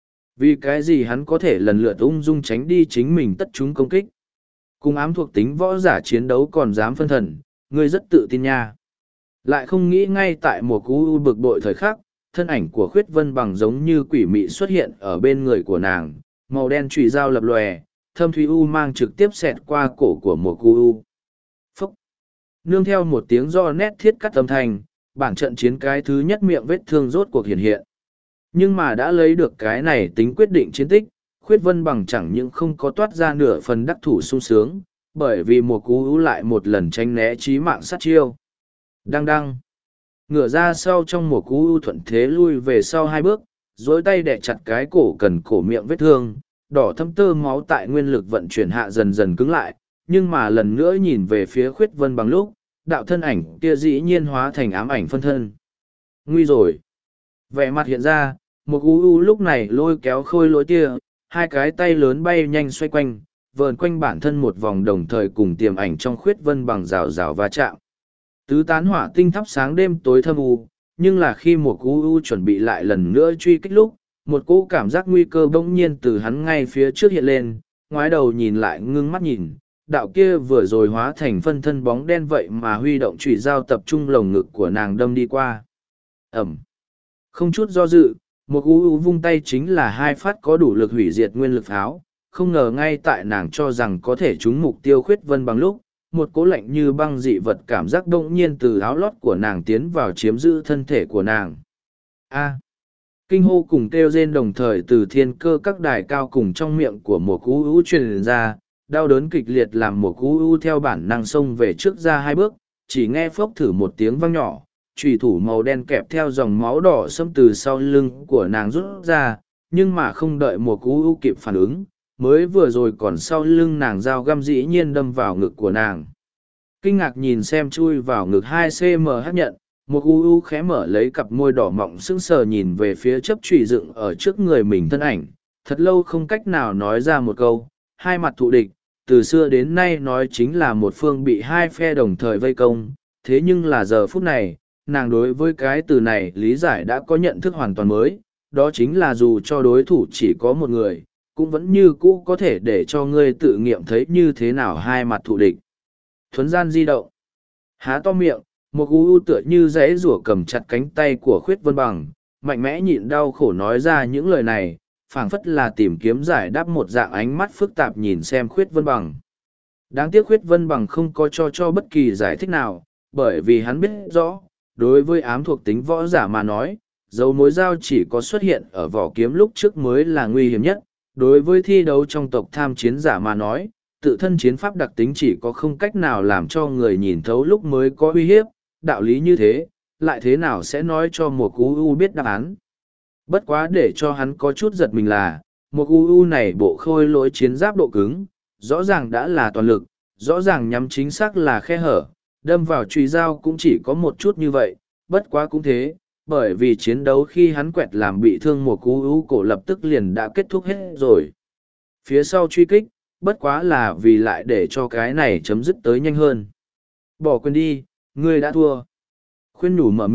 Speaker 1: Vì cái gì hắn có thể lần lượt ung dung tránh đi chính mình tất chúng công kích? Cùng ám thuộc tính võ giả chiến đấu còn dám phân thần, ngươi rất tự tin nha. Lại không nghĩ ngay tại một cú u bực bội thời khắc, thân ảnh của khuyết vân bằng giống như quỷ mị xuất hiện ở bên người của nàng, màu đen trùy dao lập lòe, thâm thủy u mang trực tiếp xẹt qua cổ của một cú u. Phúc! Nương theo một tiếng do nét thiết cắt âm thanh, bản trận chiến cái thứ nhất miệng vết thương rốt cuộc hiện hiện. Nhưng mà đã lấy được cái này tính quyết định chiến tích, khuyết vân bằng chẳng những không có toát ra nửa phần đắc thủ sung sướng, bởi vì một cú u lại một lần tránh né chí mạng sát chiêu. Đăng đăng. Ngửa ra sau trong một cú ưu thuận thế lui về sau hai bước, dối tay đẻ chặt cái cổ cần cổ miệng vết thương, đỏ thâm tơ máu tại nguyên lực vận chuyển hạ dần dần cứng lại, nhưng mà lần nữa nhìn về phía khuyết vân bằng lúc, đạo thân ảnh kia dĩ nhiên hóa thành ám ảnh phân thân. Nguy rồi. Vẻ mặt hiện ra, một cú ưu lúc này lôi kéo khôi lỗi tia, hai cái tay lớn bay nhanh xoay quanh, vờn quanh bản thân một vòng đồng thời cùng tiềm ảnh trong khuyết vân bằng rào rào va chạm. Tứ tán hỏa tinh thắp sáng đêm tối thâm u, nhưng là khi một cú u chuẩn bị lại lần nữa truy kích lúc, một cú cảm giác nguy cơ bỗng nhiên từ hắn ngay phía trước hiện lên, ngoái đầu nhìn lại ngưng mắt nhìn, đạo kia vừa rồi hóa thành phân thân bóng đen vậy mà huy động chùy dao tập trung lồng ngực của nàng đâm đi qua. Ẩm. Không chút do dự, một cú u vung tay chính là hai phát có đủ lực hủy diệt nguyên lực pháo, không ngờ ngay tại nàng cho rằng có thể trúng mục tiêu khuyết vân bằng lúc, một cố lạnh như băng dị vật cảm giác đông nhiên từ áo lót của nàng tiến vào chiếm giữ thân thể của nàng. A. Kinh hô cùng kêu rên đồng thời từ thiên cơ các đài cao cùng trong miệng của một cú u truyền ra, đau đớn kịch liệt làm một cú u theo bản năng xông về trước ra hai bước, chỉ nghe phốc thử một tiếng vang nhỏ, chùy thủ màu đen kẹp theo dòng máu đỏ xâm từ sau lưng của nàng rút ra, nhưng mà không đợi một cú u kịp phản ứng, mới vừa rồi còn sau lưng nàng dao găm dĩ nhiên đâm vào ngực của nàng. Kinh ngạc nhìn xem chui vào ngực hai xăng hát nhận, một u u khẽ mở lấy cặp môi đỏ mọng sững sờ nhìn về phía chấp trụy dựng ở trước người mình thân ảnh, thật lâu không cách nào nói ra một câu, hai mặt thù địch, từ xưa đến nay nói chính là một phương bị hai phe đồng thời vây công, thế nhưng là giờ phút này, nàng đối với cái từ này lý giải đã có nhận thức hoàn toàn mới, đó chính là dù cho đối thủ chỉ có một người, cũng vẫn như cũ có thể để cho ngươi tự nghiệm thấy như thế nào hai mặt thù địch. Thuấn gian di động, há to miệng, một u u tựa như dãy rủa cầm chặt cánh tay của khuyết vân bằng, mạnh mẽ nhịn đau khổ nói ra những lời này, phảng phất là tìm kiếm giải đáp một dạng ánh mắt phức tạp nhìn xem khuyết vân bằng. Đáng tiếc khuyết vân bằng không có cho cho bất kỳ giải thích nào, bởi vì hắn biết rõ, đối với ám thuộc tính võ giả mà nói, dấu mối dao chỉ có xuất hiện ở vỏ kiếm lúc trước mới là nguy hiểm nhất. Đối với thi đấu trong tộc tham chiến giả mà nói, tự thân chiến pháp đặc tính chỉ có không cách nào làm cho người nhìn thấu lúc mới có uy hiếp, đạo lý như thế, lại thế nào sẽ nói cho một cú u biết đáp án. Bất quá để cho hắn có chút giật mình là, một cú u này bộ khôi lỗi chiến giáp độ cứng, rõ ràng đã là toàn lực, rõ ràng nhắm chính xác là khe hở, đâm vào chùy dao cũng chỉ có một chút như vậy, bất quá cũng thế. Bởi vì chiến đấu khi hắn quẹt làm bị thương một cú u cổ lập tức liền đã kết thúc hết rồi. Phía sau truy kích, bất quá là vì lại để cho cái này chấm dứt tới nhanh hơn. Bỏ quên đi, ngươi đã thua. Khuyên nhủ mở miệng,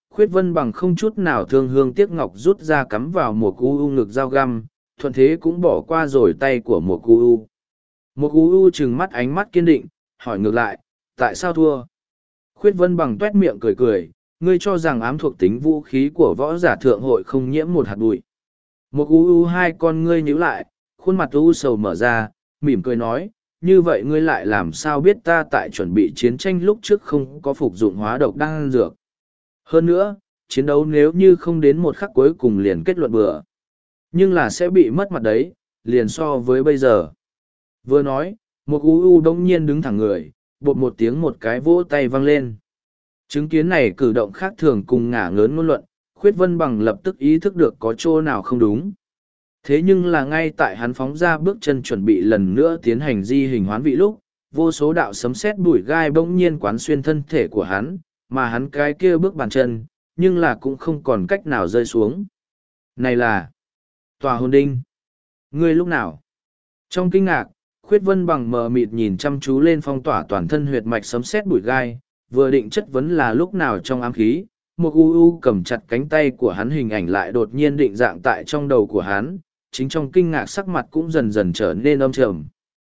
Speaker 1: Khuyết Vân Bằng không chút nào thương hương tiếc ngọc rút ra cắm vào một u u ngực dao găm, thuận thế cũng bỏ qua rồi tay của một u u. Một u u trừng mắt ánh mắt kiên định, hỏi ngược lại, tại sao thua? Khuyết Vân Bằng tuét miệng cười cười, ngươi cho rằng ám thuộc tính vũ khí của võ giả thượng hội không nhiễm một hạt bụi. Một u u hai con ngươi nhíu lại, khuôn mặt u sầu mở ra, mỉm cười nói, như vậy ngươi lại làm sao biết ta tại chuẩn bị chiến tranh lúc trước không có phục dụng hóa độc đan dược. Hơn nữa, chiến đấu nếu như không đến một khắc cuối cùng liền kết luận bừa. Nhưng là sẽ bị mất mặt đấy, liền so với bây giờ. Vừa nói, một u u đông nhiên đứng thẳng người, bột một tiếng một cái vỗ tay vang lên. Chứng kiến này cử động khác thường cùng ngả ngớn ngôn luận, Khuyết Vân Bằng lập tức ý thức được có chỗ nào không đúng. Thế nhưng là ngay tại hắn phóng ra bước chân chuẩn bị lần nữa tiến hành di hình hoán vị lúc, vô số đạo sấm sét bụi gai bỗng nhiên quán xuyên thân thể của hắn, mà hắn cái kia bước bàn chân, nhưng là cũng không còn cách nào rơi xuống. Này là Tòa Hồn Đinh. Ngươi lúc nào? Trong kinh ngạc, Khuyết Vân Bằng mờ mịt nhìn chăm chú lên phong tỏa toàn thân huyệt mạch sấm sét bụi gai, vừa định chất vấn là lúc nào trong ám khí, một u u cầm chặt cánh tay của hắn, hình ảnh lại đột nhiên định dạng tại trong đầu của hắn, chính trong kinh ngạc sắc mặt cũng dần dần trở nên âm trầm.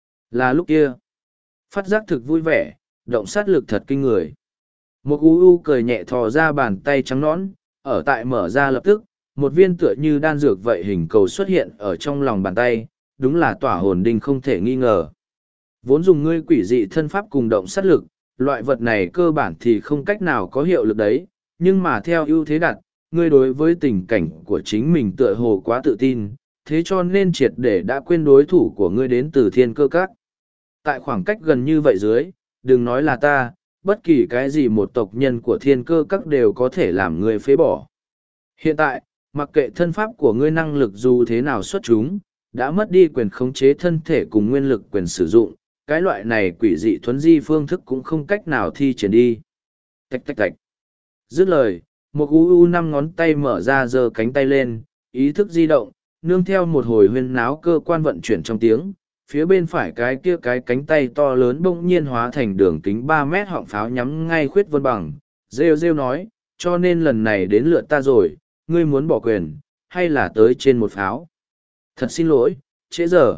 Speaker 1: Là lúc kia, phát giác thực vui vẻ, động sát lực thật kinh người. Một u u cười nhẹ thò ra bàn tay trắng nõn, ở tại mở ra lập tức, một viên tựa như đan dược vậy hình cầu xuất hiện ở trong lòng bàn tay, đúng là tỏa hồn đinh không thể nghi ngờ. Vốn dùng ngươi quỷ dị thân pháp cùng động sát lực, loại vật này cơ bản thì không cách nào có hiệu lực đấy, nhưng mà theo ưu thế đặt, ngươi đối với tình cảnh của chính mình tựa hồ quá tự tin, thế cho nên triệt để đã quên đối thủ của ngươi đến từ thiên cơ các. Tại khoảng cách gần như vậy dưới, đừng nói là ta, bất kỳ cái gì một tộc nhân của thiên cơ các đều có thể làm ngươi phế bỏ. Hiện tại, mặc kệ thân pháp của ngươi năng lực dù thế nào xuất chúng, đã mất đi quyền khống chế thân thể cùng nguyên lực quyền sử dụng, cái loại này quỷ dị thuấn di phương thức cũng không cách nào thi triển đi. Tạch tạch tạch. Dứt lời, một u u năm ngón tay mở ra giơ cánh tay lên, ý thức di động, nương theo một hồi huyên náo cơ quan vận chuyển trong tiếng, phía bên phải cái kia cái cánh tay to lớn bỗng nhiên hóa thành đường kính ba mét họng pháo nhắm ngay Khuyết Vân Bằng, rêu rêu nói, cho nên lần này đến lượt ta rồi, ngươi muốn bỏ quyền, hay là tới trên một pháo. Thật xin lỗi, trễ giờ.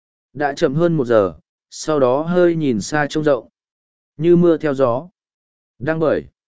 Speaker 1: Đã chậm hơn một giờ, sau đó hơi nhìn xa trông rộng. Như mưa theo gió. Đang bởi.